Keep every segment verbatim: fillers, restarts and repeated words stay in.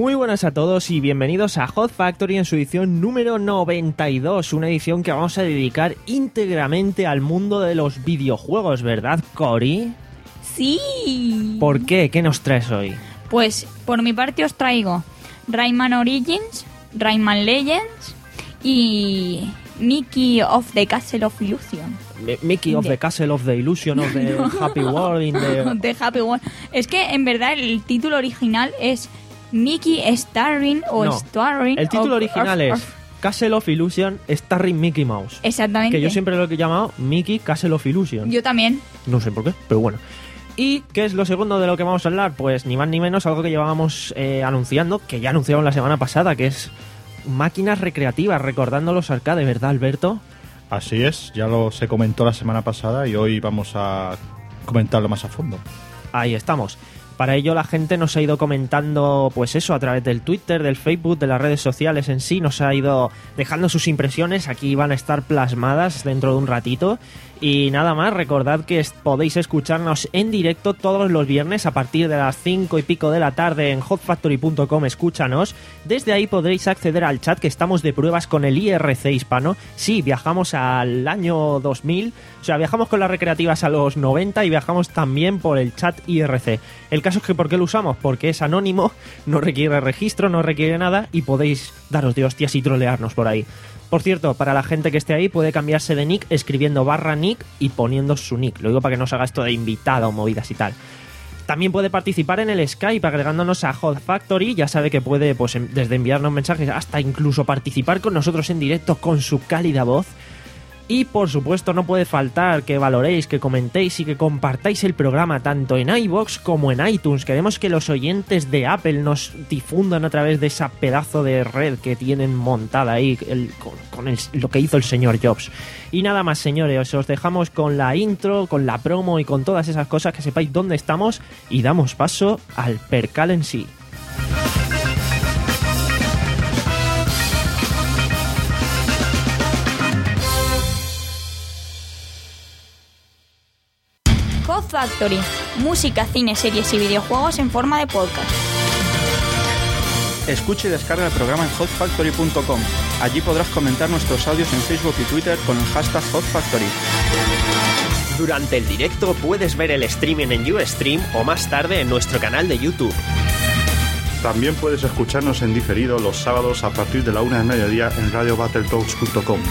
Muy buenas a todos y bienvenidos a Hot Factory en su edición número noventa y dos, una edición que vamos a dedicar íntegramente al mundo de los videojuegos, ¿verdad, Cory? Sí. ¿Por qué? ¿Qué nos traes hoy? Pues por mi parte os traigo Rayman Origins, Rayman Legends y Mickey of the Castle of Illusion. M- Mickey of De- the Castle of the Illusion of the Happy World in the... The Happy World. Es que en verdad el título original es Mickey Starring o No, Starring. el título of- original of- es of- Castle of Illusion starring Mickey Mouse. Exactamente. Que yo siempre lo he llamado Mickey Castle of Illusion. Yo también. No sé por qué, pero bueno. ¿Y qué es lo segundo de lo que vamos a hablar? Pues ni más ni menos algo que llevábamos eh, anunciando, que ya anunciaron la semana pasada, que es máquinas recreativas, recordando los arcades, ¿verdad, Alberto? Así es, ya lo se comentó la semana pasada y hoy vamos a comentarlo más a fondo. Ahí estamos. Para ello la gente nos ha ido comentando, pues eso, a través del Twitter, del Facebook, de las redes sociales en sí, nos ha ido dejando sus impresiones, aquí van a estar plasmadas dentro de un ratito. Y nada más, recordad que es- podéis escucharnos en directo todos los viernes a partir de las cinco y pico de la tarde en hot factory punto com, escúchanos. Desde ahí podréis acceder al chat, que estamos de pruebas con el I R C hispano. Sí, viajamos al año dos mil, o sea, viajamos con las recreativas a los noventa y viajamos también por el chat I R C. El caso es que ¿por qué lo usamos? Porque es anónimo, no requiere registro, no requiere nada y podéis daros de hostias y trolearnos por ahí. Por cierto, para la gente que esté ahí puede cambiarse de nick escribiendo barra nick y poniendo su nick. Lo digo para que no se haga esto de invitado o movidas y tal. También puede participar en el Skype agregándonos a Hot Factory. Ya sabe que puede, pues, em- desde enviarnos mensajes hasta incluso participar con nosotros en directo con su cálida voz. Y por supuesto no puede faltar que valoréis, que comentéis y que compartáis el programa tanto en iVoox como en iTunes. Queremos que los oyentes de Apple nos difundan a través de esa pedazo de red que tienen montada ahí el- con, con el- lo que hizo el señor Jobs. Y nada más, señores, os dejamos con la intro, con la promo y con todas esas cosas, que sepáis dónde estamos y damos paso al percal en sí. Hot Factory. Música, cine, series y videojuegos en forma de podcast. Escucha y descarga el programa en hot factory punto com. Allí podrás comentar nuestros audios en Facebook y Twitter con el hashtag Hot Factory. Durante el directo puedes ver el streaming en Ustream o más tarde en nuestro canal de YouTube. También puedes escucharnos en diferido los sábados a partir de la una del mediodía en radio battle talks punto com.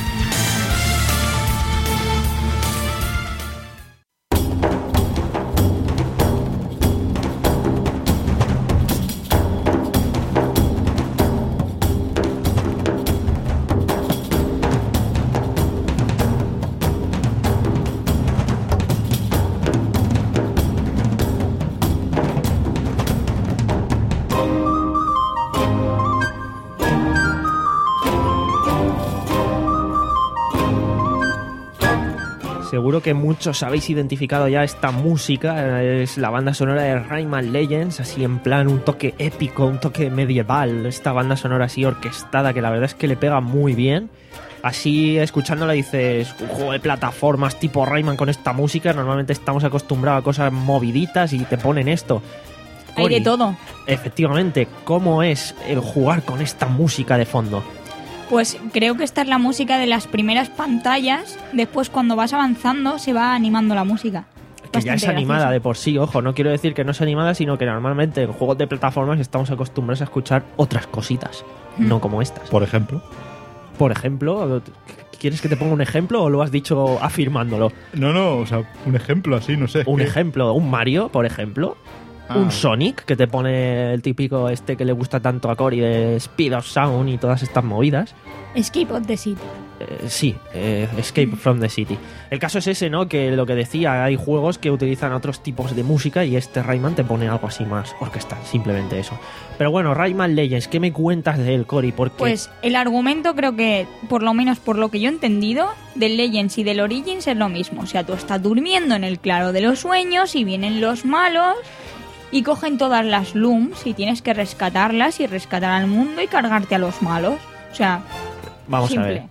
Seguro que muchos habéis identificado ya esta música, es la banda sonora de Rayman Legends, así en plan un toque épico, un toque medieval, esta banda sonora así orquestada que la verdad es que le pega muy bien. Así escuchándola dices, un juego de plataformas tipo Rayman con esta música, normalmente estamos acostumbrados a cosas moviditas y te ponen esto. Hay Cory, de todo. efectivamente, ¿cómo es el jugar con esta música de fondo? Pues creo que esta es la música de las primeras pantallas. Después, cuando vas avanzando, se va animando la música. Que ya es Bastante animada gracioso. de por sí, ojo, no quiero decir que no es animada, sino que normalmente en juegos de plataformas estamos acostumbrados a escuchar otras cositas, Mm. no como estas. Por ejemplo. Por ejemplo, ¿quieres que te ponga un ejemplo o lo has dicho afirmándolo? No, no, o sea, un ejemplo así, no sé. Un ¿qué? ejemplo, un Mario, por ejemplo. Ah. Un Sonic, que te pone el típico este que le gusta tanto a Cory de Speed of Sound y todas estas movidas. Escape of the City. Eh, sí, eh, Escape from the City. El caso es ese, ¿no? Que lo que decía, hay juegos que utilizan otros tipos de música y este Rayman te pone algo así más orquestal, simplemente eso. Pero bueno, Rayman Legends, ¿qué me cuentas de él, Cory? Porque Pues el argumento creo que, por lo menos por lo que yo he entendido, del Legends y del Origins es lo mismo. O sea, tú estás durmiendo en el claro de los sueños y vienen los malos y cogen todas las looms y tienes que rescatarlas y rescatar al mundo y cargarte a los malos. O sea, vamos simple. a ver.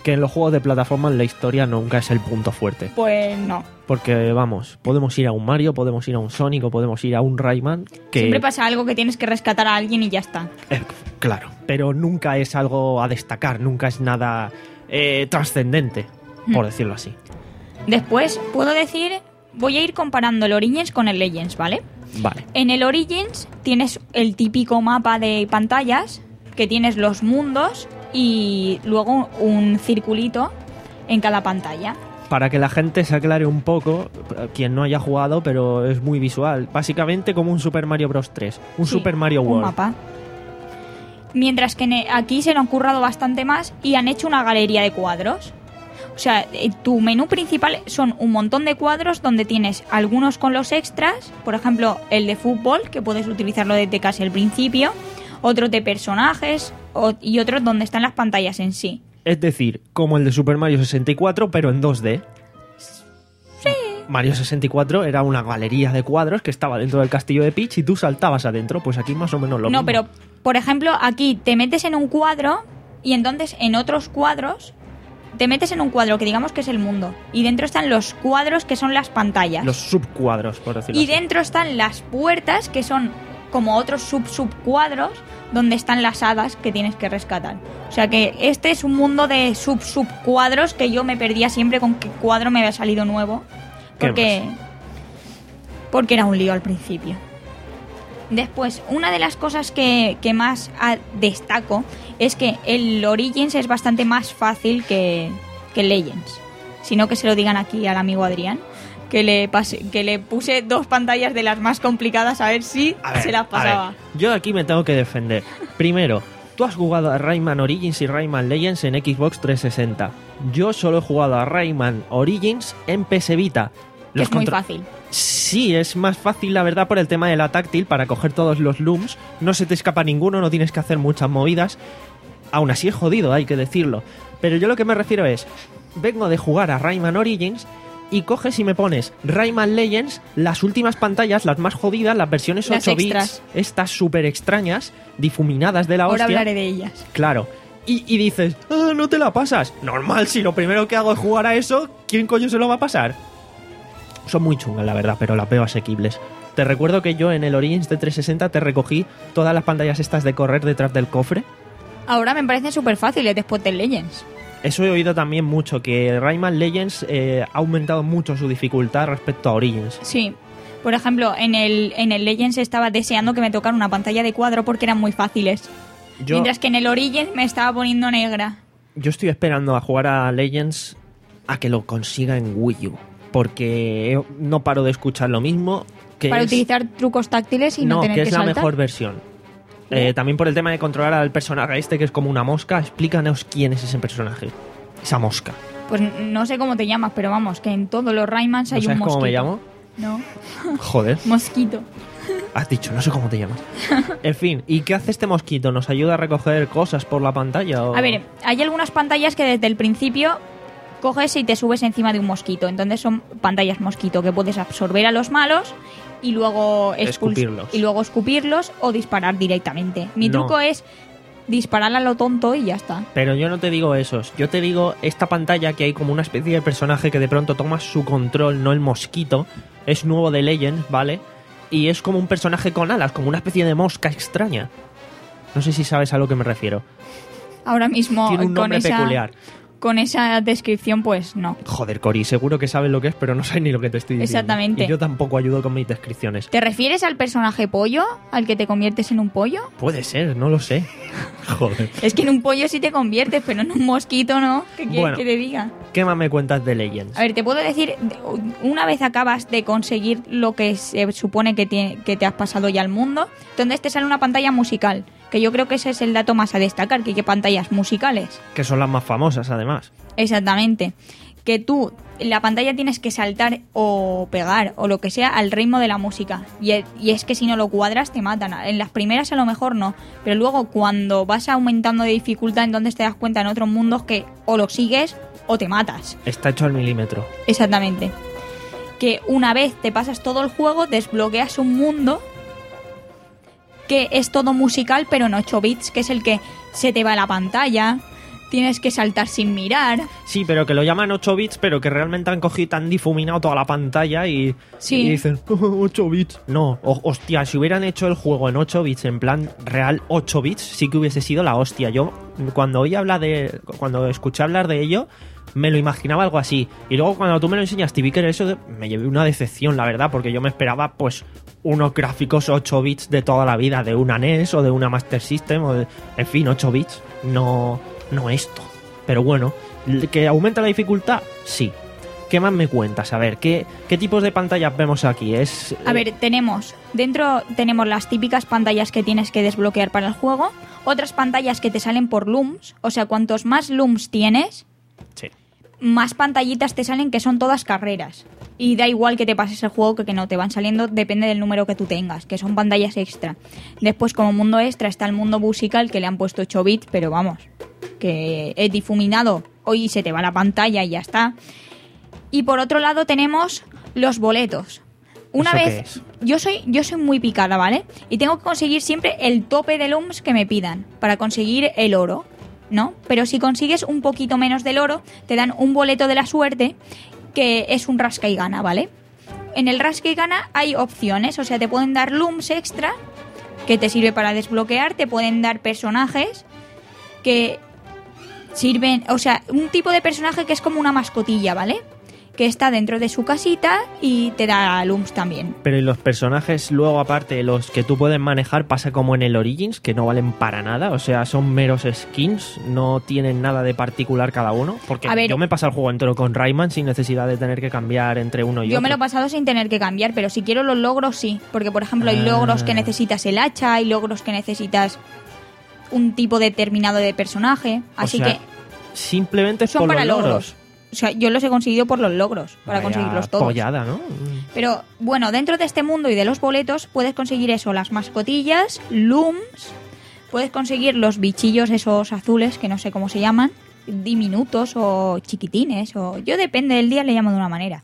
que en los juegos de plataforma la historia nunca es el punto fuerte. Pues no. Porque, vamos, podemos ir a un Mario, podemos ir a un Sonic o podemos ir a un Rayman que... Siempre pasa algo que tienes que rescatar a alguien y ya está. Eh, claro, pero nunca es algo a destacar, nunca es nada eh, trascendente, por Hmm. decirlo así. Después, puedo decir... Voy a ir comparando el Origins con el Legends, ¿vale? Vale. En el Origins tienes el típico mapa de pantallas, que tienes los mundos y luego un circulito en cada pantalla. Para que la gente se aclare un poco, quien no haya jugado, pero es muy visual. Básicamente como un Super Mario Bros. tres, un Sí, Super Mario un World. mapa. Mientras que ne- aquí se lo han currado bastante más y han hecho una galería de cuadros. O sea, eh, tu menú principal son un montón de cuadros donde tienes algunos con los extras, por ejemplo, el de fútbol, que puedes utilizarlo desde casi el principio, otros de personajes o- y otros donde están las pantallas en sí. Es decir, como el de Super Mario sesenta y cuatro, pero en dos D. Sí. Mario sesenta y cuatro era una galería de cuadros que estaba dentro del castillo de Peach y tú saltabas adentro. Pues aquí más o menos lo mismo. No, pero, por ejemplo, aquí te metes en un cuadro y entonces en otros cuadros te metes en un cuadro que digamos que es el mundo y dentro están los cuadros que son las pantallas. Los subcuadros, por decirlo Y así. dentro están las puertas, que son como otros sub-subcuadros, donde están las hadas que tienes que rescatar. O sea que este es un mundo de sub-subcuadros que yo me perdía siempre con qué cuadro me había salido nuevo. ¿Qué Porque, porque era un lío al principio. Después, una de las cosas que, que más ah, destaco es que el Origins es bastante más fácil que, que el Legends. Si no, que se lo digan aquí al amigo Adrián. Que le, pase, que le puse dos pantallas de las más complicadas a ver si A ver, se las a pasaba. ver, yo aquí me tengo que defender. Primero, tú has jugado a Rayman Origins y Rayman Legends en Xbox trescientos sesenta. Yo solo he jugado a Rayman Origins en P S Vita. Que es muy contro- fácil. Sí, es más fácil, la verdad, por el tema de la táctil, para coger todos los looms. No se te escapa ninguno, no tienes que hacer muchas movidas. Aún así es jodido, hay que decirlo. Pero yo lo que me refiero es, vengo de jugar a Rayman Origins y coges y me pones Rayman Legends, las últimas pantallas, las más jodidas, las versiones Las ocho bits, extras. estas súper extrañas, difuminadas de la Ahora hostia. hablaré de ellas. Claro. Y, y dices, ah, no te la pasas. Normal, si lo primero que hago es jugar a eso, ¿quién coño se lo va a pasar? Son muy chungas, la verdad, pero las veo asequibles. Te recuerdo que yo en el Origins de trescientos sesenta te recogí todas las pantallas estas de correr detrás del cofre. Ahora me parecen súper fáciles después del Legends. Eso he oído también mucho, que Rayman Legends eh, ha aumentado mucho su dificultad respecto a Origins. Sí. Por ejemplo, en el, en el Legends estaba deseando que me tocara una pantalla de cuadro porque eran muy fáciles. Yo, Mientras que en el Origins me estaba poniendo negra. yo estoy esperando a jugar a Legends a que lo consiga en Wii U, porque no paro de escuchar lo mismo. Que Para es- utilizar trucos táctiles y no, no, tener que que, es la saltar. mejor versión. Eh, también por el tema de controlar al personaje este que es como una mosca. Explícanos quién es ese personaje. Esa mosca. Pues no sé cómo te llamas, pero vamos, que en todos los Raymans ¿No hay un sabes mosquito. cómo me llamo? No, Joder, mosquito. has dicho, no sé cómo te llamas. En fin, ¿y qué hace este mosquito? ¿Nos ayuda a recoger cosas por la pantalla? O... A ver, hay algunas pantallas que desde el principio coges y te subes encima de un mosquito. Entonces son pantallas mosquito que puedes absorber a los malos y luego expuls- Escupirlos. y luego escupirlos o disparar directamente. Mi No. truco es disparar a lo tonto y ya está. Pero yo no te digo esos. Yo te digo esta pantalla que hay como una especie de personaje que de pronto toma su control, no el mosquito. Es nuevo de Legends, ¿vale? Y es como un personaje con alas, como una especie de mosca extraña. No sé si sabes a lo que me refiero. Ahora mismo Tiene un con nombre esa peculiar. con esa descripción pues no. Joder, Cori, seguro que sabes lo que es, pero no sabes ni lo que te estoy diciendo. Exactamente. Y yo tampoco ayudo con mis descripciones. ¿Te refieres al personaje pollo? ¿Al que te conviertes en un pollo? Puede ser, no lo sé. Joder. Es que en un pollo sí te conviertes, pero en un mosquito no. ¿Qué quieres Bueno. que te diga? ¿Qué más me cuentas de Legends? A ver, te puedo decir, una vez acabas de conseguir lo que se supone que te, que te has pasado ya al mundo, entonces te sale una pantalla musical, que yo creo que ese es el dato más a destacar, que hay pantallas musicales. Que son las más famosas, además. Exactamente. Que tú, en la pantalla tienes que saltar o pegar o lo que sea al ritmo de la música. Y, e- y es que si no lo cuadras te matan. En las primeras a lo mejor no, pero luego cuando vas aumentando de dificultad, entonces te das cuenta en otros mundos que o lo sigues o te matas. Está hecho al milímetro. Exactamente. Que una vez te pasas todo el juego, desbloqueas un mundo que es todo musical, pero en ocho bits, que es el que se te va la pantalla, tienes que saltar sin mirar. Sí, pero que lo llaman ocho bits, pero que realmente han cogido tan difuminado toda la pantalla y, Sí. y dicen ocho bits. No, o- hostia, si hubieran hecho el juego en ocho bits, en plan real ocho bits, sí que hubiese sido la hostia. Yo, cuando oí hablar de. Cuando escuché hablar de ello, me lo imaginaba algo así. Y luego cuando tú me lo enseñaste y vi que era eso, me llevé una decepción, la verdad, porque yo me esperaba, pues, unos gráficos ocho bits de toda la vida, de una N E S o de una Master System, o de, en fin, ocho bits, no, no esto. Pero bueno, ¿que aumenta la dificultad? Sí. ¿Qué más me cuentas? A ver, ¿qué, qué tipos de pantallas vemos aquí? Es A eh, ver, tenemos, dentro tenemos las típicas pantallas que tienes que desbloquear para el juego, otras pantallas que te salen por looms, o sea, cuantos más looms tienes, sí. más pantallitas te salen que son todas carreras. Y da igual que te pases el juego que que no te van saliendo, depende del número que tú tengas, que son pantallas extra. Después, como mundo extra, está el mundo musical, que le han puesto ocho bits, pero vamos, que es difuminado, hoy se te va la pantalla y ya está. Y por otro lado tenemos los boletos. Una ¿Eso qué vez, es? yo soy yo soy muy picada, ¿vale? Y tengo que conseguir siempre el tope de looms que me pidan para conseguir el oro, ¿no? Pero si consigues un poquito menos del oro, te dan un boleto de la suerte, que es un rasca y gana, ¿vale? En el rasca y gana hay opciones, o sea, te pueden dar looms extra, que te sirve para desbloquear, te pueden dar personajes que sirven, o sea, un tipo de personaje que es como una mascotilla, ¿vale? Que está dentro de su casita y te da looms también. Pero ¿y los personajes luego, aparte, los que tú puedes manejar, pasa como en el Origins, que no valen para nada? O sea, son meros skins, no tienen nada de particular cada uno. Porque A ver, yo me he pasado el juego entero con Rayman sin necesidad de tener que cambiar entre uno y Yo otro. me lo he pasado sin tener que cambiar, pero si quiero los logros, sí. Porque, por ejemplo, hay Ah. logros que necesitas el hacha, hay logros que necesitas un tipo determinado de personaje. O Así sea, que simplemente es son por para los logros. logros. O sea, yo los he conseguido por los logros, para Vaya conseguirlos todos. pollada, ¿no? Pero bueno, dentro de este mundo y de los boletos puedes conseguir eso, las mascotillas, looms, puedes conseguir los bichillos esos azules que no sé cómo se llaman, diminutos o chiquitines, o yo depende del día le llamo de una manera.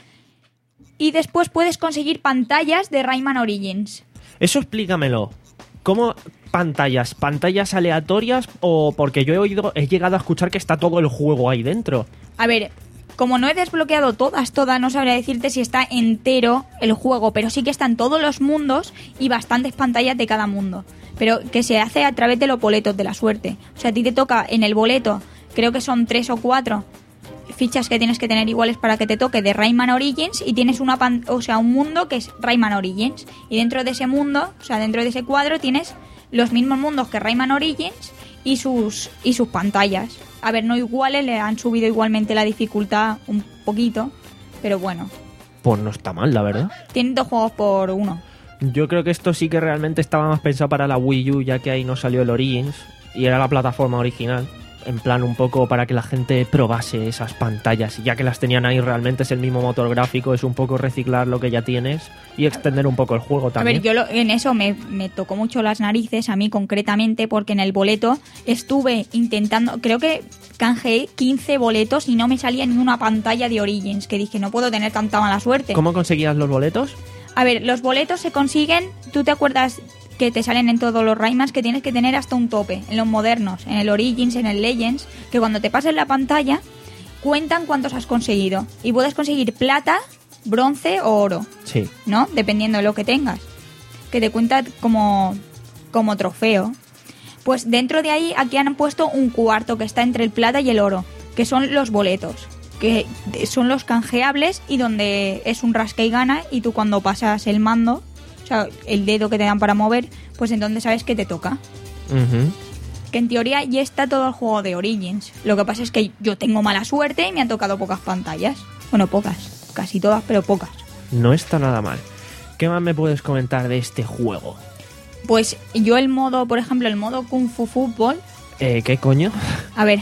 Y después puedes conseguir pantallas de Rayman Origins. Eso explícamelo. ¿Cómo pantallas? ¿Pantallas aleatorias? O porque yo he oído, he llegado a escuchar que está todo el juego ahí dentro. A ver, como no he desbloqueado todas, todas, no sabría decirte si está entero el juego, pero sí que están todos los mundos y bastantes pantallas de cada mundo. Pero que se hace a través de los boletos de la suerte. O sea, a ti te toca en el boleto, creo que son tres o cuatro fichas que tienes que tener iguales para que te toque de Rayman Origins y tienes una pan- o sea, un mundo que es Rayman Origins. Y dentro de ese mundo, o sea, dentro de ese cuadro tienes los mismos mundos que Rayman Origins y sus y sus pantallas. A ver, no iguales, le han subido igualmente la dificultad un poquito, pero bueno, Pues no está mal, la verdad. tienen dos juegos por uno. Yo creo que esto sí que realmente estaba más pensado para la Wii U, ya que ahí no salió el Origins y era la plataforma original. En plan, un poco para que la gente probase esas pantallas. Y ya que las tenían ahí, realmente es el mismo motor gráfico, es un poco reciclar lo que ya tienes y extender un poco el juego A también. ver, yo lo- en eso me, me tocó mucho las narices, a mí concretamente, porque en el boleto estuve intentando, creo que canjeé quince boletos y no me salía ni una pantalla de Origins, que dije, no puedo tener tanta mala suerte. ¿Cómo conseguías los boletos? A ver, los boletos se consiguen, ¿tú te acuerdas que te salen en todos los Raymans que tienes que tener hasta un tope? En los modernos, en el Origins, en el Legends, que cuando te pases la pantalla cuentan cuántos has conseguido. Y puedes conseguir plata, bronce o oro, Sí. ¿no? Dependiendo de lo que tengas. Que te cuenta como, como trofeo. Pues dentro de ahí, aquí han puesto un cuarto que está entre el plata y el oro, que son los boletos, que son los canjeables y donde es un rasca y gana y tú cuando pasas el mando, o sea, el dedo que te dan para mover, pues entonces sabes que te toca. Ujú. Que en teoría ya está todo el juego de Origins. Lo que pasa es que yo tengo mala suerte y me han tocado pocas pantallas. Bueno, pocas. Casi todas, pero pocas. No está nada mal. ¿Qué más me puedes comentar de este juego? Pues yo el modo, por ejemplo, el modo Kung Fu Fútbol. Eh, ¿Qué coño? A ver,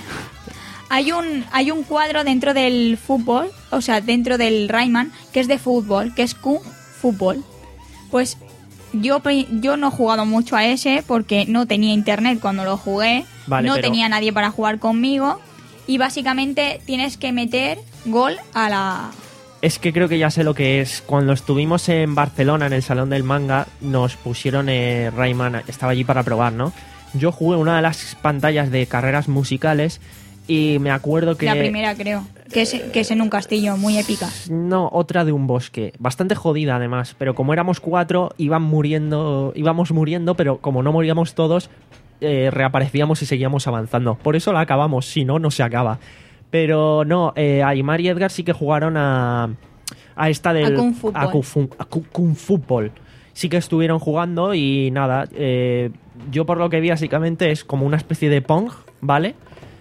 hay un, hay un cuadro dentro del fútbol, o sea, dentro del Rayman, que es de fútbol, que es Kung Fútbol. Pues yo, pri- yo no he jugado mucho a ese porque no tenía internet cuando lo jugué, Vale, no pero- tenía nadie para jugar conmigo y básicamente tienes que meter gol a la... Es que creo que ya sé lo que es. Cuando estuvimos en Barcelona, en el Salón del Manga, nos pusieron eh, Rayman, estaba allí para probar, ¿no? yo jugué una de las pantallas de carreras musicales y me acuerdo que... La primera, creo. Que es, que es en un castillo, muy épica. No, otra de un bosque. Bastante jodida, además. Pero como éramos cuatro, iban muriendo, íbamos muriendo, pero como no moríamos todos, eh, reaparecíamos y seguíamos avanzando. Por eso la acabamos, si no, no se acaba. Pero no, eh, Aymar y Edgar sí que jugaron a, a esta del... A Kung Football. A Kung, Fu- a Kung- Kung Football. Sí que estuvieron jugando y nada, eh, yo por lo que vi básicamente es como una especie de Pong, ¿vale?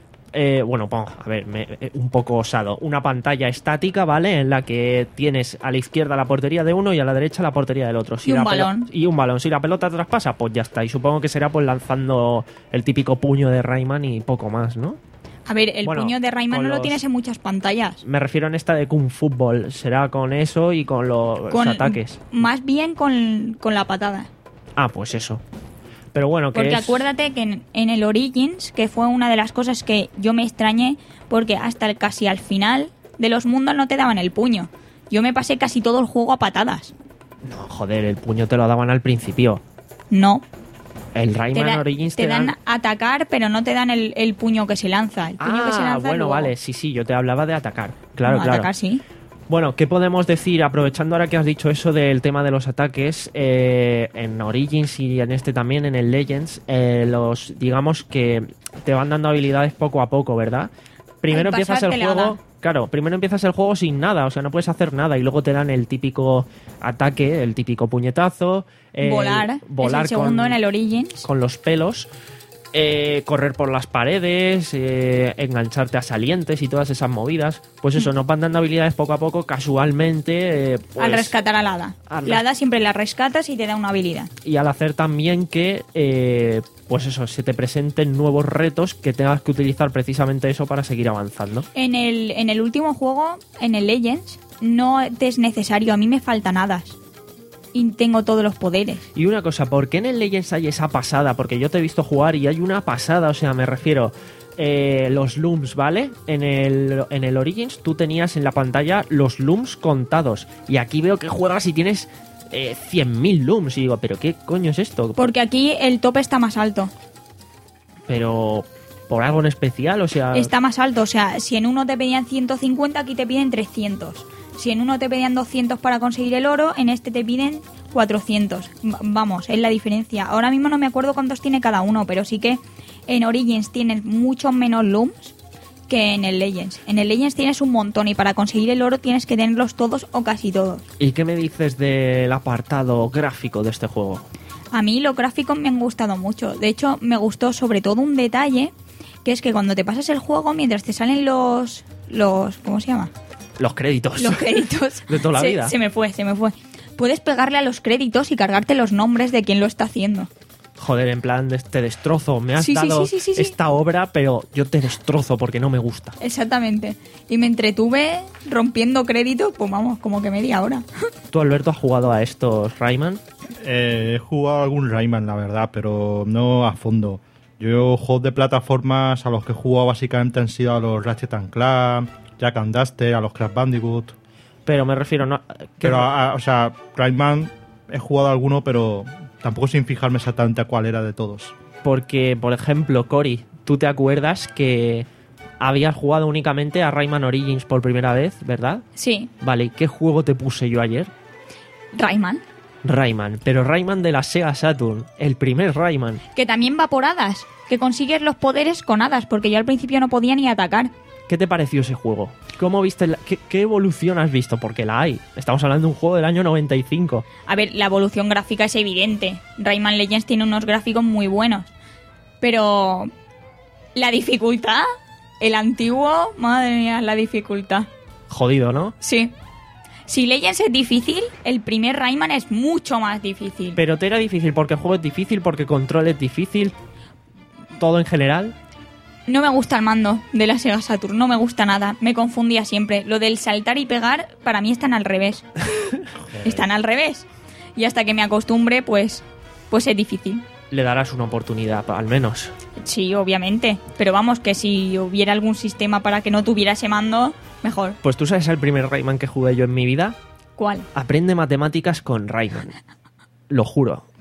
Eh, bueno, Pong, a ver, me, eh, un poco osado. Una pantalla estática, ¿vale? En la que tienes a la izquierda la portería de uno y a la derecha la portería del otro. Si Y un la pelo- balón. Y un balón. Si la pelota traspasa, pues ya está. Y supongo que será pues lanzando el típico puño de Rayman y poco más, ¿no? A ver, el Bueno, puño de Rayman con no lo los- tienes en muchas pantallas. Me refiero en esta de Kung Football. Será con eso y con los Con, ataques. Más bien con, con la patada. Ah, pues eso. Pero bueno, que Porque es... acuérdate que en, en el Origins, que fue una de las cosas que yo me extrañé, porque hasta el, casi al final de los mundos no te daban el puño. Yo me pasé casi todo el juego a patadas. No, joder, el puño te lo daban al principio. No. El Te, Rayman da- Origins te dan atacar, pero no te dan el, el puño que se lanza. El puño Ah, que se lanza bueno, luego. vale, sí, sí, yo te hablaba de atacar. Claro, No, claro. Atacar sí. Bueno, ¿qué podemos decir? Aprovechando ahora que has dicho eso del tema de los ataques, eh, en Origins y en este también, en el Legends, eh, los digamos que te van dando habilidades poco a poco, ¿verdad? Primero Al empiezas el pasártela. juego, claro, primero empiezas el juego sin nada, o sea, no puedes hacer nada y luego te dan el típico ataque, el típico puñetazo, eh, Volar. volar es el segundo con, en el Origins. con los pelos. Eh, correr por las paredes, eh, engancharte a salientes y todas esas movidas. Pues eso, nos van dando habilidades poco a poco, casualmente. eh, pues, al rescatar al hada. al La res- hada siempre la rescatas y te da una habilidad. Y al hacer también que, eh, pues eso, se te presenten nuevos retos que tengas que utilizar precisamente eso para seguir avanzando. En el, en el último juego, en el Legends, no te es necesario. A mí me faltan hadas. Y tengo todos los poderes. Y una cosa, ¿por qué en el Legends hay esa pasada? Porque yo te he visto jugar y hay una pasada, o sea, me refiero... Eh, los looms, ¿vale? En el, en el Origins tú tenías en la pantalla los looms contados. Y aquí veo que juegas y tienes eh, cien mil looms. Y digo, ¿pero qué coño es esto? Porque aquí el tope está más alto. Pero... ¿por algo en especial? O sea... Está más alto. O sea, si en uno te pedían ciento cincuenta, aquí te piden trescientos. Si en uno te pedían doscientos para conseguir el oro, en este te piden cuatrocientos. V- Vamos, es la diferencia. Ahora mismo no me acuerdo cuántos tiene cada uno, pero sí que en Origins tienes mucho menos looms que en el Legends. En el Legends tienes un montón y para conseguir el oro tienes que tenerlos todos o casi todos. ¿Y qué me dices del apartado gráfico de este juego? A mí los gráficos me han gustado mucho. De hecho, me gustó sobre todo un detalle, que es que cuando te pasas el juego, mientras te salen los... los ¿cómo se llama? Los créditos. Los créditos. De toda la se, vida. Se me fue, se me fue. Puedes pegarle a los créditos y cargarte los nombres de quien lo está haciendo. Joder, en plan, de- te destrozo. Me has Sí, sí, dado sí, sí, sí, sí. esta obra, pero yo te destrozo porque no me gusta. Exactamente. Y me entretuve rompiendo créditos, pues vamos, como que media hora. ¿Tú, Alberto, has jugado a estos Rayman? Eh, he jugado algún Rayman, la verdad, pero no a fondo. Yo juegos de plataformas a los que he jugado básicamente han sido a los Ratchet and Clank, Jack and Daxter, a los Crash Bandicoot. Pero me refiero... No, que- Pero, a- a- o sea, Rayman he jugado a alguno, pero tampoco sin fijarme exactamente a cuál era de todos. Porque, por ejemplo, Cory, ¿tú te acuerdas que habías jugado únicamente a Rayman Origins por primera vez, verdad? Sí, Vale, ¿y qué juego te puse yo ayer? Rayman. Rayman, pero Rayman de la Sega Saturn, el primer Rayman. Que también va por hadas. Que consigues los poderes con hadas, porque yo al principio no podía ni atacar. ¿Qué te pareció ese juego? ¿Cómo viste la- qué, qué evolución has visto? Porque la hay. Estamos hablando de un juego del año noventa y cinco. A ver, la evolución gráfica es evidente. Rayman Legends tiene unos gráficos muy buenos. Pero... la dificultad... el antiguo... madre mía, la dificultad. Jodido, ¿no? Sí. Si Legends es difícil, el primer Rayman es mucho más difícil. Pero te era difícil porque el juego es difícil, porque control es difícil, todo en general. No me gusta el mando de la Sega Saturn, no me gusta nada. Me confundía siempre. Lo del saltar y pegar, para mí están al revés. Están al revés. Y hasta que me acostumbre, pues, pues es difícil. Le darás una oportunidad, al menos. Sí, obviamente. Pero vamos, que si hubiera algún sistema para que no tuviera ese mando, mejor. Pues tú sabes el primer Rayman que jugué yo en mi vida. ¿Cuál? Aprende matemáticas con Rayman. Lo juro.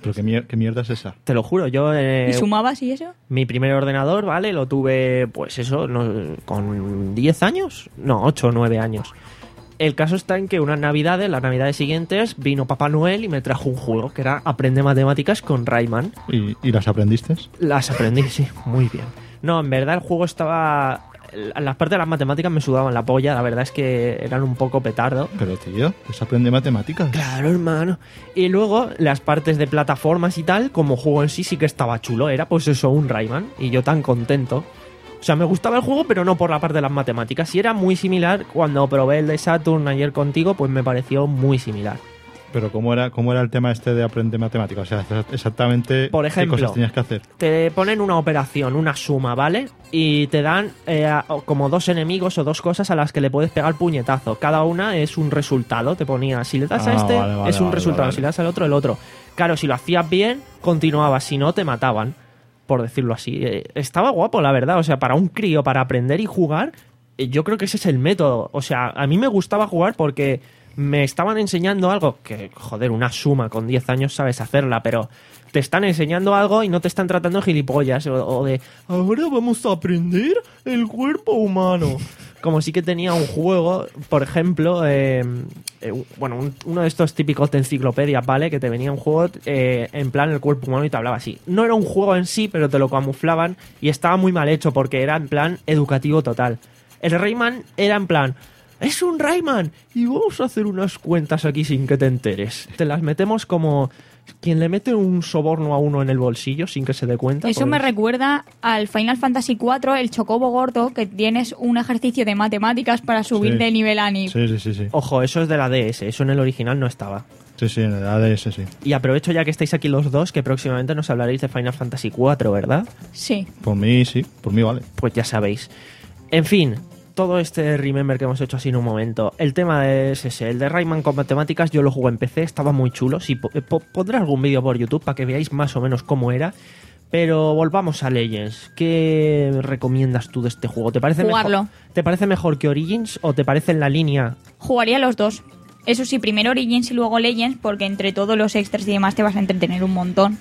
¿Pero qué, mier- qué mierda es esa? Te lo juro, yo... Eh, ¿Y sumabas y eso? mi primer ordenador, ¿vale? Lo tuve, pues eso, no, con diez años. No, ocho o nueve años. El caso está en que unas navidades, las navidades siguientes, vino Papá Noel y me trajo un juego que era Aprende Matemáticas con Rayman. ¿Y, y las aprendiste? Las aprendí, sí, muy bien. No, en verdad el juego estaba... Las partes de las matemáticas me sudaban la polla, la verdad es que eran un poco petardo. Pero tío, ¿pues aprende matemáticas? Claro, hermano. Y luego las partes de plataformas y tal, como juego en sí sí que estaba chulo, era pues eso, un Rayman, y yo tan contento. O sea, me gustaba el juego, pero no por la parte de las matemáticas. Y era muy similar, cuando probé el de Saturn ayer contigo, pues me pareció muy similar. Pero ¿cómo era, cómo era el tema este de aprender matemáticas? O sea, exactamente Por ejemplo, qué cosas tenías que hacer. Te ponen una operación, una suma, ¿vale? Y te dan eh, a- como dos enemigos o dos cosas a las que le puedes pegar puñetazo. Cada una es un resultado. Te ponía, si le das a Ah, este, vale, vale, es un vale, resultado. vale. Si le das al otro, el otro. Claro, si lo hacías bien, continuabas. Si no, te mataban, por decirlo así. Eh, estaba guapo, la verdad. O sea, para un crío, para aprender y jugar, eh, yo creo que ese es el método. O sea, a mí me gustaba jugar porque me estaban enseñando algo que, joder, una suma con diez años sabes hacerla, pero te están enseñando algo y no te están tratando de gilipollas o, o de ahora vamos a aprender el cuerpo humano. Como sí que tenía un juego, por ejemplo, eh, eh, bueno, un- uno de estos típicos de enciclopedia, ¿vale? Que te venía un juego eh, en plan el cuerpo humano y te hablaba así. No era un juego en sí, pero te lo camuflaban y estaba muy mal hecho porque era en plan educativo total. El Rayman era en plan... Es un Rayman y vamos a hacer unas cuentas aquí sin que te enteres. Te las metemos como quien le mete un soborno a uno en el bolsillo sin que se dé cuenta. Eso pues- me recuerda al Final Fantasy cuatro, el chocobo gordo, que tienes un ejercicio de matemáticas para subir Sí. de nivel a nivel. Sí, sí, sí, sí. Ojo, eso es de la D S, eso en el original no estaba. Sí, sí, en el A D S, sí. Y aprovecho ya que estáis aquí los dos, que próximamente nos hablaréis de Final Fantasy cuatro, ¿verdad? Sí. Por mí, sí. Por mí vale. Pues ya sabéis. En fin, todo este remember que hemos hecho así en un momento. El tema es ese, el de Rayman con matemáticas. Yo lo jugué en P C, estaba muy chulo. Sí, po- po- pondré algún vídeo por YouTube para que veáis más o menos cómo era. Pero volvamos a Legends. ¿Qué recomiendas tú de este juego? ¿Te parece Jugarlo. mejor, ¿te parece mejor que Origins o te parece en la línea? Jugaría los dos. Eso sí, primero Origins y luego Legends, porque entre todos los extras y demás te vas a entretener un montón.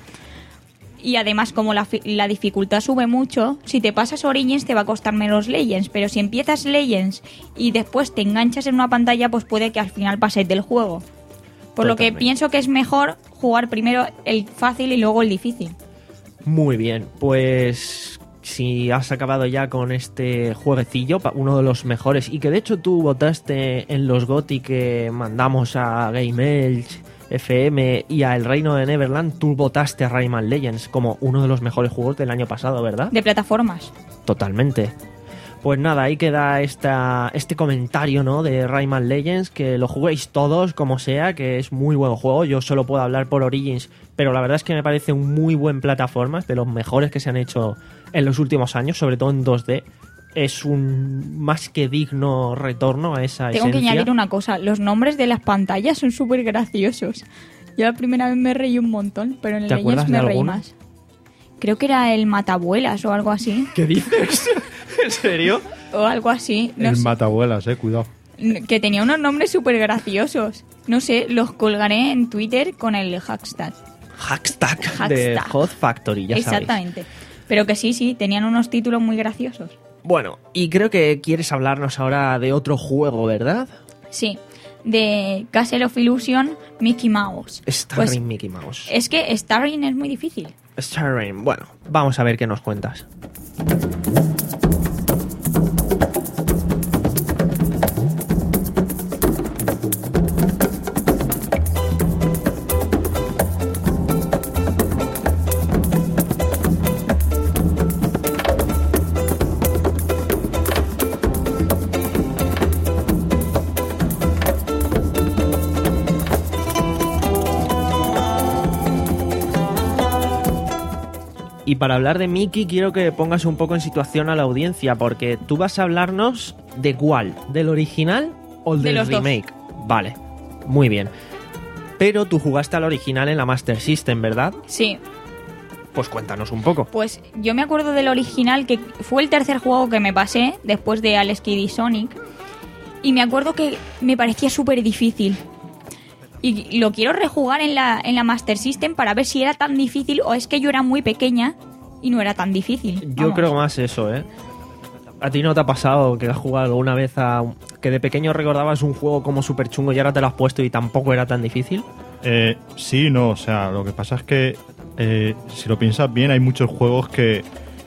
Y además, como la, fi- la dificultad sube mucho, si te pasas Origins te va a costar menos Legends, pero si empiezas Legends y después te enganchas en una pantalla, pues puede que al final pases del juego. Por lo que Totalmente. pienso que es mejor jugar primero el fácil y luego el difícil. Muy bien, pues si has acabado ya con este jueguecillo, pa- uno de los mejores, y que de hecho tú votaste en los GOTY que mandamos a Game Elch, F M y a El Reino de Neverland, tú votaste a Rayman Legends como uno de los mejores juegos del año pasado, ¿verdad? De plataformas. Totalmente. Pues nada, ahí queda esta, este comentario, ¿no? De Rayman Legends, que lo juguéis todos, como sea, que es muy buen juego. Yo solo puedo hablar por Origins, pero la verdad es que me parece un muy buen plataformas, de los mejores que se han hecho en los últimos años, sobre todo en dos D. Es un más que digno retorno a esa Tengo que esencia. añadir una cosa, los nombres de las pantallas son súper graciosos. Yo la primera vez me reí un montón, pero en el ¿Te acuerdas Legends me de reí alguno? más. Creo que era el Matabuelas o algo así. ¿Qué dices? ¿En serio? O algo así. No el sé. matabuelas, eh, cuidado. Que tenía unos nombres súper graciosos. No sé, los colgaré en Twitter con el hashtag. Hashtag de Hashtag. Hot Factory, ya sabéis. Exactamente. Pero que sí, sí, tenían unos títulos muy graciosos. Bueno, y creo que quieres hablarnos ahora de otro juego, ¿verdad? Sí, de Castle of Illusion, Mickey Mouse. Starring Pues, Mickey Mouse. es que Starring es muy difícil. Starring, bueno, vamos a ver qué nos cuentas. Y para hablar de Mickey quiero que pongas un poco en situación a la audiencia, porque tú vas a hablarnos de cuál, ¿del original o De del los dos. remake? Vale, muy bien. Pero tú jugaste al original en la Master System, ¿verdad? Sí, Pues cuéntanos un poco. pues yo me acuerdo del original, que fue el tercer juego que me pasé después de Alex Kidd y Sonic. Y me acuerdo que me parecía súper difícil. Y lo quiero rejugar en la, en la Master System para ver si era tan difícil o es que yo era muy pequeña y no era tan difícil. Yo Vamos. creo más eso, ¿eh? ¿A ti no te ha pasado que has jugado alguna vez a... que de pequeño recordabas un juego como súper chungo y ahora te lo has puesto y tampoco era tan difícil? Eh, sí, no, o sea, lo que pasa es que eh, si lo piensas bien, hay muchos juegos que...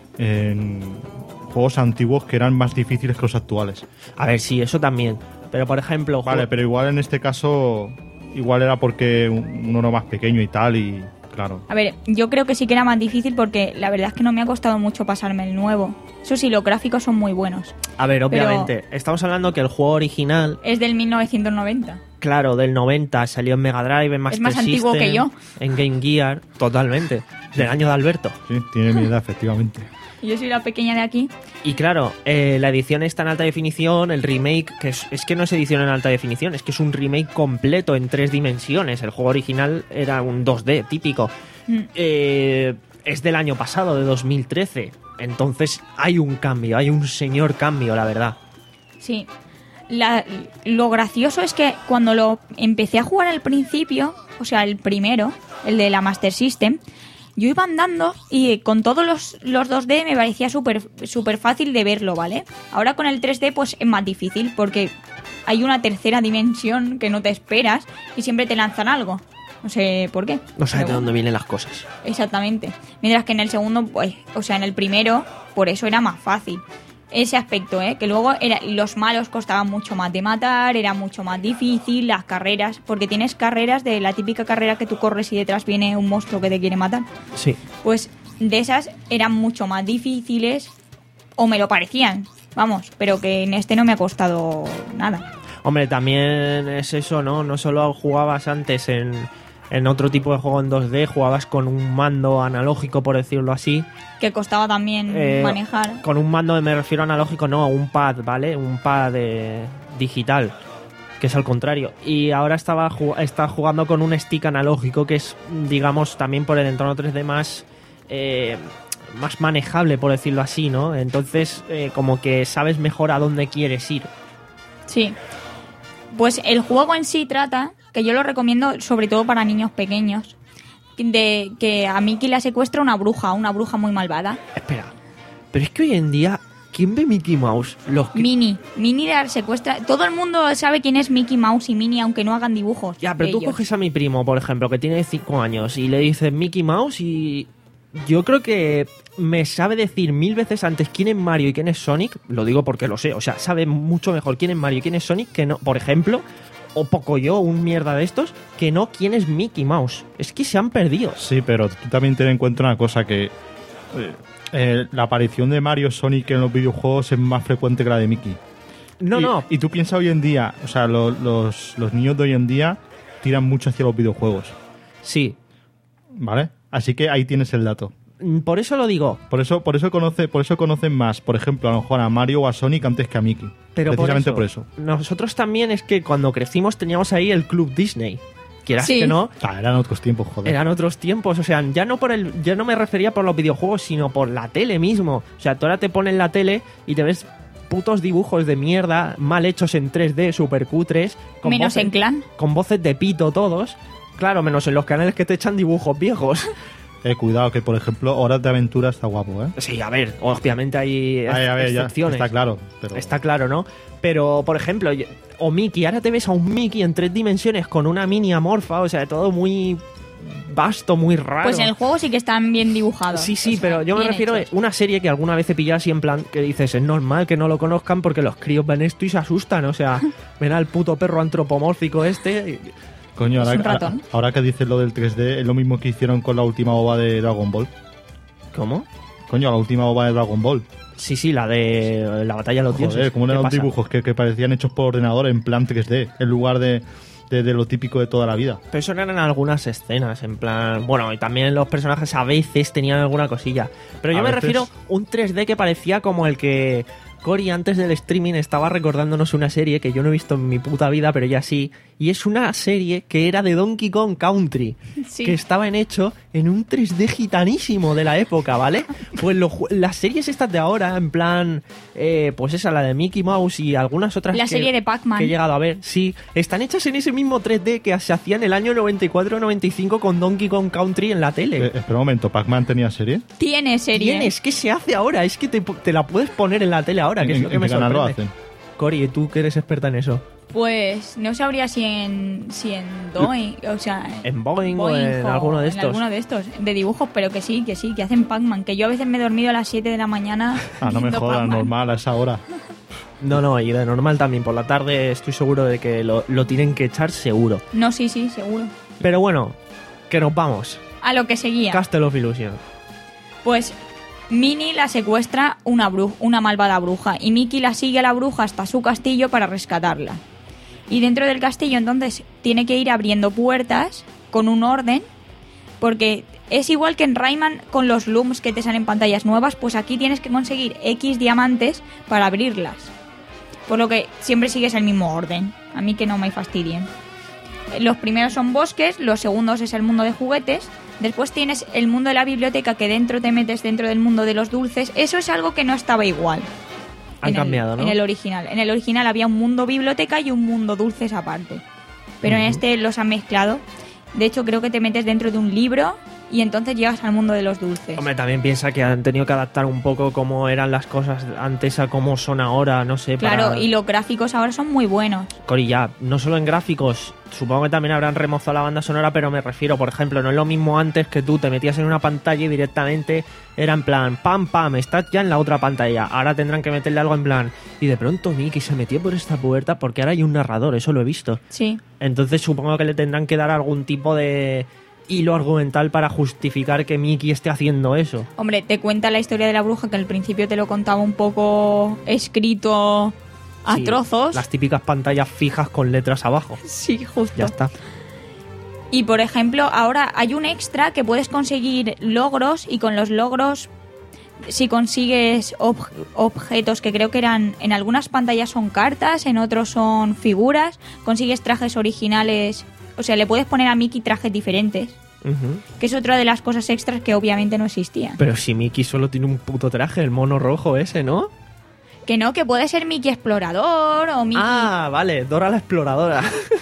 Eh, juegos antiguos que eran más difíciles que los actuales. A ver, sí, eso también. Pero, por ejemplo... Vale, juego- pero igual en este caso, igual era porque uno era más pequeño y tal, y claro. A ver, yo creo que sí que era más difícil porque la verdad es que no me ha costado mucho pasarme el nuevo. Eso sí, los gráficos son muy buenos. A ver, pero- obviamente, estamos hablando que el juego original, Es del mil novecientos noventa. claro, del noventa, salió en Mega Drive, en Master más antiguo System, que yo. en Game Gear, totalmente, del año de Alberto. Sí, tiene mi edad, efectivamente. Yo soy la pequeña de aquí. Y claro, eh, la edición está en alta definición, el remake, que es, es que no es edición en alta definición, es que es un remake completo en tres dimensiones. El juego original era un dos D típico. Mm. Eh, es del año pasado, de dos mil trece. Entonces hay un cambio, hay un señor cambio, la verdad. Sí. La- lo gracioso es que cuando lo empecé a jugar al principio, o sea, el primero, el de la Master System, yo iba andando y con todos los, los dos D me parecía súper súper fácil de verlo, ¿vale? Ahora con el tres D pues es más difícil porque hay una tercera dimensión que no te esperas y siempre te lanzan algo. No sé por qué. No sabes de Pero dónde vienen las cosas. Exactamente. Mientras que en el segundo, pues, o sea, en el primero, por eso era más fácil. Ese aspecto, ¿eh? Que luego era, los malos costaban mucho más de matar, era mucho más difícil, las carreras, porque tienes carreras de la típica carrera que tú corres y detrás viene un monstruo que te quiere matar. Sí. Pues de esas eran mucho más difíciles, o me lo parecían, vamos, pero que en este no me ha costado nada. Hombre, también es eso, ¿no? No solo jugabas antes en, en otro tipo de juego en dos D, jugabas con un mando analógico, por decirlo así. Que costaba también Eh, manejar. Con un mando, me refiero a analógico, no, un pad, ¿vale? Un pad eh, digital, que es al contrario. Y ahora estaba ju- está jugando con un stick analógico, que es, digamos, también por el entorno tres D más... eh, más manejable, por decirlo así, ¿no? Entonces, eh, como que sabes mejor a dónde quieres ir. Sí. Pues el juego en sí trata, que yo lo recomiendo sobre todo para niños pequeños, de que a Mickey la secuestra una bruja, una bruja muy malvada. Espera, pero es que hoy en día, ¿quién ve Mickey Mouse? Los que- Minnie, Minnie la secuestra. Todo el mundo sabe quién es Mickey Mouse y Minnie, aunque no hagan dibujos. Ya, pero de tú ellos. coges a mi primo, por ejemplo, que tiene cinco años, y le dices Mickey Mouse y... Yo creo que me sabe decir mil veces antes quién es Mario y quién es Sonic. Lo digo porque lo sé. O sea, sabe mucho mejor quién es Mario y quién es Sonic que no, por ejemplo, o Pocoyo, un mierda de estos, que no quién es Mickey Mouse. Es que se han perdido. Sí, pero tú también ten en cuenta una cosa, que eh, eh, la aparición de Mario Sonic en los videojuegos es más frecuente que la de Mickey. No, y, no. Y tú piensas hoy en día, o sea, lo- los, los niños de hoy en día tiran mucho hacia los videojuegos, Sí. ¿vale? Así que ahí tienes el dato. Mm, Por eso lo digo. Por eso, por eso conoce, por eso conocen más, por ejemplo, a lo mejor a Mario o a Sonic antes que a Mickey. Pero Precisamente por eso, por eso. Nosotros también es que cuando crecimos teníamos ahí el Club Disney. Quieras Sí. que no, Ah, eran otros tiempos, joder. eran otros tiempos. O sea, ya no por el, ya no me refería por los videojuegos, sino por la tele mismo. O sea, tú ahora te pones la tele y te ves putos dibujos de mierda, mal hechos en tres D, super cutres. con Menos voces- en Clan. Con voces de pito todos. Claro, menos en los canales que te echan dibujos viejos. Eh, cuidado, que por ejemplo, Horas de Aventura está guapo, ¿eh? Sí, a ver, obviamente hay Ay, a ver, ya, excepciones. está claro. Pero... Está claro, ¿no? Pero, por ejemplo, yo- o Mickey, ahora te ves a un Mickey en tres dimensiones con una mini amorfa, o sea, todo muy vasto, muy raro. Pues en el juego sí que están bien dibujados. Sí, sí, O sea, pero yo me bien refiero hechos. a una serie que alguna vez he pillado así en plan que dices, es normal que no lo conozcan porque los críos ven esto y se asustan, o sea, ven al puto perro antropomórfico este. y- Coño, Es ahora, un ratón. ahora- ahora que dices lo del tres D, es lo mismo que hicieron con la última ova de Dragon Ball. ¿Cómo? Coño, la última ova de Dragon Ball. Sí, sí, la de la batalla de los dioses. Joder, como ¿Qué eran los pasa? dibujos que, que parecían hechos por ordenador en plan tres D, en lugar de, de, de lo típico de toda la vida. Pero eso eran algunas escenas, en plan... Bueno, y también los personajes a veces tenían alguna cosilla. Pero yo A me veces. refiero a un tres D que parecía como el que Cory antes del streaming estaba recordándonos una serie que yo no he visto en mi puta vida, pero ya sí, y es una serie que era de Donkey Kong Country, Sí. que estaba en hecho en un tres D gitanísimo de la época, ¿vale? Pues lo ju- las series estas de ahora, en plan, eh, pues esa, la de Mickey Mouse y algunas otras La que, serie de Pac-Man. que he llegado a ver, sí, están hechas en ese mismo tres D que se hacía en el año noventa y cuatro noventa y cinco con Donkey Kong Country en la tele. Eh, espera un momento, ¿Pac-Man tenía serie? Tiene serie. Tienes, ¿qué se hace ahora? Es que te, te la puedes poner en la tele ahora, que ¿En, es lo que en me qué canal lo sorprende. hacen? Cori, tú que eres experta en eso. Pues no sabría si en si en Boeing, o sea, En Boeing o en alguno de estos. En alguno de estos, de dibujos, pero que sí, que sí, que hacen Pac-Man, que yo a veces me he dormido a las siete de la mañana. Ah, no me viendo jodas, Pac-Man. normal a esa hora. No, no, y de normal también. Por la tarde estoy seguro de que lo, lo tienen que echar seguro. No, sí, sí, seguro. Pero bueno, que nos vamos. A lo que seguía. Castle of Illusion. Pues Minnie la secuestra una, bru- una malvada bruja y Mickey la sigue a la bruja hasta su castillo para rescatarla. Y dentro del castillo entonces tiene que ir abriendo puertas con un orden, porque es igual que en Rayman con los looms que te salen pantallas nuevas, pues aquí tienes que conseguir X diamantes para abrirlas. Por lo que siempre sigues el mismo orden. A mí que no me fastidien. Los primeros son bosques, los segundos es el mundo de juguetes. Después tienes el mundo de la biblioteca, que dentro te metes dentro del mundo de los dulces. Eso es algo que no estaba igual. Han en el- cambiado, ¿no? En el original. En el original había un mundo biblioteca y un mundo dulces aparte. Pero en Ujú. este los han mezclado. De hecho, creo que te metes dentro de un libro y entonces llegas al mundo de los dulces. Hombre, también piensa que han tenido que adaptar un poco cómo eran las cosas antes a cómo son ahora, no sé. Claro, para... y los gráficos ahora son muy buenos. Cori, ya, no solo en gráficos, supongo que también habrán remozado la banda sonora, pero me refiero, por ejemplo, no es lo mismo antes que tú te metías en una pantalla y directamente era en plan, pam, pam, estás ya en la otra pantalla. Ahora tendrán que meterle algo en plan, y de pronto Mickey se metió por esta puerta porque ahora hay un narrador, eso lo he visto. Sí. Entonces supongo que le tendrán que dar algún tipo de hilo argumental para justificar que Mickey esté haciendo eso. Hombre, te cuenta la historia de la bruja, que al principio te lo contaba un poco escrito a Sí, trozos. Las típicas pantallas fijas con letras abajo. Sí, justo. Ya está. Y por ejemplo, ahora hay un extra que puedes conseguir logros, y con los logros, si consigues ob- objetos que creo que eran, en algunas pantallas son cartas, en otros son figuras, consigues trajes originales, o sea, le puedes poner a Mickey trajes diferentes, Ujú. que es otra de las cosas extras que obviamente no existían. Pero si Mickey solo tiene un puto traje, el mono rojo ese, ¿no? Que no, que puede ser Mickey explorador o Mickey... Ah, vale, Dora la exploradora.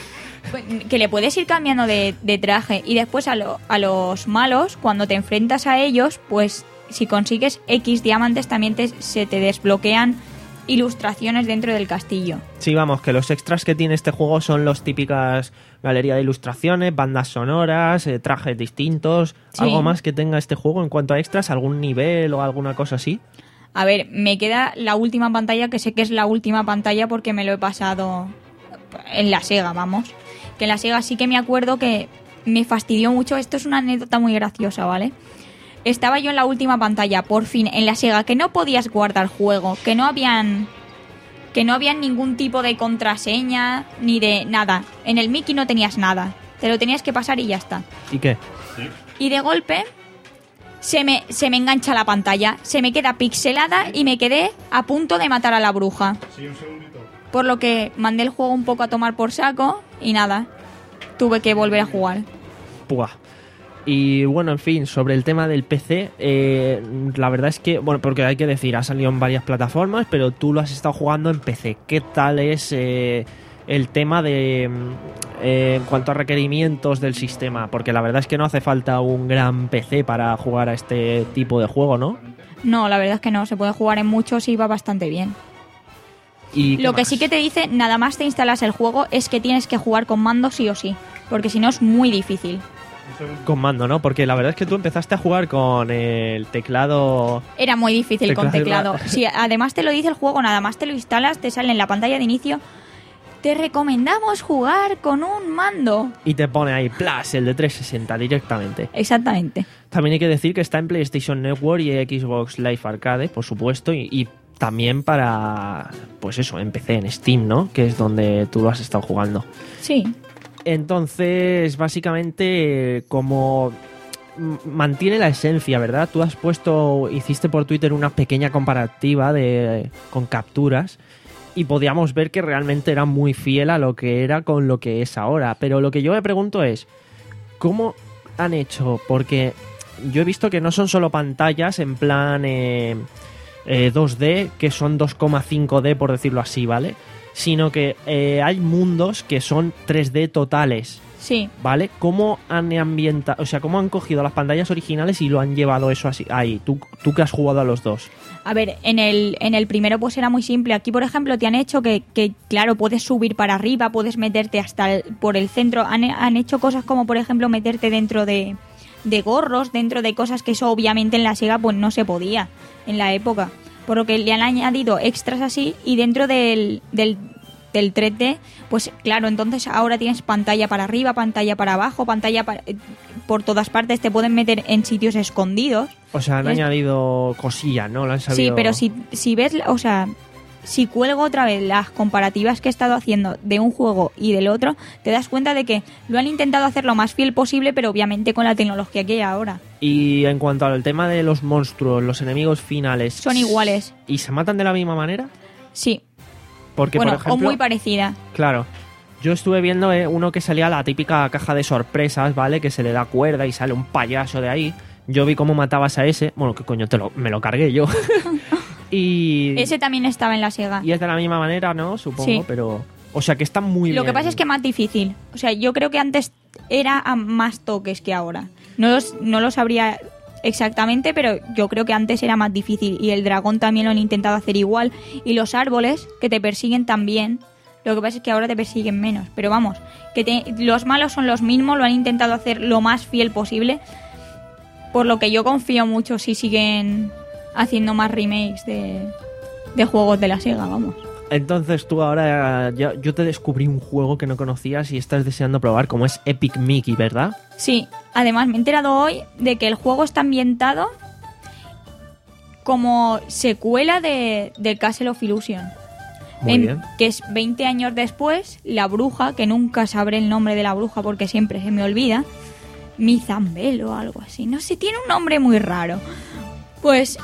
Que le puedes ir cambiando de, de traje. Y después a, lo- a los malos, cuando te enfrentas a ellos, pues si consigues X diamantes también te- se te desbloquean ilustraciones dentro del castillo. Sí, vamos, que los extras que tiene este juego son los típicas galería de ilustraciones, bandas sonoras, eh, trajes distintos. Sí. ¿Algo más que tenga este juego en cuanto a extras? ¿Algún nivel o alguna cosa así? A ver, me queda la última pantalla, que sé que es la última pantalla porque me lo he pasado en la Sega, vamos. Que en la Sega sí que me acuerdo que me fastidió mucho. Esto es una anécdota muy graciosa, ¿vale? Estaba yo en la última pantalla, por fin, en la Sega, que no podías guardar juego, que no habían... que no habían ningún tipo de contraseña, ni de nada. En el Mickey no tenías nada. Te lo tenías que pasar y ya está. ¿Y qué? Y de golpe se me, se me engancha la pantalla, se me queda pixelada y me quedé a punto de matar a la bruja. Por lo que mandé el juego un poco a tomar por saco y nada, tuve que volver a jugar. Puah. Y bueno, en fin, sobre el tema del P C, eh, la verdad es que, bueno, porque hay que decir, ha salido en varias plataformas, pero tú lo has estado jugando en P C. ¿Qué tal es eh, el tema de mm, eh, en cuanto a requerimientos del sistema? Porque la verdad es que no hace falta un gran P C para jugar a este tipo de juego, ¿no? No, la verdad es que no, se puede jugar en muchos y va bastante bien. ¿Y qué Lo que más? sí que te dice, nada más te instalas el juego, es que tienes que jugar con mando sí o sí, porque si no es muy difícil. Con mando, ¿no? Porque la verdad es que tú empezaste a jugar con el teclado... Era muy difícil con Teclado. teclado. Si además te lo dice el juego, nada más te lo instalas, te sale en la pantalla de inicio, te recomendamos jugar con un mando. Y te pone ahí, plus, el de trescientos sesenta directamente. Exactamente. También hay que decir que está en PlayStation Network y Xbox Live Arcade, por supuesto, y, y también para, pues eso, en P C, en Steam, ¿no? Que es donde tú lo has estado jugando. Sí. Entonces, básicamente, como m- mantiene la esencia, ¿verdad? Tú has puesto, hiciste por Twitter una pequeña comparativa de con capturas y podíamos ver que realmente era muy fiel a lo que era con lo que es ahora. Pero lo que yo me pregunto es, ¿cómo han hecho? Porque yo he visto que no son solo pantallas en plan eh, eh, dos D, que son dos coma cinco D por decirlo así, ¿vale? Sino que eh, hay mundos que son tres D totales. Sí. ¿Vale? ¿Cómo han ambientado, o sea, cómo han cogido las pantallas originales y lo han llevado eso así ahí? Tú, tú que has jugado a los dos. A ver, en el, en el primero pues era muy simple. Aquí, por ejemplo, te han hecho que, que claro, puedes subir para arriba, puedes meterte hasta el- por el centro. Han, han hecho cosas como, por ejemplo, meterte dentro de, de gorros, dentro de cosas que eso obviamente en la Sega pues no se podía en la época. Por lo que le han añadido extras así y dentro del... del del tres D, pues claro, entonces ahora tienes pantalla para arriba, pantalla para abajo, pantalla para, eh, por todas partes, te pueden meter en sitios escondidos. O sea, han Es- añadido cosillas, ¿no? Lo han Sí, sabido... pero si, si ves, la- o sea, si cuelgo otra vez las comparativas que he estado haciendo de un juego y del otro, te das cuenta de que lo han intentado hacer lo más fiel posible, pero obviamente con la tecnología que hay ahora. Y en cuanto al tema de los monstruos, los enemigos finales... Son iguales. ¿Y se matan de la misma manera? Sí, Porque, bueno, por ejemplo... o muy parecida. Claro. Yo estuve viendo eh, uno que salía la típica caja de sorpresas, ¿vale? Que se le da cuerda y sale un payaso de ahí. Yo vi cómo matabas a ese. Bueno, que coño, te lo, me lo cargué yo. y... Ese también estaba en la Sega. Y es de la misma manera, ¿no? Supongo, Sí. pero... O sea, que está muy bien. Lo que pasa es que es más difícil. O sea, yo creo que antes era a más toques que ahora. No los, no lo sabría exactamente, pero yo creo que antes era más difícil. Y el dragón también lo han intentado hacer igual. Y los árboles que te persiguen también. Lo que pasa es que ahora te persiguen menos. Pero vamos, que te- los malos son los mismos. Lo han intentado hacer lo más fiel posible. Por lo que yo confío mucho si siguen haciendo más remakes de, de juegos de la Sega, vamos. Entonces tú ahora... Yo, yo te descubrí un juego que no conocías y estás deseando probar, como es Epic Mickey, ¿verdad? Sí, además me he enterado hoy de que el juego está ambientado como secuela de, del Castle of Illusion. Muy En- bien. Que es veinte años después, la bruja, que nunca sabré el nombre de la bruja porque siempre se me olvida, Mizambel o algo así, no sé, tiene un nombre muy raro. Pues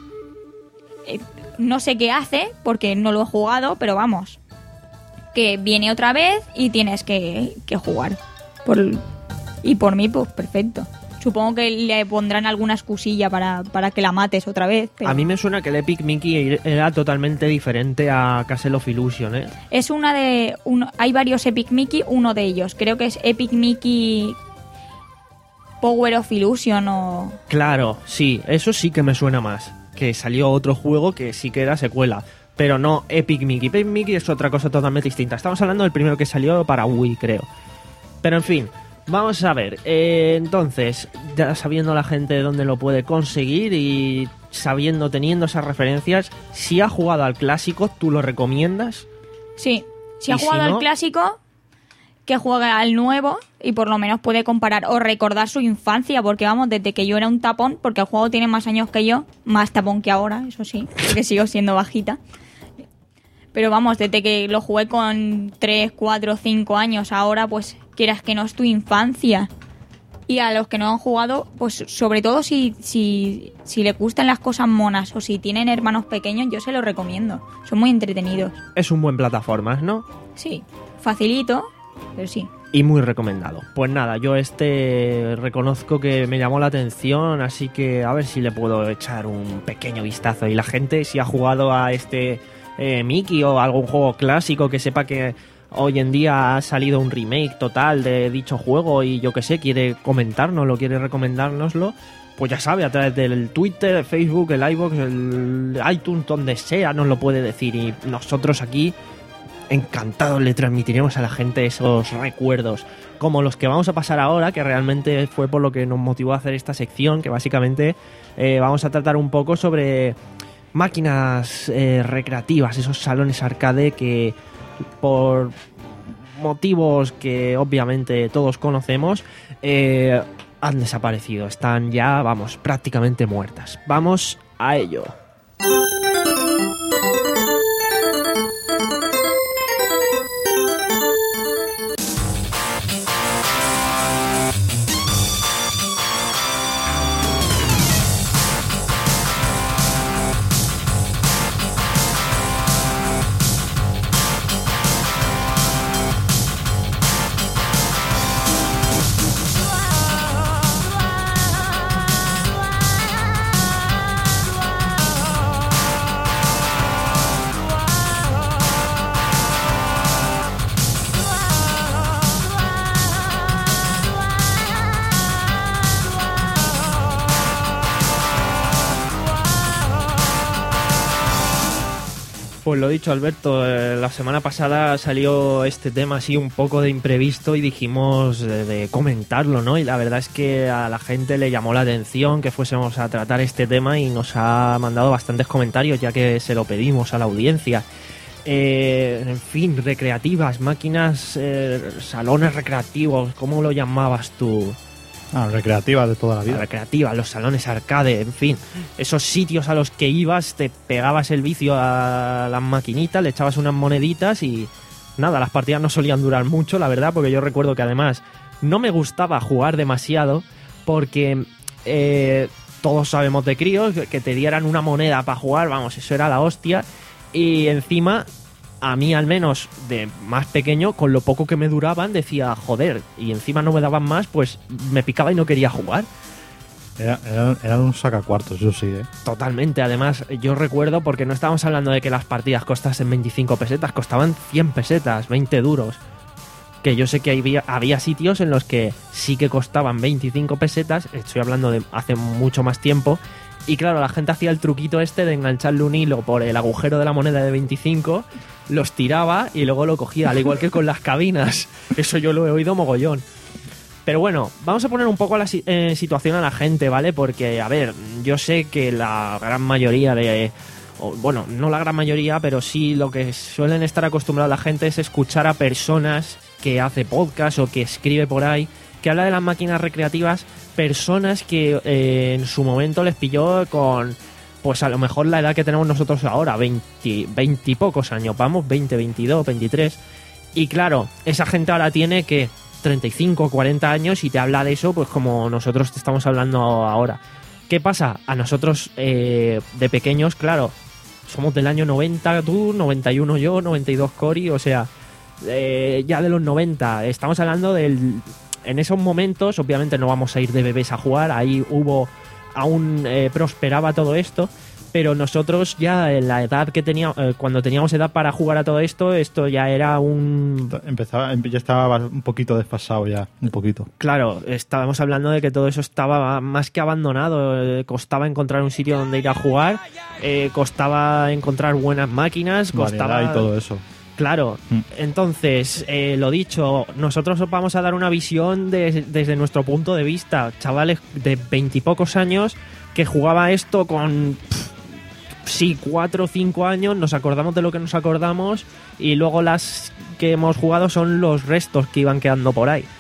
eh, no sé qué hace porque no lo he jugado, pero vamos, que viene otra vez y tienes que, que jugar. Por, y por mí, pues perfecto. Supongo que le pondrán alguna excusilla para, para que la mates otra vez. Pero A mí me suena que el Epic Mickey era totalmente diferente a Castle of Illusion, ¿eh? es una de... Uno, hay varios Epic Mickey, uno de ellos. Creo que es Epic Mickey Power of Illusion o... Claro, sí, eso sí que me suena más. Que salió otro juego que sí que era secuela. Pero no Epic Mickey. Epic Mickey es otra cosa totalmente distinta. Estamos hablando del primero que salió para Wii, creo. Pero en fin, vamos a ver. Eh, entonces, ya sabiendo la gente de dónde lo puede conseguir y sabiendo, teniendo esas referencias, si ha jugado al clásico, ¿tú lo recomiendas? Sí, si ¿Y ha si jugado no? al clásico, que juegue al nuevo y por lo menos puede comparar o recordar su infancia, porque vamos, desde que yo era un tapón, porque el juego tiene más años que yo, más tapón que ahora, eso sí, porque sigo siendo bajita. Pero vamos, desde que lo jugué con tres, cuatro, cinco años, ahora pues quieras que no es tu infancia. Y a los que no han jugado, pues sobre todo si, si, si les gustan las cosas monas o si tienen hermanos pequeños, yo se los recomiendo. Son muy entretenidos. Es un buen plataformas, ¿no? Sí, facilito, pero sí. Y muy recomendado. Pues nada, yo este reconozco que me llamó la atención, así que a ver si le puedo echar un pequeño vistazo. Y la gente, si ha jugado a este eh, Mickey o algún juego clásico, que sepa que hoy en día ha salido un remake total de dicho juego y yo que sé, quiere comentárnoslo, quiere recomendárnoslo, pues ya sabe, a través del Twitter, el Facebook, el iVoox, el iTunes, donde sea, nos lo puede decir. Y nosotros aquí encantados le transmitiremos a la gente esos recuerdos, como los que vamos a pasar ahora, que realmente fue por lo que nos motivó a hacer esta sección, que básicamente eh, vamos a tratar un poco sobre máquinas eh, recreativas, esos salones arcade que por motivos que obviamente todos conocemos eh, han desaparecido, están ya, vamos, prácticamente muertas. Vamos a ello. Pues lo dicho, Alberto, eh, la semana pasada salió este tema así un poco de imprevisto y dijimos de, de comentarlo, ¿no? Y la verdad es que a la gente le llamó la atención que fuésemos a tratar este tema y nos ha mandado bastantes comentarios ya que se lo pedimos a la audiencia. Eh, en fin, recreativas, máquinas, eh, salones recreativos, ¿cómo lo llamabas tú? Ah, recreativas de toda la vida. Recreativas, los salones arcade, en fin, esos sitios a los que ibas, te pegabas el vicio a las maquinitas, le echabas unas moneditas y nada, las partidas no solían durar mucho, la verdad, porque yo recuerdo que además no me gustaba jugar demasiado porque eh, todos sabemos de críos que te dieran una moneda para jugar, vamos, eso era la hostia. Y encima, a mí al menos de más pequeño, con lo poco que me duraban, decía, joder, y encima no me daban más, pues me picaba y no quería jugar. Era, era, era un sacacuartos, eso sí, ¿eh? Totalmente, además yo recuerdo, porque no estábamos hablando de que las partidas costasen veinticinco pesetas, costaban cien pesetas, veinte duros. Que yo sé que había, había sitios en los que sí que costaban veinticinco pesetas, estoy hablando de hace mucho más tiempo. Y claro, la gente hacía el truquito este de engancharle un hilo por el agujero de la moneda de veinticinco, los tiraba y luego lo cogía, al igual que con las cabinas. Eso yo lo he oído mogollón. Pero bueno, vamos a poner un poco la eh, situación a la gente, ¿vale? Porque, a ver, yo sé que la gran mayoría de... O, bueno, no la gran mayoría, pero sí lo que suelen estar acostumbrada la gente es escuchar a personas que hace podcast o que escribe por ahí, que habla de las máquinas recreativas, personas que eh, en su momento les pilló con, pues a lo mejor la edad que tenemos nosotros ahora, veinte, veinte y pocos años, vamos, veinte, veintidós, veintitrés. Y claro, esa gente ahora tiene que treinta y cinco, cuarenta años y te habla de eso, pues como nosotros te estamos hablando ahora. ¿Qué pasa? A nosotros eh, de pequeños, claro, somos del año noventa tú, noventa y uno yo, noventa y dos Cori, o sea, eh, ya de los noventa. Estamos hablando del... En esos momentos, obviamente no vamos a ir de bebés a jugar, ahí hubo, aún eh, prosperaba todo esto, pero nosotros ya en la edad que teníamos, eh, cuando teníamos edad para jugar a todo esto, esto ya era un... Empezaba, ya estaba un poquito desfasado ya, un poquito. Claro, estábamos hablando de que todo eso estaba más que abandonado, eh, costaba encontrar un sitio donde ir a jugar, eh, costaba encontrar buenas máquinas, costaba... Variedad y todo eso. Claro, entonces, eh, lo dicho, nosotros os vamos a dar una visión de, desde nuestro punto de vista, chavales de veintipocos años que jugaba esto con, pff, sí, cuatro o cinco años, nos acordamos de lo que nos acordamos y luego las que hemos jugado son los restos que iban quedando por ahí.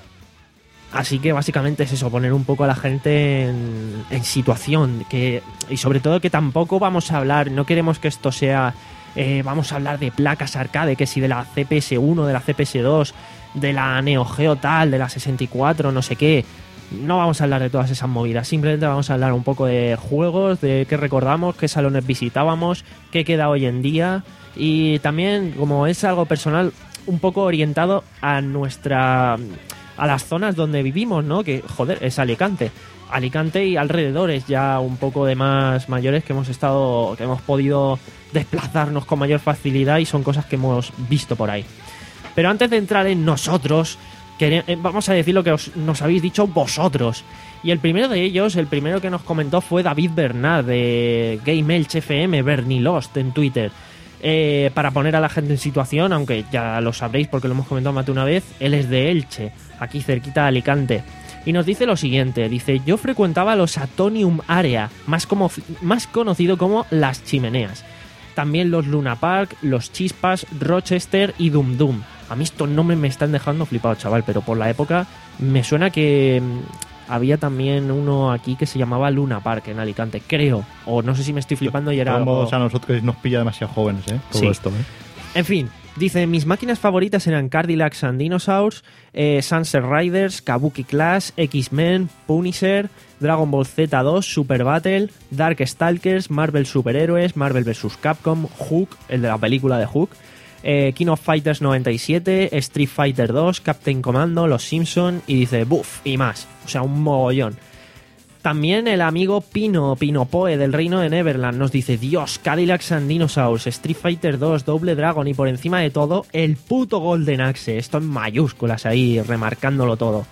Así que básicamente es eso, poner un poco a la gente en, en situación, que y sobre todo que tampoco vamos a hablar, no queremos que esto sea... Eh, vamos a hablar de placas arcade, que si de la C P S uno, de la C P S dos, de la Neo Geo tal, de la sesenta y cuatro, no sé qué. No vamos a hablar de todas esas movidas, simplemente vamos a hablar un poco de juegos, de qué recordamos, qué salones visitábamos, qué queda hoy en día y también, como es algo personal, un poco orientado a nuestra... a las zonas donde vivimos, ¿no? Que, joder, es Alicante. Alicante y alrededores, ya un poco de más mayores que hemos estado, que hemos podido desplazarnos con mayor facilidad y son cosas que hemos visto por ahí. Pero antes de entrar en nosotros, quere- vamos a decir lo que os, nos habéis dicho vosotros. Y el primero de ellos, el primero que nos comentó fue David Bernard de Game Elche F M, Bernie Lost en Twitter. Eh, para poner a la gente en situación, aunque ya lo sabréis porque lo hemos comentado más de una vez, él es de Elche, aquí cerquita de Alicante. Y nos dice lo siguiente, dice, yo frecuentaba los Atonium Area, más, como, más conocido como las chimeneas. También los Luna Park, los Chispas, Rochester y Dum Dum. A mí estos nombres me están dejando flipado, chaval, pero por la época me suena que mmm, había también uno aquí que se llamaba Luna Park en Alicante, creo. O no sé si me estoy flipando y era algo... Modos a nosotros nos pilla demasiado jóvenes, ¿eh? Todo sí. esto, ¿eh? En fin, dice, mis máquinas favoritas eran Cadillacs and Dinosaurs, eh, Sunset Riders, Kabuki Clash, X-Men, Punisher, Dragon Ball Z dos, Super Battle, Dark Stalkers, Marvel Superhéroes, Marvel versus. Capcom, Hook, el de la película de Hook, eh, King of Fighters noventa y siete, Street Fighter dos, Captain Commando, Los Simpson y dice, buff, y más, o sea, un mogollón. También el amigo Pino, Pino Poe del Reino de Neverland nos dice, Dios, Cadillacs and Dinosaurs, Street Fighter dos, Double Dragon y por encima de todo, el puto Golden Axe. Esto en mayúsculas ahí, remarcándolo todo.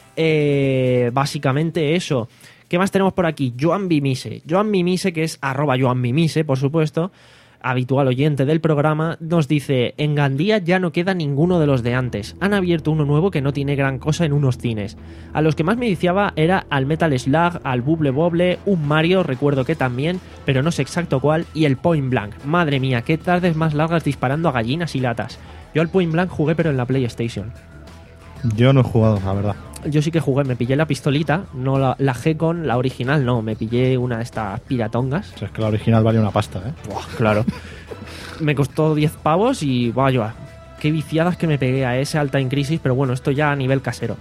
Eh, básicamente eso. ¿Qué más tenemos por aquí? Joan Bimise. Joan Bimise, que es arroba Joan Bimise, por supuesto. habitual oyente del programa, nos dice: en Gandía ya no queda ninguno de los de antes. Han abierto uno nuevo que no tiene gran cosa en unos cines. A los que más me viciaba era al Metal Slug, al Bubble Bobble, un Mario, recuerdo que también, pero no sé exacto cuál, y el Point Blank. Madre mía, qué tardes más largas disparando a gallinas y latas. Yo al Point Blank jugué, pero en la PlayStation. Yo no he jugado, la verdad. Yo sí que jugué, me pillé la pistolita, no la, la G-Con, la original no, me pillé una de estas piratongas. O sea, es que la original vale una pasta, ¿eh? Buah, claro. Me costó diez pavos y, vaya, qué viciadas que me pegué a ese Alta in Crisis, pero bueno, esto ya a nivel casero.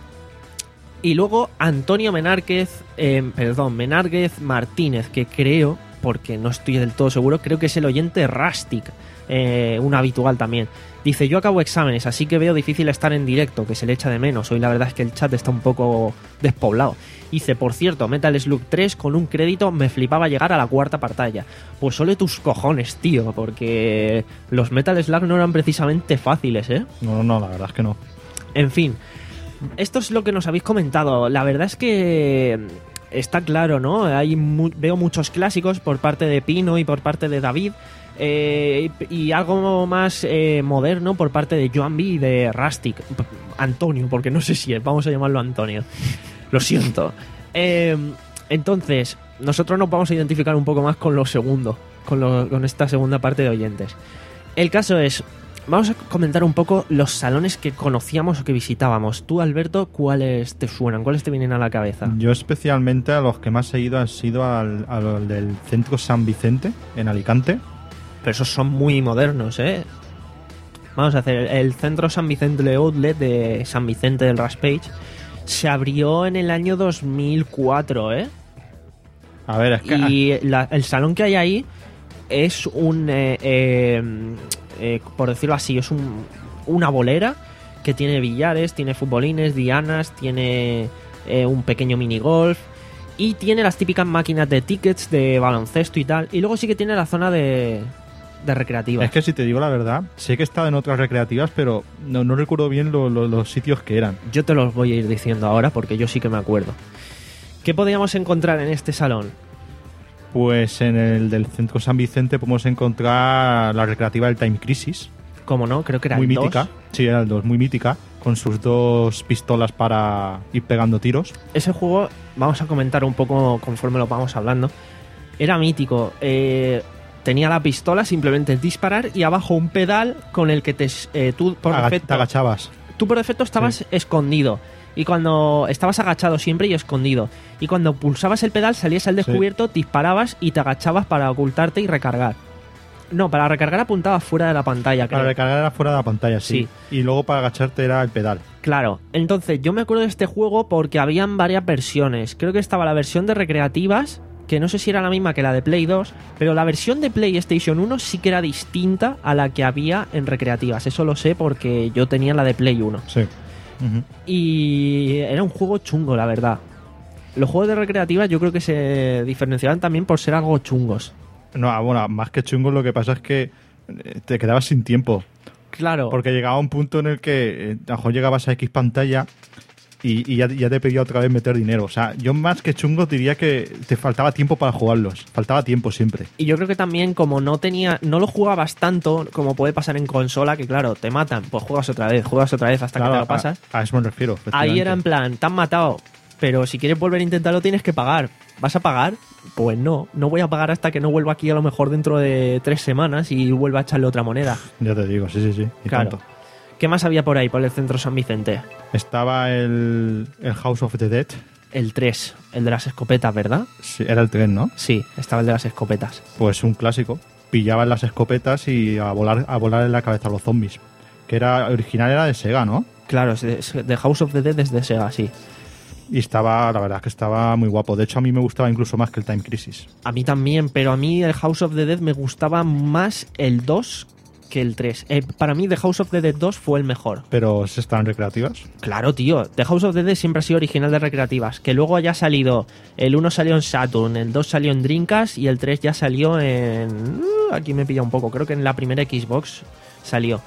Y luego Antonio Menárquez, eh, perdón, Menárquez Martínez, que creo, porque no estoy del todo seguro, creo que es el oyente Rustic, eh, un habitual también. Dice: yo acabo exámenes, así que veo difícil estar en directo, que se le echa de menos. Hoy la verdad es que el chat está un poco despoblado. Dice: por cierto, Metal Slug tres con un crédito me flipaba llegar a la cuarta pantalla. Pues solo tus cojones, tío, porque los Metal Slug no eran precisamente fáciles, ¿eh? No, no, la verdad es que no. En fin, esto es lo que nos habéis comentado. La verdad es que está claro, ¿no? Hay mu- veo muchos clásicos por parte de Pino y por parte de David. Eh, y algo más eh, moderno por parte de Joan B y de Rustic. Antonio, porque no sé si es, vamos a llamarlo Antonio. Lo siento. Eh, entonces, nosotros nos vamos a identificar un poco más con lo segundo, con, lo, con esta segunda parte de oyentes. El caso es, vamos a comentar un poco los salones que conocíamos o que visitábamos. Tú, Alberto, ¿cuáles te suenan? ¿Cuáles te vienen a la cabeza? Yo especialmente a los que más he ido han sido al, al del Centro San Vicente, en Alicante. Pero esos son muy modernos, ¿eh? Vamos a hacer el Centro San Vicente Outlet de San Vicente del Raspage. Se abrió en el año dos mil cuatro, ¿eh? A ver, es que... Y la- el salón que hay ahí es un... Eh, eh, eh, por decirlo así, es un, una bolera que tiene billares, tiene futbolines, dianas, tiene eh, un pequeño minigolf y tiene las típicas máquinas de tickets de baloncesto y tal. Y luego sí que tiene la zona de, de recreativa. Es que si te digo la verdad, sé que he estado en otras recreativas, pero no, no recuerdo bien lo- lo- los sitios que eran. Yo te los voy a ir diciendo ahora porque yo sí que me acuerdo. ¿Qué podíamos encontrar en este salón? Pues en el del Centro San Vicente podemos encontrar la recreativa del Time Crisis, Como no, creo que era muy el dos. mítica. Sí, era el dos, muy mítica, con sus dos pistolas para ir pegando tiros. Ese juego, vamos a comentar un poco conforme lo vamos hablando, era mítico. Eh, tenía la pistola, simplemente disparar y abajo un pedal con el que te, eh, tú por Aga- defecto... te agachabas. Tú por defecto estabas escondido. Y cuando estabas agachado siempre y escondido. Y cuando pulsabas el pedal salías al descubierto, disparabas y te agachabas para ocultarte y recargar. No, para recargar apuntabas fuera de la pantalla, creo. Para recargar era fuera de la pantalla, sí. Y luego para agacharte era el pedal. Claro, entonces yo me acuerdo de este juego porque habían varias versiones. Creo que estaba la versión de recreativas, que no sé si era la misma que la de Play dos, pero la versión de PlayStation uno sí que era distinta a la que había en recreativas. Eso lo sé porque yo tenía la de Play uno. Sí. Ujú. Y era un juego chungo, la verdad. Los juegos de recreativas yo creo que se diferenciaban también por ser algo chungos. No, bueno, más que chungo, lo que pasa es que eh, te quedabas sin tiempo. Claro. Porque llegaba un punto en el que eh, a lo mejor llegabas a X pantalla y, y ya, ya te pedía otra vez meter dinero. O sea, yo más que chungo diría que te faltaba tiempo para jugarlos. Faltaba tiempo siempre. Y yo creo que también como no tenía, no lo jugabas tanto como puede pasar en consola, que claro, te matan, pues juegas otra vez, juegas otra vez hasta Claro, que te lo a- pasas. A, eso me refiero. Ahí efectivamente. era en plan, te han matado, pero si quieres volver a intentarlo tienes que pagar. ¿Vas a pagar? Pues no, no voy a pagar hasta que no vuelva aquí a lo mejor dentro de tres semanas y vuelva a echarle otra moneda. Ya te digo, sí, sí, sí. Y Claro. tanto. ¿Qué más había por ahí, por el centro San Vicente? Estaba el, el House of the Dead. El tres, el de las escopetas, ¿verdad? Sí, era el tren, ¿no? Sí, estaba el de las escopetas. Pues un clásico. Pillaban las escopetas y a volar, a volar en la cabeza a los zombies. Que era original era de Sega, ¿no? Claro, es de, es de House of the Dead desde Sega, sí. Y estaba, la verdad, que estaba muy guapo. De hecho, a mí me gustaba incluso más que el Time Crisis. A mí también, pero a mí el House of the Dead me gustaba más el dos que el tres. Eh, para mí The House of the Dead dos fue el mejor. Pero ¿se están recreativas? Claro, tío. The House of the Dead siempre ha sido original de recreativas. Que luego haya salido... El uno salió en Saturn, el dos salió en Dreamcast y el tres ya salió en... Uh, aquí me pilla un poco. Creo que en la primera Xbox salió.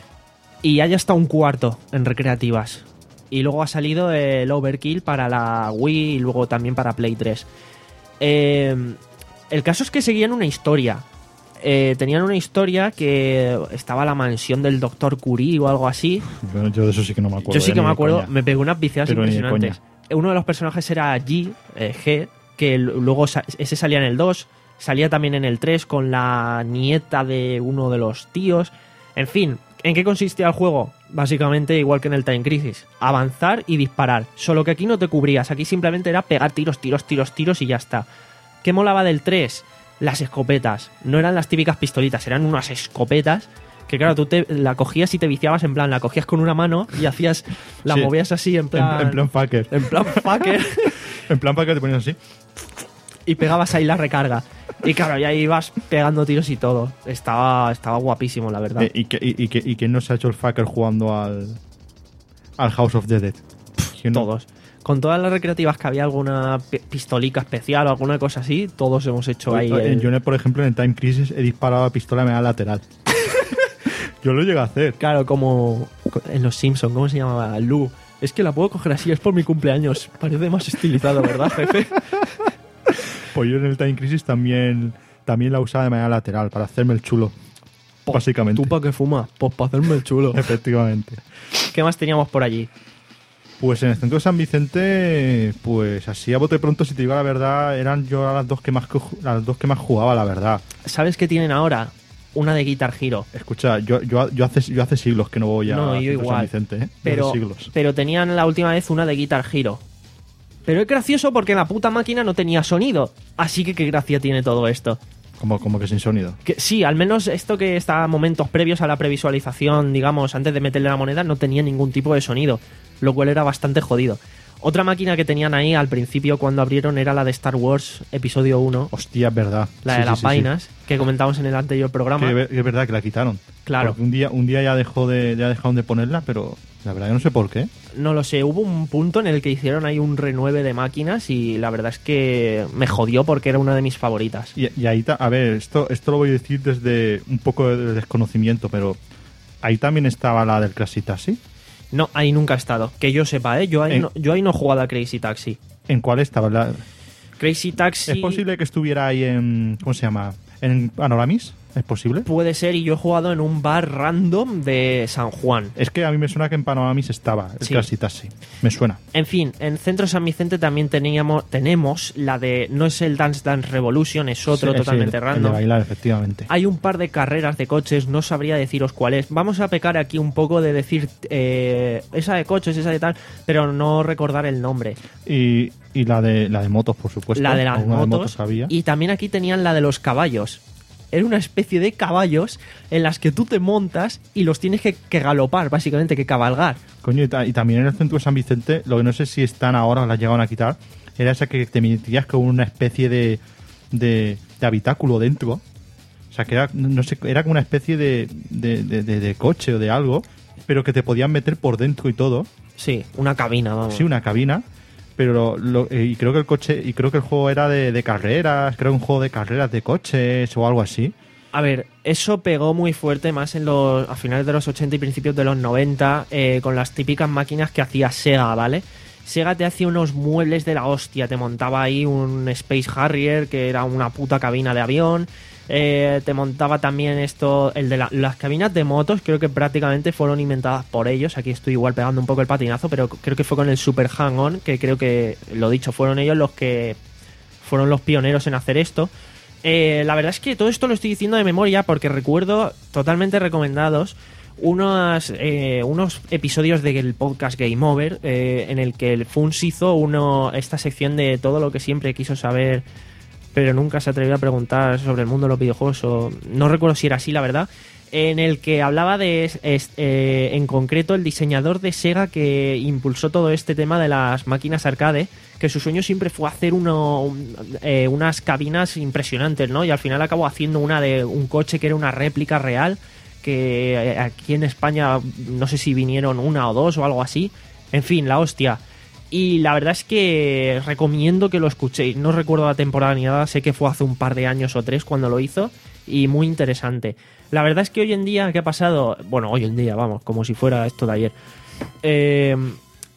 Y haya hasta un cuarto en recreativas. Y luego ha salido el Overkill para la Wii y luego también para Play tres. Eh, el caso es que seguían una historia. eh, tenían una historia que estaba la mansión del doctor Curie o algo así. Yo, yo de eso sí que no me acuerdo. Yo sí que ni me de acuerdo, coña. me pegué unas viciadas Pero ni de impresionantes. Uno de los personajes era G, eh, G, que l- luego sa- ese salía en el dos, salía también en el tres con la nieta de uno de los tíos. En fin, ¿en qué consistía el juego? Básicamente igual que en el Time Crisis, avanzar y disparar. Solo que aquí no te cubrías, aquí simplemente era pegar tiros, tiros, tiros, tiros y ya está. ¿Qué molaba del tres? Las escopetas. No eran las típicas pistolitas, eran unas escopetas que claro, tú te, la cogías y te viciabas en plan, la cogías con una mano y hacías, la Sí. movías así en plan... En, en plan fucker. en plan fucker En plan fucker te ponías así. y pegabas ahí la recarga. Y claro, y ahí ibas pegando tiros y todo. Estaba, estaba guapísimo, la verdad. Eh, ¿Y, que, y, y, que, ¿Y quién no se ha hecho el fucker jugando al, al House of the Dead? ¿Quién no? Todos. Con todas las recreativas que había alguna pi- pistolica especial o alguna cosa así, todos hemos hecho ahí. En el- Yo, por ejemplo, en el Time Crisis he disparado a pistola de manera lateral. Yo lo llegué a hacer. Claro, como en Los Simpsons, ¿cómo se llamaba? Lu. Es que la puedo coger así, es por mi cumpleaños. Parece más estilizado, ¿verdad, jefe? Pues yo en el Time Crisis también, también la usaba de manera lateral para hacerme el chulo. Básicamente. ¿Tú para qué fumas? Pues para hacerme el chulo. Efectivamente. ¿Qué más teníamos por allí? Pues en el centro de San Vicente, pues así a bote pronto, si te digo la verdad, eran yo las dos que más que ju- las dos que más jugaba, la verdad. ¿Sabes qué tienen ahora? Una de Guitar Hero. Escucha, yo, yo, yo, hace, yo hace siglos que no voy a No, yo centro de igual. San Vicente, ¿eh? Pero, Hace siglos. pero tenían la última vez una de Guitar Hero. Pero es gracioso porque la puta máquina no tenía sonido. Así que qué gracia tiene todo esto. Como, como que sin sonido. Que, sí, al menos esto que está a momentos previos a la previsualización, digamos, antes de meterle la moneda, no tenía ningún tipo de sonido. Lo cual era bastante jodido. Otra máquina que tenían ahí al principio cuando abrieron era la de Star Wars Episodio uno. Hostia, es verdad. La Sí, de sí, las sí, sí. vainas, que comentamos en el anterior programa. Que, que es verdad que la quitaron. Claro. Porque un día, un día ya dejó de, ya dejaron de ponerla, pero la verdad que no sé por qué. No lo sé, hubo un punto en el que hicieron ahí un renueve de máquinas y la verdad es que me jodió porque era una de mis favoritas. Y, y ahí, ta- a ver, esto, esto lo voy a decir desde un poco de desconocimiento, pero ahí también estaba la del Crazy Taxi. No, ahí nunca he estado. Que yo sepa, ¿eh? Yo ahí, En- no, yo ahí no he jugado a Crazy Taxi. ¿En cuál estaba? La- Crazy Taxi ¿Es posible que estuviera ahí en... ¿Cómo se llama? ¿En Panoramis? ¿Es posible? puede ser, y yo he jugado en un bar random de San Juan. Es que a mí me suena que en Panoramis estaba el Sí. Crazy Taxi. Me suena. En fin, en Centro San Vicente también teníamos, tenemos la de... No es el Dance Dance Revolution, es otro Sí, sí, totalmente el- el random. de bailar, efectivamente. Hay un par de carreras de coches, no sabría deciros cuál es. Vamos a pecar aquí un poco de decir eh, esa de coches, esa de tal, pero no recordar el nombre. Y, y la de la de motos, por supuesto. La de las Alguna de motos. había. Y también aquí tenían la de los caballos. Era una especie de caballos en las que tú te montas y los tienes que, que galopar, básicamente, que cabalgar. Coño, y, ta- y también en el centro de San Vicente, lo que no sé si están ahora o las llegaron a quitar, era esa que te metías con una especie de, de, de habitáculo dentro. O sea, que era, no sé, era como una especie de, de, de- de- de coche o de algo, pero que te podían meter por dentro y todo. Sí, una cabina, vamos. Sí, una cabina. Pero lo- eh, y creo que el coche y creo que el juego era de, de carreras, creo que un juego de carreras de coches o algo así. A ver, eso pegó muy fuerte más en los a finales de los ochenta y principios de los noventa eh, con las típicas máquinas que hacía Sega, ¿vale? Sega te hacía unos muebles de la hostia, te montaba ahí un Space Harrier que era una puta cabina de avión, eh, te montaba también esto, el de la- las cabinas de motos, creo que prácticamente fueron inventadas por ellos, aquí estoy igual pegando un poco el patinazo, pero creo que fue con el Super Hang-On, que creo que, lo dicho, fueron ellos los que fueron los pioneros en hacer esto. Eh, la verdad es que todo esto lo estoy diciendo de memoria porque recuerdo totalmente recomendados unos, eh, unos episodios del podcast Game Over eh, en el que el Funs hizo uno, esta sección de todo lo que siempre quiso saber pero nunca se atrevió a preguntar sobre el mundo de los videojuegos o no recuerdo si era así la verdad, en el que hablaba de es- eh, en concreto el diseñador de Sega que impulsó todo este tema de las máquinas arcade, que su sueño siempre fue hacer uno, un- eh, unas cabinas impresionantes, ¿no? Y al final acabó haciendo una de un coche que era una réplica real, que eh, aquí en España no sé si vinieron una o dos o algo así. En fin, la hostia. Y la verdad es que recomiendo que lo escuchéis. No recuerdo la temporada ni nada, sé que fue hace un par de años o tres cuando lo hizo y muy interesante. La verdad es que hoy en día, ¿qué ha pasado? Bueno, hoy en día, vamos, como si fuera esto de ayer. Eh,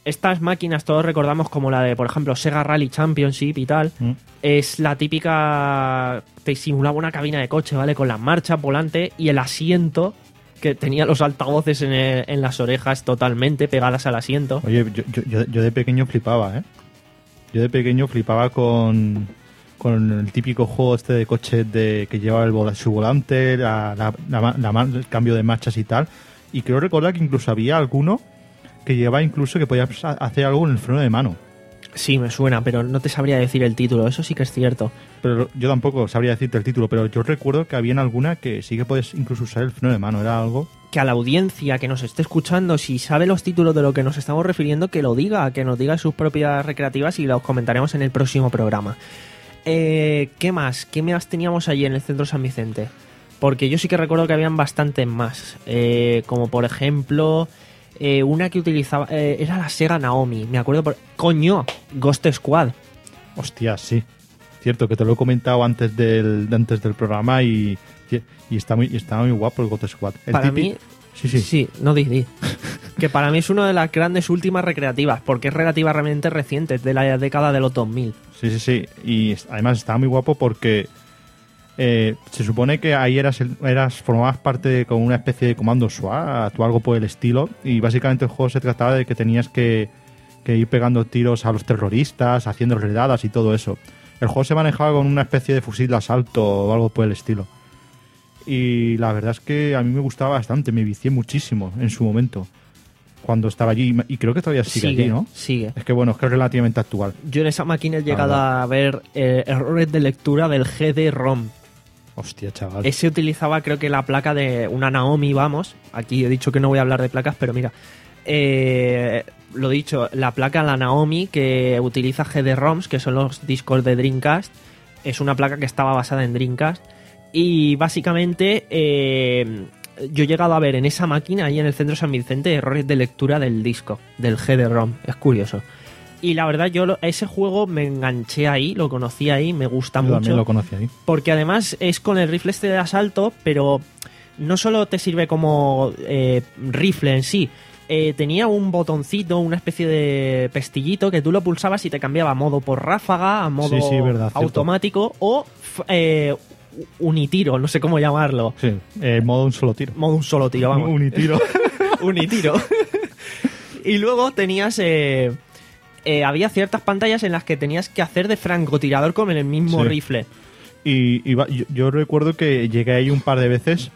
estas máquinas todos recordamos como la de, por ejemplo, Sega Rally Championship y tal. Mm. Es la típica... Te simulaba una cabina de coche, ¿vale? Con las marchas, volante y el asiento que tenía los altavoces en, el- en las orejas totalmente pegadas al asiento. Oye, yo, yo, yo, yo de pequeño flipaba, ¿eh? Yo de pequeño flipaba con, con el típico juego este de coches de, que llevaba el vola- su volante, la, la, la, la ma- el cambio de marchas y tal. Y creo recordar que incluso había alguno que llevaba incluso que podías ha- hacer algo en el freno de mano. Sí, me suena, pero no te sabría decir el título. Eso sí que es cierto. Pero yo tampoco sabría decirte el título, pero yo recuerdo que había en alguna que sí que puedes incluso usar el freno de mano. Era algo... Que a la audiencia que nos esté escuchando, si sabe los títulos de lo que nos estamos refiriendo, que lo diga, que nos diga sus propias recreativas y los comentaremos en el próximo programa. Eh, ¿Qué más? ¿Qué más teníamos allí en el Centro San Vicente? Porque yo sí que recuerdo que habían bastantes más. Eh, como por ejemplo, eh, una que utilizaba... eh, era la Sega Naomi. Me acuerdo por... ¡Coño! Ghost Squad. Hostia, sí. Cierto, que te lo he comentado antes del, antes del programa y, y está muy y está muy guapo el Ghost Squad. El Para tipi- mí... Sí, sí. Sí, no di, di. Que para mí es una de las grandes últimas recreativas, porque es relativamente reciente, es de la década de los dos mil. Sí, sí, sí. Y es- además estaba muy guapo porque eh, se supone que ahí eras, el- eras formabas parte de como una especie de comando SWAT o algo por el estilo. Y básicamente el juego se trataba de que tenías que, que ir pegando tiros a los terroristas, haciendo redadas y todo eso. El juego se manejaba con una especie de fusil de asalto o algo por el estilo. Y la verdad es que a mí me gustaba bastante, me vicié muchísimo en su momento cuando estaba allí. Y creo que todavía sigue, allí, ¿no? Sigue. Es que bueno, es que es relativamente actual. Yo en esa máquina he llegado verdad. a ver eh, errores de lectura del G D ROM. Hostia, chaval. Ese utilizaba creo que la placa de una Naomi, vamos. Aquí he dicho que no voy a hablar de placas, pero mira. Eh, lo dicho, la placa, la Naomi, que utiliza G D ROMs, que son los discos de Dreamcast. Es una placa que estaba basada en Dreamcast. Y básicamente eh, yo he llegado a ver en esa máquina, ahí en el Centro San Vicente, errores de lectura del disco, del G D ROM. Es curioso. Y la verdad, yo lo- a ese juego me enganché ahí, lo conocí ahí, me gusta Yo mucho. también lo conocí ahí. Porque además es con el rifle este de asalto, pero no solo te sirve como eh, rifle en sí. Eh, tenía un botoncito, una especie de pestillito que tú lo pulsabas y te cambiaba a modo por ráfaga, a modo Sí, sí, verdad, cierto. automático o f- eh, unitiro, no sé cómo llamarlo. Sí, eh, modo un solo tiro. Modo un solo tiro, vamos. Unitiro. Unitiro. Y luego tenías... eh, eh, había ciertas pantallas en las que tenías que hacer de francotirador con el mismo Sí. rifle. Y iba- yo, yo recuerdo que llegué ahí un par de veces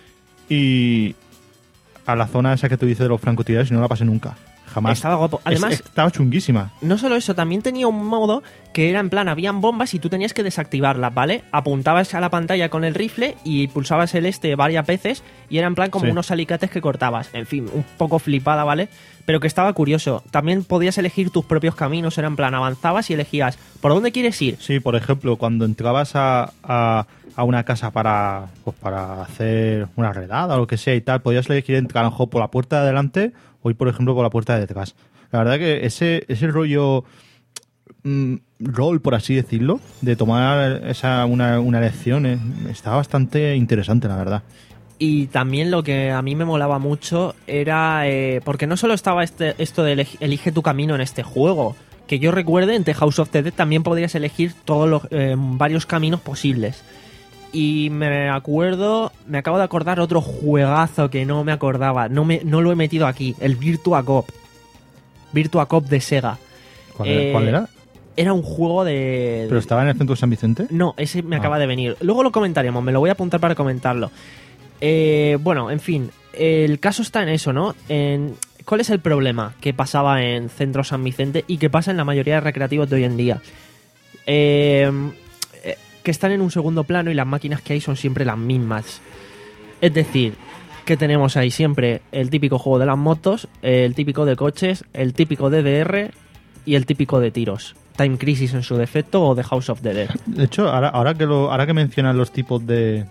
y a la zona esa que tú dices de los francotiradores y no la pasé nunca. Jamás. Estaba guapo. Es- Además, estaba chunguísima. no solo eso, también tenía un modo que era en plan, habían bombas y tú tenías que desactivarlas, ¿vale? Apuntabas a la pantalla con el rifle y pulsabas el este varias veces y era en plan como Sí. unos alicates que cortabas. En fin, un poco flipada, ¿vale? Pero que estaba curioso. También podías elegir tus propios caminos, era en plan, avanzabas y elegías por dónde quieres ir. Sí, por ejemplo, cuando entrabas a, a, a una casa para, pues para hacer una redada o lo que sea y tal, podías elegir entrar a lo mejor por la puerta de adelante o ir, por ejemplo, por la puerta de detrás. La verdad que ese, ese rollo mm, rol, por así decirlo, de tomar esa una, una elección, eh, estaba bastante interesante, la verdad. Y también lo que a mí me molaba mucho era... eh, porque no solo estaba este, esto de eleg- elige tu camino en este juego. Que yo recuerde, en The House of the Dead también podrías elegir todos los eh, varios caminos posibles. Y me acuerdo... Me acabo de acordar otro juegazo que no me acordaba. No, me, no lo he metido aquí. El Virtua Cop. Virtua Cop de Sega. ¿Cuál, Eh, era? ¿Cuál era? Era un juego de... ¿Pero estaba en el centro de San Vicente? No, ese me Ah. acaba de venir. Luego lo comentaremos, me lo voy a apuntar para comentarlo. Eh, bueno, en fin, el caso está en eso, ¿no? En, ¿cuál es el problema que pasaba en Centro San Vicente y que pasa en la mayoría de recreativos de hoy en día? Eh, eh, que están en un segundo plano y las máquinas que hay son siempre las mismas. Es decir, que tenemos ahí siempre el típico juego de las motos, el típico de coches, el típico de D R y el típico de tiros. Time Crisis en su defecto o The House of the Dead. De hecho, ahora, ahora que lo, ahora que mencionan los tipos de,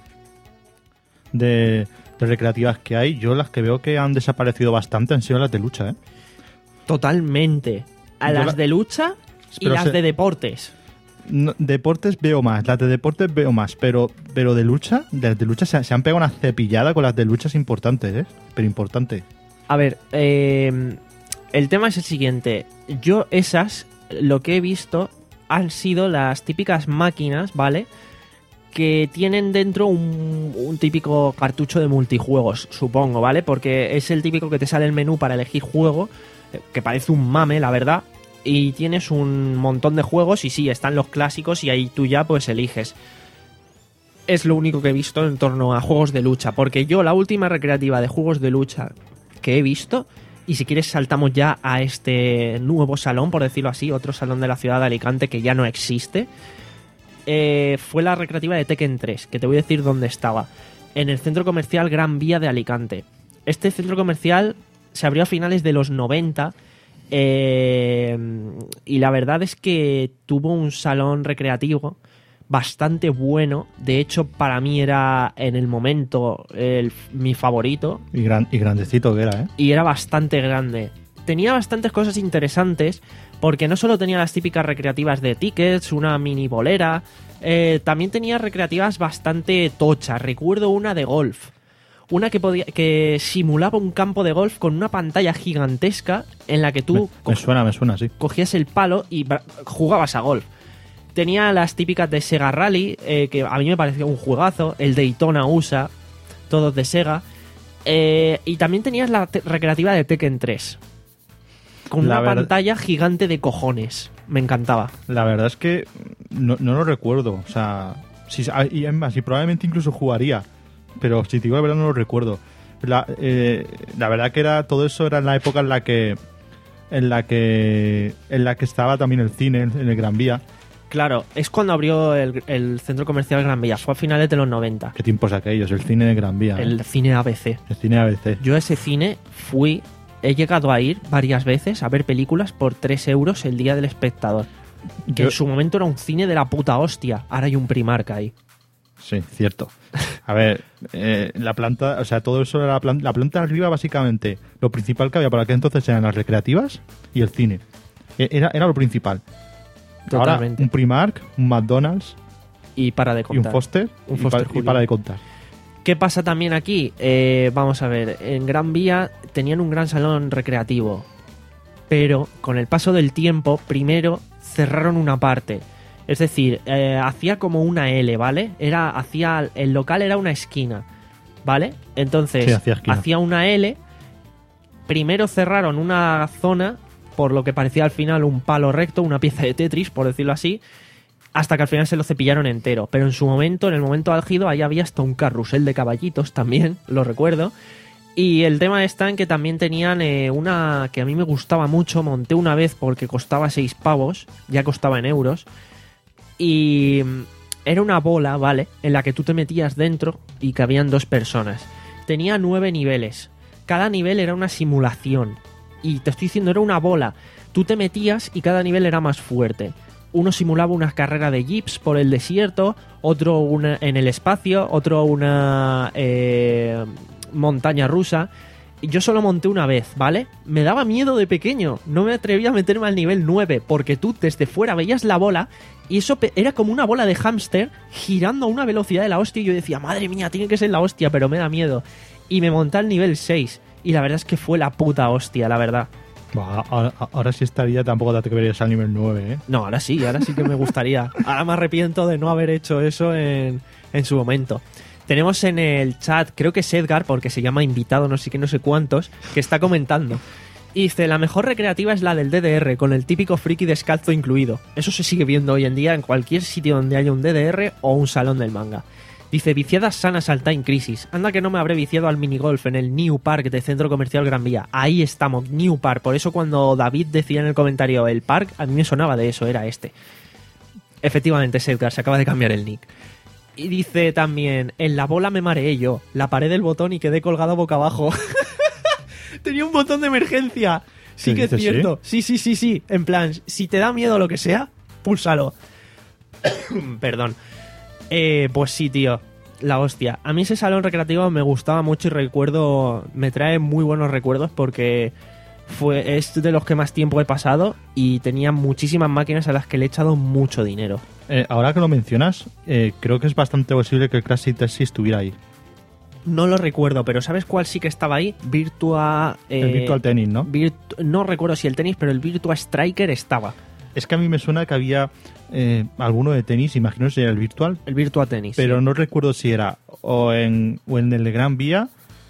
de de recreativas que hay, yo las que veo que han desaparecido bastante han sido las de lucha, ¿eh? Totalmente. A Yo las la- de lucha y Pero las se- de deportes. No, deportes veo más, las de deportes veo más, pero pero de lucha, de las de lucha se, se han pegado una cepillada con las de luchas importantes, ¿eh? Pero importante. A ver, eh, el tema es el siguiente. Yo esas, lo que he visto, han sido las típicas máquinas, ¿vale? Que tienen dentro un, un típico cartucho de multijuegos, supongo, ¿vale? Porque es el típico que te sale el menú para elegir juego, que parece un mame, la verdad, y tienes un montón de juegos y sí, están los clásicos y ahí tú ya pues eliges. Es lo único que he visto en torno a juegos de lucha, porque yo la última recreativa de juegos de lucha que he visto, y si quieres saltamos ya a este nuevo salón, por decirlo así, otro salón de la ciudad de Alicante que ya no existe, eh, fue la recreativa de Tekken tres, que te voy a decir dónde estaba, en el centro comercial Gran Vía de Alicante. Este centro comercial se abrió a finales de los noventa, eh, y la verdad es que tuvo un salón recreativo bastante bueno. De hecho, para mí era en el momento el, mi favorito. Y, gran, y grandecito que era, ¿eh? Y era bastante grande. Tenía bastantes cosas interesantes, porque no solo tenía las típicas recreativas de tickets, una mini bolera, eh, también tenía recreativas bastante tochas. Recuerdo una de golf. Una que podía que simulaba un campo de golf con una pantalla gigantesca en la que tú me, me suena, me suena, sí. cogías el palo y jugabas a golf. Tenía las típicas de Sega Rally, eh, que a mí me pareció un juegazo, el Daytona U S A, todos de Sega. Eh, y también tenías la te- recreativa de Tekken tres, con La una verdad... pantalla gigante de cojones. Me encantaba. La verdad es que no, no lo recuerdo. O sea, si, y es más, y probablemente incluso jugaría. Pero si te digo la verdad, no lo recuerdo. La, eh, la verdad que era todo eso era en la época en la que en la que en la que estaba también el cine en el Gran Vía. Claro, es cuando abrió el, el centro comercial Gran Vía. Fue a finales de los noventa. ¿Qué tiempos aquellos? El cine de Gran Vía. El ¿eh? cine A B C. El cine A B C. Yo a ese cine fui... He llegado a ir varias veces a ver películas por tres euros el día del espectador. Que Yo- en su momento era un cine de la puta hostia. Ahora hay un Primark ahí. Sí, cierto. A ver, eh, la planta, o sea, todo eso era la planta, la planta de arriba básicamente. Lo principal que había por aquel entonces eran las recreativas y el cine. E- Era, era lo principal. Totalmente. Ahora un Primark, un McDonald's Y para de y un contar. Foster, Un y, Foster pa- y Julio. para de contar. ¿Qué pasa también aquí? Eh, vamos a ver, en Gran Vía tenían un gran salón recreativo, pero con el paso del tiempo, primero cerraron una parte. Es decir, eh, hacía como una L, ¿vale? Era, hacía, el local era una esquina, ¿vale? Entonces, Sí, hacía esquina. hacía una L, primero cerraron una zona, por lo que parecía al final un palo recto, una pieza de Tetris, por decirlo así, hasta que al final se lo cepillaron entero. Pero en su momento, en el momento álgido, ahí había hasta un carrusel de caballitos también, lo recuerdo. Y el tema está en que también tenían eh, una que a mí me gustaba mucho, monté una vez porque costaba seis pavos, ya costaba en euros. Y mm, era una bola, ¿vale? En la que tú te metías dentro y cabían dos personas. Tenía nueve niveles. Cada nivel era una simulación. Y te estoy diciendo, era una bola. Tú te metías y cada nivel era más fuerte. Uno simulaba una carrera de jeeps por el desierto, otro una en el espacio, otro una eh, montaña rusa. Y yo solo monté una vez, ¿vale? Me daba miedo de pequeño. No me atrevía a meterme al nivel nueve, porque tú desde fuera veías la bola y eso pe- era como una bola de hámster girando a una velocidad de la hostia. Y yo decía, madre mía, tiene que ser la hostia, pero me da miedo. Y me monté al nivel seis. Y la verdad es que fue la puta hostia, la verdad. Bah, ahora, ahora sí estaría, tampoco te atreverías al nivel nueve, ¿eh? No, ahora sí, ahora sí que me gustaría. Ahora me arrepiento de no haber hecho eso en, en su momento. Tenemos en el chat, creo que es Edgar, porque se llama invitado, no sé qué, no sé cuántos, que está comentando. Y dice, la mejor recreativa es la del D D R, con el típico friki descalzo incluido. Eso se sigue viendo hoy en día en cualquier sitio donde haya un D D R o un salón del manga. Dice, viciadas sanas al Time Crisis. Anda que no me habré viciado al minigolf en el New Park de Centro Comercial Gran Vía. Ahí estamos, New Park. Por eso cuando David decía en el comentario el park, a mí me sonaba de eso, era este. Efectivamente, es Edgar, se acaba de cambiar el nick. Y dice también, en la bola me mareé yo, la paré del botón y quedé colgado boca abajo. Tenía un botón de emergencia. Sí ¿Qué que es dices, cierto. Sí, sí, sí, sí. En plan, si te da miedo lo que sea, púlsalo. Perdón. Eh, pues sí, tío. La hostia. A mí ese salón recreativo me gustaba mucho y recuerdo... Me trae muy buenos recuerdos porque fue es de los que más tiempo he pasado y tenía muchísimas máquinas a las que le he echado mucho dinero. Eh, ahora que lo mencionas, eh, creo que es bastante posible que el Crash Taxi estuviera ahí. No lo recuerdo, pero ¿sabes cuál sí que estaba ahí? Virtua... eh, El Virtual Tennis, ¿no? Virtu- no recuerdo si el tenis, pero el Virtua Striker estaba. Es que a mí me suena que había eh, alguno de tenis, imagino que sería el Virtual, El Virtua Tennis. pero sí. no recuerdo si era o en, o en el de Gran Vía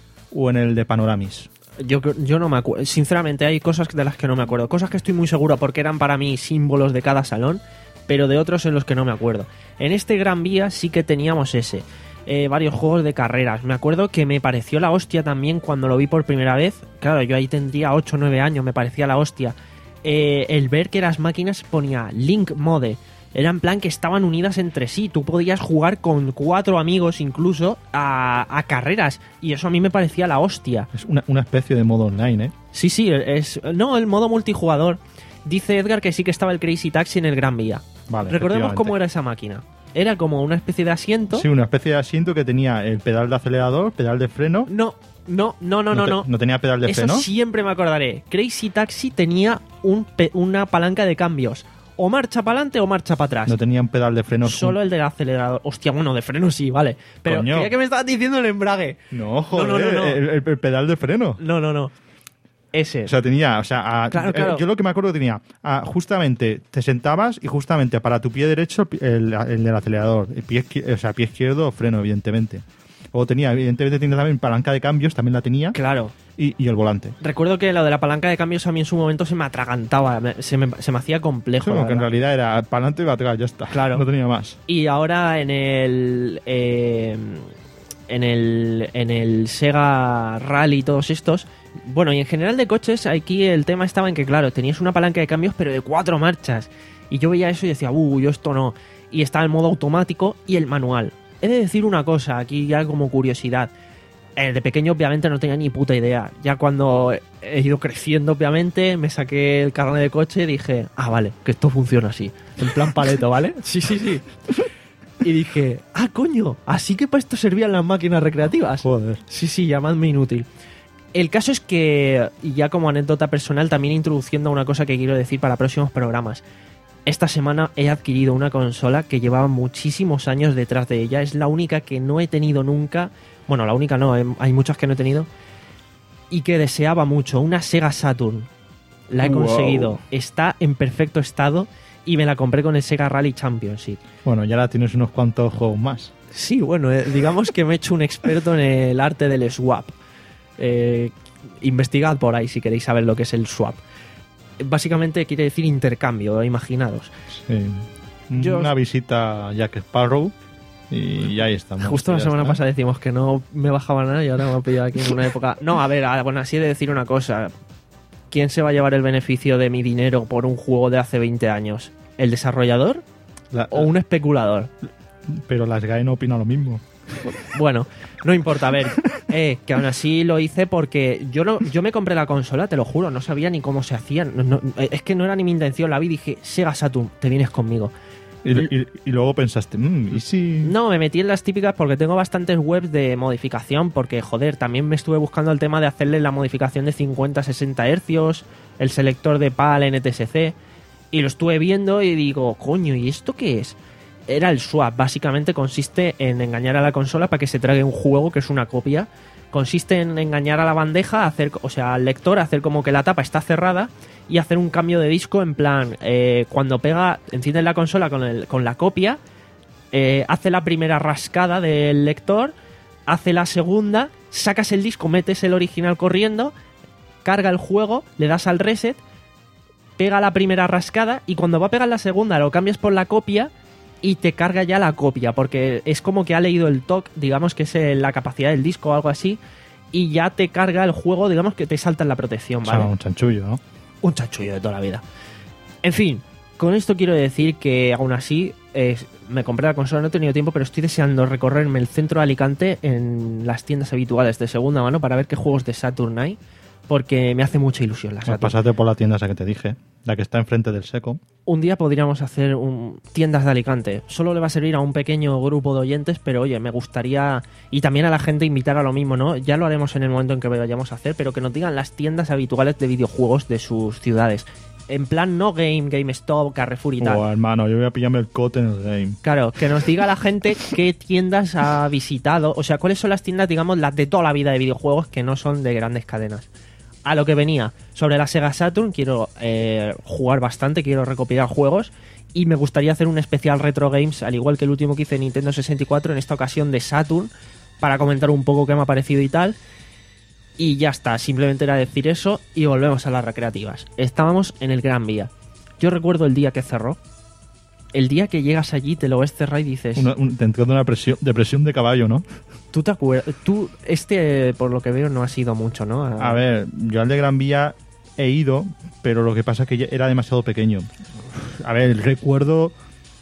o en el de Panoramis. Yo, yo no me acuerdo. Sinceramente, hay cosas de las que no me acuerdo. Cosas que estoy muy seguro porque eran para mí símbolos de cada salón, pero de otros en los que no me acuerdo. En este Gran Vía sí que teníamos ese. Eh, varios juegos de carreras. Me acuerdo que me pareció la hostia también cuando lo vi por primera vez. Claro, yo ahí tendría ocho o nueve años, me parecía la hostia. Eh, el ver que las máquinas ponía Link Mode. Era en plan que estaban unidas entre sí. Tú podías jugar con cuatro amigos incluso a, a carreras. Y eso a mí me parecía la hostia. Es una, una especie de modo online, ¿eh? Sí, sí, es... No, el modo multijugador. Dice Edgar que sí que estaba el Crazy Taxi en el Gran Vía. Vale, Recordemos efectivamente. cómo era esa máquina. Era como una especie de asiento. Sí, una especie de asiento que tenía el pedal de acelerador, pedal de freno. No, no, no, no, no, te- no. no tenía pedal de Eso freno. siempre me acordaré. Crazy Taxi tenía un pe- una palanca de cambios. O marcha para adelante o marcha para atrás. No tenía un pedal de freno. Solo el del acelerador. Hostia, bueno, de freno sí, vale. Pero Coño. creía que me estabas diciendo el embrague. No, joder, no, no, no. El, el- el pedal de freno. No, no, no. Ese. O sea, tenía, o sea, a- Claro, eh, claro. yo lo que me acuerdo que tenía, a, justamente te sentabas y justamente para tu pie derecho el, el del acelerador, el pie izquier- o sea, pie izquierdo freno, evidentemente. Luego tenía, evidentemente tenía también palanca de cambios, también la tenía, Claro. y, y el volante. Recuerdo que lo de la palanca de cambios a mí en su momento se me atragantaba, me- se me, se me hacía complejo. Como la que en verdad. realidad era para adelante y para atrás, ya está. Claro. No tenía más. Y ahora en el eh, en el en el Sega Rally y todos estos, bueno, y en general de coches, aquí el tema estaba en que claro, tenías una palanca de cambios pero de cuatro marchas. Y yo veía eso y decía, "Uh, yo esto no." Y estaba el modo automático y el manual. He de decir una cosa, aquí ya como curiosidad. Eh, de pequeño obviamente no tenía ni puta idea. Ya cuando he ido creciendo obviamente me saqué el carnet de coche y dije, ah, vale, que esto funciona así. En plan paleto, ¿vale? Sí, sí, sí. Y dije, ah, coño, así que para esto servían las máquinas recreativas. Joder. Sí, sí, llamadme inútil. El caso es que, y ya como anécdota personal, también introduciendo una cosa que quiero decir para próximos programas. Esta semana he adquirido una consola que llevaba muchísimos años detrás de ella. Es la única que no he tenido nunca. Bueno, la única no, eh, hay muchas que no he tenido. Y que deseaba mucho. Una Sega Saturn. La he Wow. conseguido. Está en perfecto estado y me la compré con el Sega Rally Championship. Bueno, ya ahora tienes unos cuantos juegos más. Sí, bueno, eh, digamos que me he hecho un experto en el arte del swap. Eh, investigad por ahí si queréis saber lo que es el swap. Básicamente quiere decir intercambio, imaginados. Sí. Yo- Una visita a Jack Sparrow y ahí estamos. Justo la Ya semana está. pasada decimos que no me bajaba nada y ahora me ha pillado aquí en una época... No, a ver, a- bueno, así he de decir una cosa. ¿Quién se va a llevar el beneficio de mi dinero por un juego de hace veinte años? ¿El desarrollador La- o un especulador? Pero las G A E no opina lo mismo. Bueno, no importa, a ver, eh, que aún así lo hice porque yo no, yo me compré la consola, te lo juro, no sabía ni cómo se hacían. No, no, es que no era ni mi intención, la vi y dije, Sega Saturn, te vienes conmigo. Y, y- y luego pensaste, "Mm, ¿y si...? No, me metí en las típicas porque tengo bastantes webs de modificación, porque joder, también me estuve buscando el tema de hacerle la modificación de cincuenta a sesenta hercios, el selector de P A L N T S C, y lo estuve viendo y digo, coño, ¿y esto qué es? Era el swap, básicamente consiste en engañar a la consola para que se trague un juego que es una copia. Consiste en engañar a la bandeja, hacer, o sea, al lector, hacer como que la tapa está cerrada y hacer un cambio de disco en plan, eh, cuando pega, enciendes la consola con, el, con la copia, eh, hace la primera rascada del lector, hace la segunda, sacas el disco, metes el original corriendo, carga el juego, le das al reset, pega la primera rascada y cuando va a pegar la segunda lo cambias por la copia y te carga ya la copia, porque es como que ha leído el T O C, digamos que es eh, la capacidad del disco o algo así, y ya te carga el juego, digamos que te salta en la protección, O sea, ¿vale? un chanchullo, ¿no? Un chanchullo de toda la vida. En fin, con esto quiero decir que aún así eh, me compré la consola, no he tenido tiempo, pero estoy deseando recorrerme el centro de Alicante en las tiendas habituales de segunda mano para ver qué juegos de Saturn hay, porque me hace mucha ilusión la Pues Saturn. pásate por la tienda esa que te dije, la que está enfrente del Seco. Un día podríamos hacer un, tiendas de Alicante. Solo le va a servir a un pequeño grupo de oyentes, pero oye, me gustaría, y también a la gente invitar a lo mismo, ¿no? Ya lo haremos en el momento en que vayamos a hacer, pero que nos digan las tiendas habituales de videojuegos de sus ciudades. en plan no game, GameStop, Carrefour y tal. Oh, hermano, yo voy a pillarme el cote en el game. Claro, que nos diga la gente qué tiendas ha visitado, o sea, cuáles son las tiendas, digamos, las de toda la vida de videojuegos que no son de grandes cadenas. A lo que venía, sobre la Sega Saturn, quiero eh, jugar bastante, quiero recopilar juegos y me gustaría hacer un especial Retro Games, al igual que el último que hice en Nintendo sesenta y cuatro, en esta ocasión de Saturn, para comentar un poco qué me ha parecido y tal. Y ya está, simplemente era decir eso y volvemos a las recreativas. Estábamos en el Gran Vía. Yo recuerdo el día que cerró. El día que llegas allí, te lo ves cerrar y dices... Una, un, te entró de una presión, depresión de caballo, ¿no? Tú te acuerdas... Tú, este, por lo que veo, no ha sido mucho, ¿no? A, A ver, yo al de Gran Vía he ido, pero lo que pasa es que ya era demasiado pequeño. A ver, recuerdo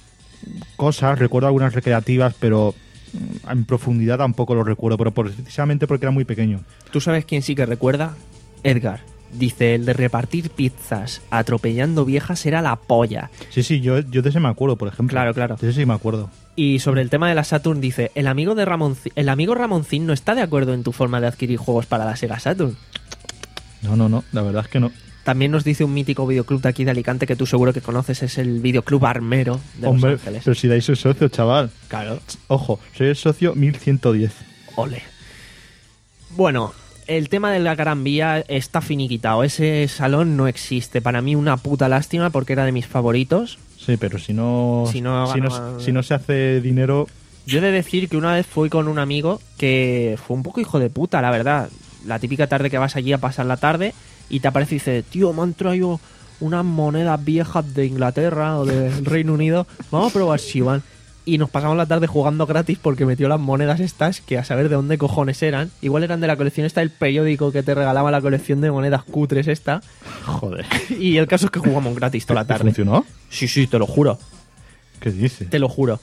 cosas, recuerdo algunas recreativas, pero en profundidad tampoco lo recuerdo, pero precisamente porque era muy pequeño. ¿Tú sabes quién sí que recuerda? Edgar. Dice, el de repartir pizzas atropellando viejas era la polla. Sí, sí, yo, yo de ese me acuerdo, por ejemplo. Claro, claro. De ese sí me acuerdo. Y sobre el tema de la Saturn dice, el amigo de Ramonci- el amigo Ramoncín no está de acuerdo en tu forma de adquirir juegos para la Sega Saturn. No, no, no, la verdad es que no. También nos dice un mítico videoclub de aquí de Alicante que tú seguro que conoces, es el videoclub Armero de Hombre, Los Ángeles. pero si dais soy socio, chaval. Claro. Ojo, soy el socio mil ciento diez. Ole. Bueno, el tema de la Gran Vía está finiquitado. Ese salón no existe. Para mí una puta lástima porque era de mis favoritos. Sí, pero si no, Si no si no, ganaba- si no se hace dinero... Yo he de decir que una vez fui con un amigo que fue un poco hijo de puta, la verdad. La típica tarde que vas allí a pasar la tarde y te aparece y dice, tío, me han traído unas monedas viejas de Inglaterra o del Reino Unido. Vamos a probar si van. Y nos pasamos la tarde jugando gratis porque metió las monedas estas que a saber de dónde cojones eran. Igual eran de la colección esta del periódico que te regalaba la colección de monedas cutres esta. Joder. Y el caso es que jugamos gratis toda la tarde. ¿Funcionó? Sí, sí, te lo juro. ¿Qué dice? Te lo juro.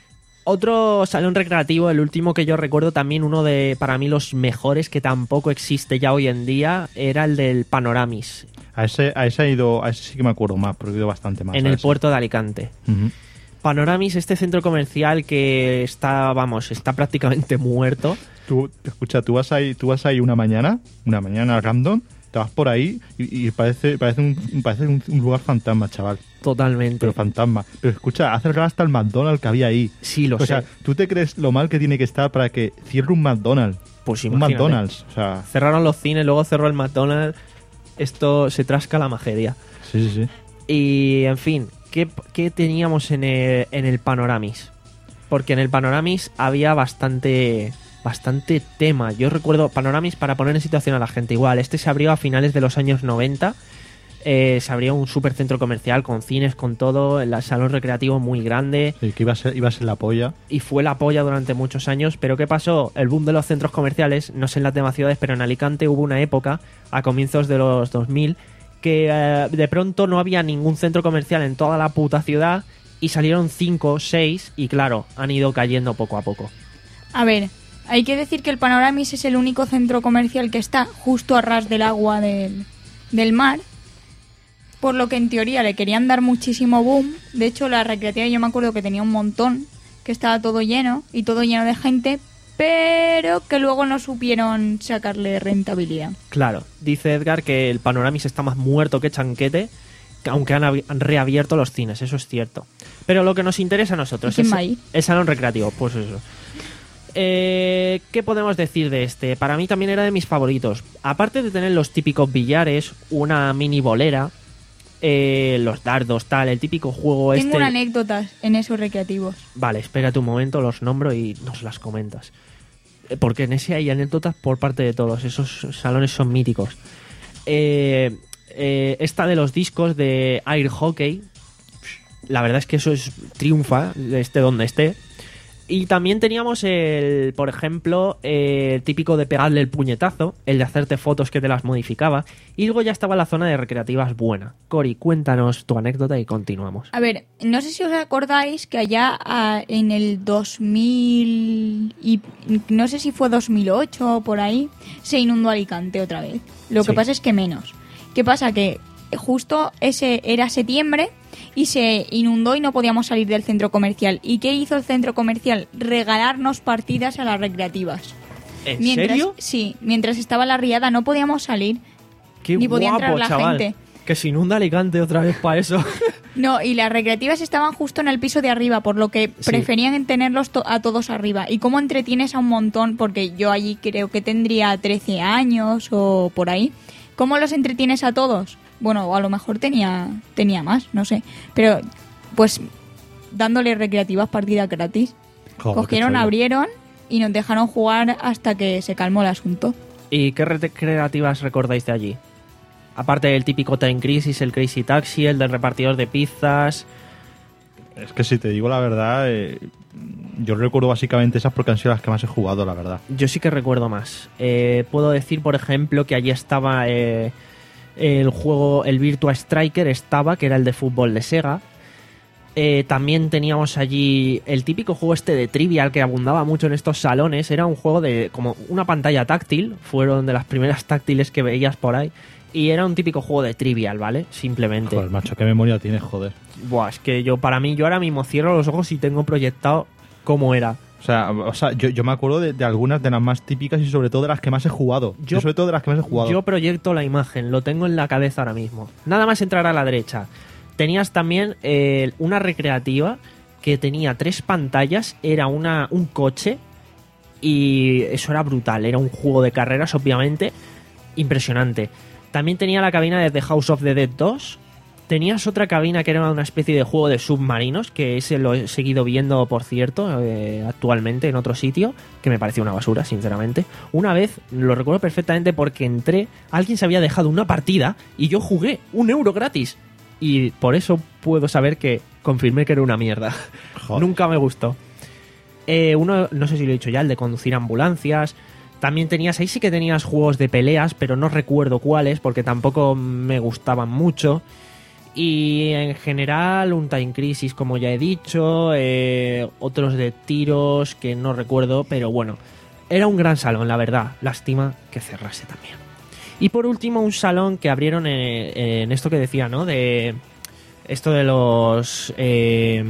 Otro salón recreativo, el último que yo recuerdo, también uno de, para mí, los mejores, que tampoco existe ya hoy en día, era el del Panoramis, A ese, a ese he ido, a ese sí que me acuerdo más, porque he ido bastante más. en a el ese. puerto de Alicante. Ujú. Panoramis, este centro comercial que está, vamos, está prácticamente muerto. Tú, escucha, tú vas ahí, tú vas ahí una mañana, una mañana random, te vas por ahí y, y parece, parece, un, parece un, un lugar fantasma, chaval. Totalmente. Pero fantasma. Pero escucha, ha cerrado hasta el McDonald's que había ahí. Sí, lo o sé. sea, ¿tú te crees lo mal que tiene que estar para que cierre un McDonald's? Pues Un imagínate. McDonald's, o sea... Cerraron los cines, luego cerró el McDonald's. Esto se trasca la majedia. Sí, sí, sí. Y, en fin, ¿qué, qué teníamos en el, en el Panoramis? Porque en el Panoramis había bastante bastante tema. Yo recuerdo Panoramis, para poner en situación a la gente, igual, este se abrió a finales de los años noventa. Eh, se abrió un super centro comercial con cines, con todo, el salón recreativo muy grande. Sí, que iba a ser, iba a ser la polla. Y fue la polla durante muchos años. Pero ¿qué pasó? El boom de los centros comerciales, no sé en las demás ciudades, pero en Alicante hubo una época, a comienzos de los dos mil, que eh, de pronto no había ningún centro comercial en toda la puta ciudad y salieron cinco o seis y claro, han ido cayendo poco a poco. A ver, hay que decir que el Panoramis es el único centro comercial que está justo a ras del agua del, del mar, por lo que en teoría le querían dar muchísimo boom. De hecho, la recreativa yo me acuerdo que tenía un montón, que estaba todo lleno y todo lleno de gente, pero que luego no supieron sacarle rentabilidad. Claro, dice Edgar que el Panoramis está más muerto que chanquete, aunque han, abi- han reabierto los cines, eso es cierto. Pero lo que nos interesa a nosotros ¿Y quién es va ahí? el salón recreativo, pues eso. Eh, ¿Qué podemos decir de este? Para mí también era de mis favoritos. Aparte de tener los típicos billares, una mini bolera, eh, los dardos, tal, el típico juego Tengo este... una anécdota en esos recreativos. Vale, espérate un momento, los nombro y nos las comentas. Eh, Porque en ese hay anécdotas por parte de todos, esos salones son míticos. Eh, eh, esta de los discos de Air Hockey, la verdad es que eso es triunfa, esté donde esté. Y también teníamos el, por ejemplo, eh, el típico de pegarle el puñetazo, el de hacerte fotos que te las modificaba. Y luego ya estaba la zona de recreativas buena. Cori, cuéntanos tu anécdota y continuamos. A ver, no sé si os acordáis que allá ah, en el dos mil y no sé si fue dos mil ocho o por ahí, se inundó Alicante otra vez. Lo que Sí. pasa es que menos. ¿Qué pasa? Que justo ese era septiembre y se inundó y no podíamos salir del centro comercial. ¿Y qué hizo el centro comercial? Regalarnos partidas a las recreativas. ¿En mientras, serio? Sí, mientras estaba la riada no podíamos salir. Qué ni podía guapo, entrar la chaval. gente. Que se inunda Alicante otra vez para eso. No, y las recreativas estaban justo en el piso de arriba, por lo que Sí. preferían tenerlos to- a todos arriba. ¿Y cómo entretienes a un montón? Porque yo allí creo que tendría trece años o por ahí. ¿Cómo los entretienes a todos? Bueno, o a lo mejor tenía, tenía más, no sé. Pero, pues, dándole recreativas partidas gratis. Joder, Cogieron, qué chollo. abrieron y nos dejaron jugar hasta que se calmó el asunto. ¿Y qué recreativas recordáis de allí? Aparte del típico Time Crisis, el Crazy Taxi, el del repartidor de pizzas. Es que si te digo la verdad, eh, yo recuerdo básicamente esas porque han sido las que más he jugado, la verdad. Yo sí que recuerdo más. Eh, puedo decir, por ejemplo, que allí estaba eh, el juego, el Virtua Striker estaba, que era el de fútbol de Sega. Eh, también teníamos allí el típico juego este de Trivial que abundaba mucho en estos salones. Era un juego de como una pantalla táctil. Fueron de las primeras táctiles que veías por ahí. Y era un típico juego de Trivial, ¿vale? Simplemente. Joder, macho, qué memoria tienes, joder. Buah, es que yo, para mí, yo ahora mismo cierro los ojos y tengo proyectado cómo era. O sea, o sea yo, yo me acuerdo de, de algunas de las más típicas y sobre todo de las que más he jugado. Yo, Yo- sobre todo de las que más he jugado. Yo proyecto la imagen, lo tengo en la cabeza ahora mismo. Nada más entrar a la derecha. Tenías también eh, una recreativa que tenía tres pantallas, era una, un coche y eso era brutal. Era un juego de carreras, obviamente, impresionante. También tenía la cabina de The House of the Dead dos. Tenías otra cabina que era una especie de juego de submarinos, que ese lo he seguido viendo, por cierto, eh, actualmente en otro sitio, que me pareció una basura, sinceramente. Una vez, lo recuerdo perfectamente porque entré, alguien se había dejado una partida y yo jugué un euro gratis. Y por eso puedo saber que confirmé que era una mierda. Joder. Nunca me gustó. Eh, uno, no sé si lo he dicho ya, el de conducir ambulancias. También tenías, ahí sí que tenías juegos de peleas, pero no recuerdo cuáles, porque tampoco me gustaban mucho. Y en general, un Time Crisis, como ya he dicho, eh, otros de tiros que no recuerdo, pero bueno, era un gran salón, la verdad. Lástima que cerrase también. Y por último, un salón que abrieron en, en esto que decía, ¿no? De esto de los... eh,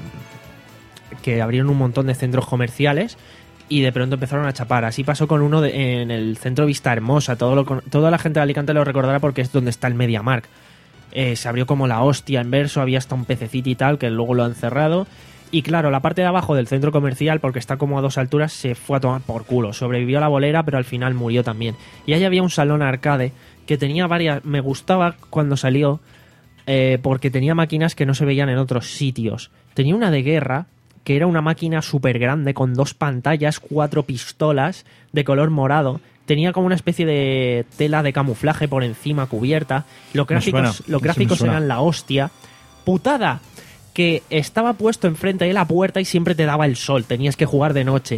que abrieron un montón de centros comerciales y de pronto empezaron a chapar. Así pasó con uno de- en el centro Vista Hermosa. Todo lo, toda la gente de Alicante lo recordará porque es donde está el MediaMarkt. Eh, se abrió como la hostia en verso, había hasta un pececito y tal, que luego lo han cerrado. Y claro, la parte de abajo del centro comercial, porque está como a dos alturas, se fue a tomar por culo. Sobrevivió a la bolera, pero al final murió también. Y ahí había un salón arcade que tenía varias... Me gustaba cuando salió, eh, porque tenía máquinas que no se veían en otros sitios. Tenía una de guerra, que era una máquina súper grande, con dos pantallas, cuatro pistolas, de color morado. Tenía como una especie de tela de camuflaje por encima cubierta. Los Me gráficos, suena, los sí me gráficos suena. eran la hostia. ¡Putada! Que estaba puesto enfrente de la puerta y siempre te daba el sol. Tenías que jugar de noche.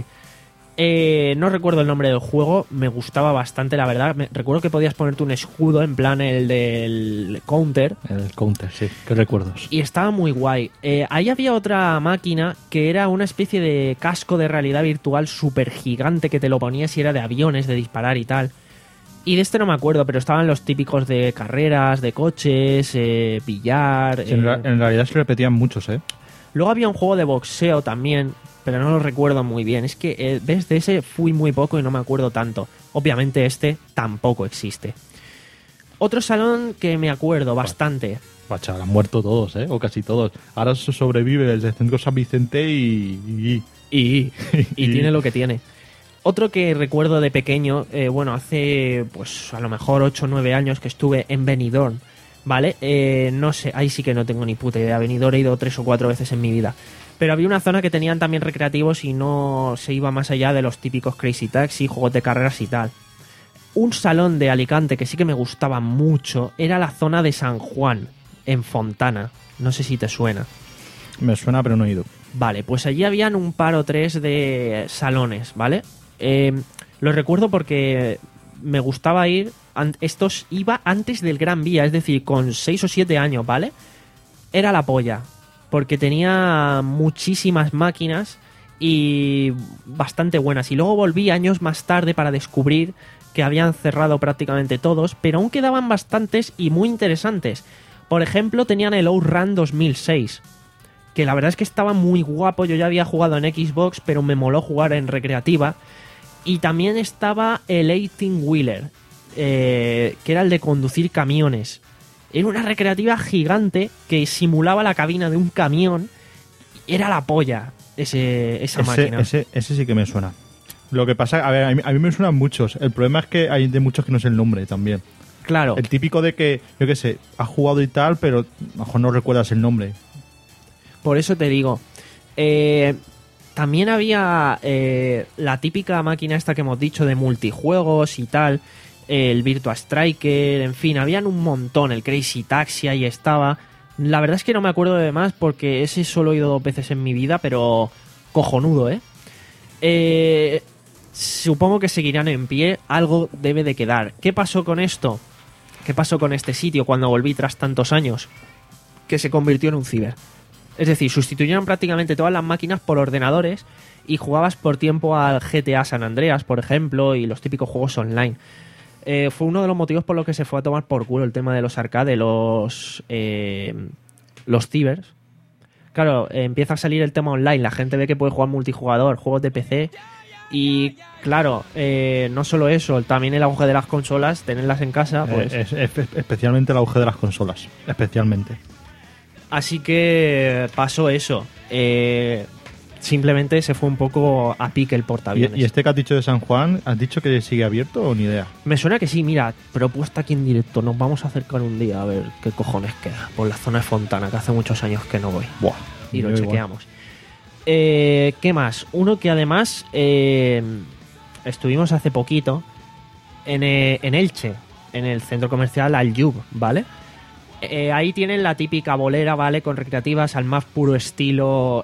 Eh, no recuerdo el nombre del juego. Me gustaba bastante, la verdad. Me- recuerdo que podías ponerte un escudo en plan el del counter. El counter, sí. Qué recuerdos. Y estaba muy guay. Eh, ahí había otra máquina que era una especie de casco de realidad virtual súper gigante que te lo ponías y era de aviones, de disparar y tal. Y de este no me acuerdo, pero estaban los típicos de carreras, de coches, eh, billar. Sí, en, eh. ra- en realidad se repetían muchos, ¿eh? Luego había un juego de boxeo también, pero no lo recuerdo muy bien. Es que, eh, ves, de ese fui muy poco y no me acuerdo tanto. Obviamente este tampoco existe. Otro salón que me acuerdo bastante. Va, chaval, han muerto todos, ¿eh? O casi todos. Ahora so- sobrevive el de Centro San Vicente y... y- Y, y Y- tiene lo que tiene. Otro que recuerdo de pequeño, eh, bueno, hace pues a lo mejor ocho o nueve años que estuve en Benidorm, ¿vale? Eh, no sé, ahí sí que no tengo ni puta idea. A Benidorm he ido tres o cuatro veces en mi vida. Pero había una zona que tenían también recreativos y no se iba más allá de los típicos Crazy Taxi, juegos de carreras y tal. Un salón de Alicante que sí que me gustaba mucho era la zona de San Juan, en Fontana. No sé si te suena. Me suena, pero no he ido. Vale, pues allí habían un par o tres de salones, ¿vale? Eh, los recuerdo porque me gustaba ir. an- Estos iba antes del Gran Vía, es decir, con seis o siete años, ¿vale? Era la polla, porque tenía muchísimas máquinas y bastante buenas. Y luego volví años más tarde para descubrir que habían cerrado prácticamente todos, pero aún quedaban bastantes y muy interesantes. Por ejemplo, tenían el Outrun dos mil seis, que la verdad es que estaba muy guapo. Yo ya había jugado en Xbox, pero me moló jugar en recreativa. Y también estaba el eighteen wheeler, eh, que era el de conducir camiones. Era una recreativa gigante que simulaba la cabina de un camión. Era la polla ese, esa ese, máquina. Ese, ese sí que me suena. Lo que pasa, a ver, a mí, a mí me suenan muchos. El problema es que hay de muchos que no sé el nombre también. Claro. El típico de que, yo qué sé, has jugado y tal, pero a lo mejor no recuerdas el nombre. Por eso te digo. Eh, también había eh, la típica máquina esta que hemos dicho de multijuegos y tal. El Virtua Striker, en fin, habían un montón. El Crazy Taxi ahí estaba. La verdad es que no me acuerdo de más porque ese solo he ido dos veces en mi vida, pero cojonudo, ¿eh? Eh, supongo que seguirán en pie, algo debe de quedar. ¿Qué pasó con esto? ¿Qué pasó con este sitio cuando volví tras tantos años? Que se convirtió en un ciber. Es decir, sustituyeron prácticamente todas las máquinas por ordenadores y jugabas por tiempo al G T A San Andreas, por ejemplo, y los típicos juegos online. Eh, fue uno de los motivos por los que se fue a tomar por culo el tema de los arcade, los, eh, los cibers. Claro, eh, empieza a salir el tema online, la gente ve que puede jugar multijugador, juegos de P C y claro, eh, no solo eso, también el auge de las consolas, tenerlas en casa, pues... Eh, es, es, especialmente el auge de las consolas, especialmente. Así que pasó eso. Eh, simplemente se fue un poco a pique el portaaviones. ¿Y, ¿Y este que has dicho de San Juan, has dicho que sigue abierto o ni idea? Me suena que sí, mira, propuesta aquí en directo. Nos vamos a acercar un día a ver qué cojones queda por la zona de Fontana, que hace muchos años que no voy. Buah, y lo igual. chequeamos. Eh, ¿Qué más? Uno que además eh, estuvimos hace poquito en, eh, en Elche, en el centro comercial Aljub, ¿vale? Eh, ahí tienen la típica bolera, ¿vale? Con recreativas al más puro estilo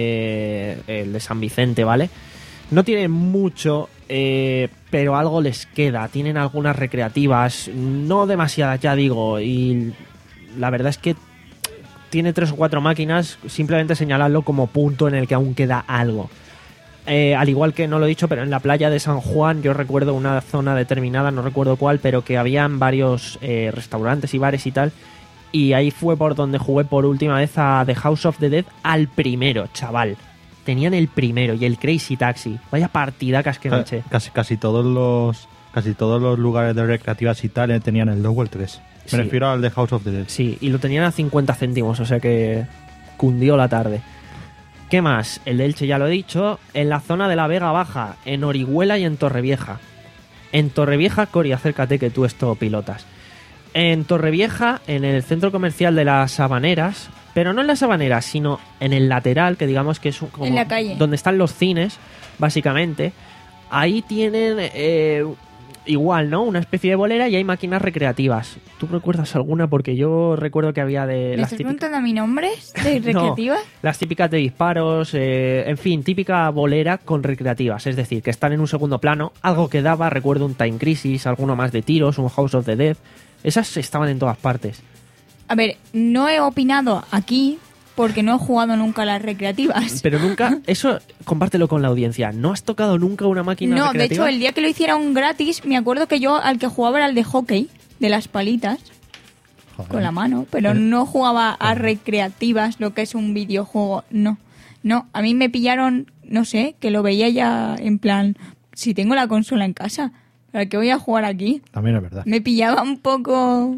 eh, el de San Vicente, ¿vale? No tienen mucho, eh, pero algo les queda. Tienen algunas recreativas, no demasiadas, ya digo, y la verdad es que tiene tres o cuatro máquinas, simplemente señalarlo como punto en el que aún queda algo. Eh, al igual que, no lo he dicho, pero en la playa de San Juan yo recuerdo una zona determinada, no recuerdo cuál, pero que habían varios eh, restaurantes y bares y tal, y ahí fue por donde jugué por última vez a The House of the Dead al primero, chaval. Tenían el primero y el Crazy Taxi. Vaya partidacas que me eché. Casi, casi todos los casi todos los lugares de recreativas y tal eh, tenían el dos o el tres. Me Sí. refiero al de House of the Dead. Sí, y lo tenían a cincuenta céntimos, o sea que cundió la tarde. ¿Qué más? El de Elche ya lo he dicho. En la zona de la Vega Baja, en Orihuela y en Torrevieja. En Torrevieja, Cori, acércate que tú esto pilotas. En Torrevieja, en el centro comercial de las Sabaneras, pero no en las Sabaneras, sino en el lateral, que digamos que es un, como En la calle. donde están los cines, básicamente. Ahí tienen eh, igual, ¿no? Una especie de bolera y hay máquinas recreativas. ¿Tú recuerdas alguna? Porque yo recuerdo que había de ¿Me las estás típicas... preguntando a mi nombre de No, recreativas? las típicas de disparos, eh, en fin, típica bolera con recreativas, es decir, que están en un segundo plano, algo que daba, recuerdo un Time Crisis, alguno más de tiros, un House of the Dead, esas estaban en todas partes. A ver, no he opinado aquí porque no he jugado nunca a las recreativas. Pero nunca, eso compártelo con la audiencia, ¿no has tocado nunca una máquina No, de recreativa? hecho, el día que lo hicieron gratis, me acuerdo que yo al que jugaba era el de hockey, de las palitas, Joder. con la mano, pero no jugaba a recreativas, lo que es un videojuego, no. No, a mí me pillaron, no sé, que lo veía ya en plan, si tengo la consola en casa, ¿para qué voy a jugar aquí? También es verdad. Me pillaba un poco...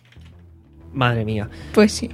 Madre mía. Pues sí.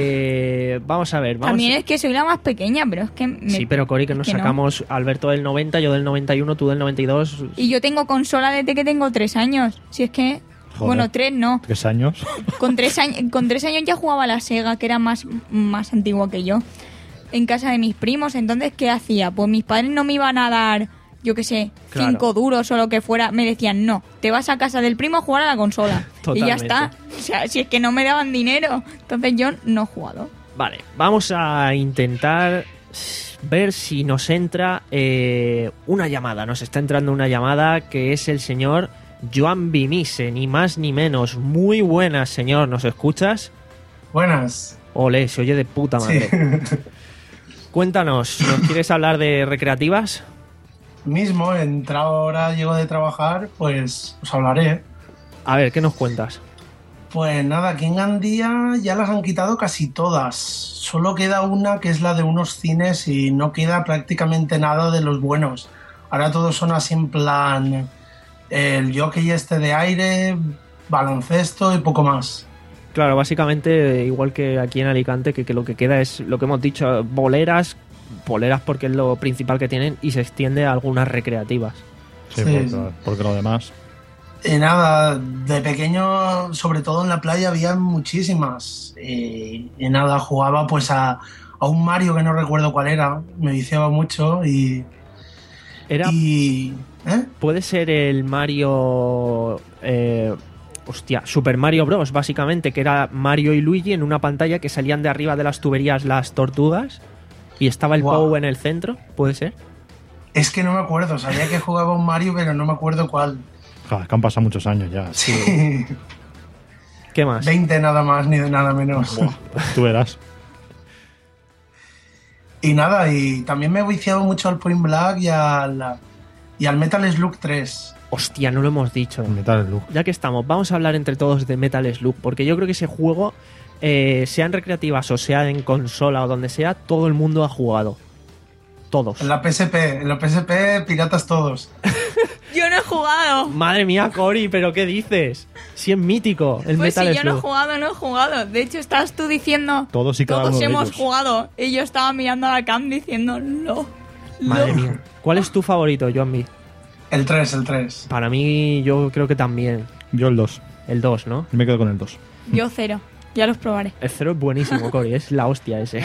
Eh, vamos a ver, vamos También es que soy la más pequeña, pero es que... me- Sí, pero Cori, que es nos que no. sacamos Alberto del noventa, yo del noventa y uno, tú del noventa y dos... Y yo tengo consola desde que tengo tres años. Si es que... Joder. Bueno, tres no. Tres años. Con tres, años, con tres años ya jugaba a la Sega, que era más, más antigua que yo, en casa de mis primos. Entonces, ¿qué hacía? Pues mis padres no me iban a dar, yo qué sé, Claro. cinco duros o lo que fuera. Me decían, no, te vas a casa del primo a jugar a la consola. Y ya Totalmente. está. O sea, si es que no me daban dinero. Entonces yo no he jugado. Vale, vamos a intentar ver si nos entra eh, una llamada. Nos está entrando una llamada que es el señor Joan Vimise, ni más ni menos. Muy buenas, señor. ¿Nos escuchas? Buenas. Ole, se oye de puta madre. Sí. Cuéntanos, ¿nos quieres hablar de recreativas? Mismo, he entrado ahora, llego de trabajar, pues os hablaré. A ver, ¿qué nos cuentas? Pues nada, aquí en Gandía ya las han quitado casi todas. Solo queda una que es la de unos cines y no queda prácticamente nada de los buenos. Ahora todos son así en plan el jockey este de aire, baloncesto y poco más. Claro, básicamente, igual que aquí en Alicante, que, que lo que queda es lo que hemos dicho, boleras, boleras porque es lo principal que tienen, y se extiende a algunas recreativas. Sí, Sí, porque, sí. porque lo demás... Y nada, de pequeño, sobre todo en la playa, había muchísimas. Y, y nada, jugaba pues a, a un Mario que no recuerdo cuál era, me viciaba mucho y... Era, y ¿eh? puede ser el Mario... Eh, hostia, Super Mario Bros, básicamente, que era Mario y Luigi en una pantalla que salían de arriba de las tuberías las tortugas y estaba el Guau. Pou en el centro, ¿puede ser? Es que no me acuerdo, sabía que jugaba un Mario, pero no me acuerdo cuál. Joder, que han pasado muchos años ya. Sí. ¿Qué más? veinte nada más, ni de nada menos. Tú verás. Y nada, y también me he viciado mucho al Point Blank y al, y al Metal Slug tres. Hostia, no lo hemos dicho. Metal Slug. Ya que estamos, vamos a hablar entre todos de Metal Slug, porque yo creo que ese juego, eh, sea en recreativas o sea en consola o donde sea, todo el mundo ha jugado. Todos. En la P S P, en la P S P piratas todos. Yo no he jugado. Madre mía, Cory, ¿pero qué dices? Si es mítico el Pues Metal si yo no he Slug. jugado, no he jugado. De hecho, estás tú diciendo... Todos y cada Todos uno de hemos ellos. jugado. Y yo estaba mirando a la cam diciendo, no. Madre no. mía. ¿Cuál es tu favorito, Joanmi? El tres, el tres. Para mí, yo creo que también. Yo el dos. El dos, ¿no? Me quedo con el dos. Yo cero. Ya los probaré. El cero es buenísimo, Cory, es la hostia ese.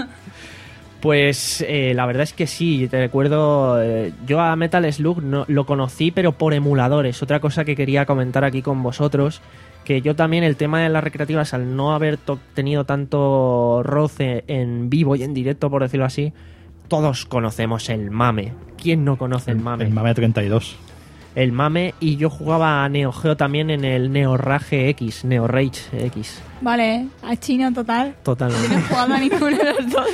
Pues eh, la verdad es que sí, te recuerdo, eh, yo a Metal Slug no, lo conocí pero por emuladores. Otra cosa que quería comentar aquí con vosotros, que yo también el tema de las recreativas, al no haber to- tenido tanto roce en vivo y en directo, por decirlo así, todos conocemos el mame. ¿Quién no conoce el mame? El Mame treinta y dos. El mame, y yo jugaba a Neo Geo también en el Neo Rage X, Neo Rage X, Vale, a chino total. Yo no totalmente. he jugado a ninguno de los dos.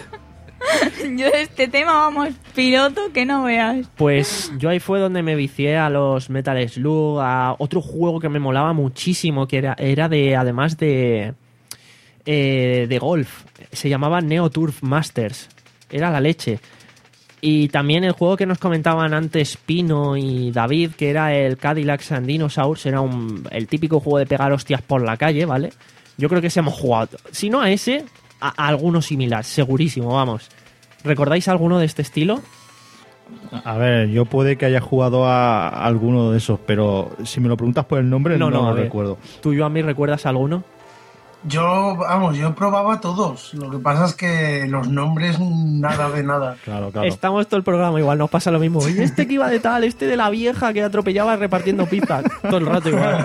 Yo de este tema, vamos, piloto que no veas. Pues yo ahí fue donde me vicié a los Metal Slug, a otro juego que me molaba muchísimo, que era, era de, además de, eh, de golf, se llamaba Neo Turf Masters, era la leche. Y también el juego que nos comentaban antes Pino y David, que era el Cadillacs and Dinosaurs, era un, el típico juego de pegar hostias por la calle, ¿vale? Yo creo que ese hemos jugado, si no a ese, a, a alguno similar, segurísimo, vamos. ¿Recordáis alguno de este estilo? A ver, yo puede que haya jugado a alguno de esos, pero si me lo preguntas por el nombre, no, a lo ver. recuerdo. ¿Tú, Joanmi, recuerdas alguno? Yo, vamos, yo probaba todos. Lo que pasa es que los nombres, nada de nada. Claro, claro. Estamos todo el programa, igual nos pasa lo mismo. Y este que iba de tal, este de la vieja que atropellaba repartiendo pizza. Todo el rato igual.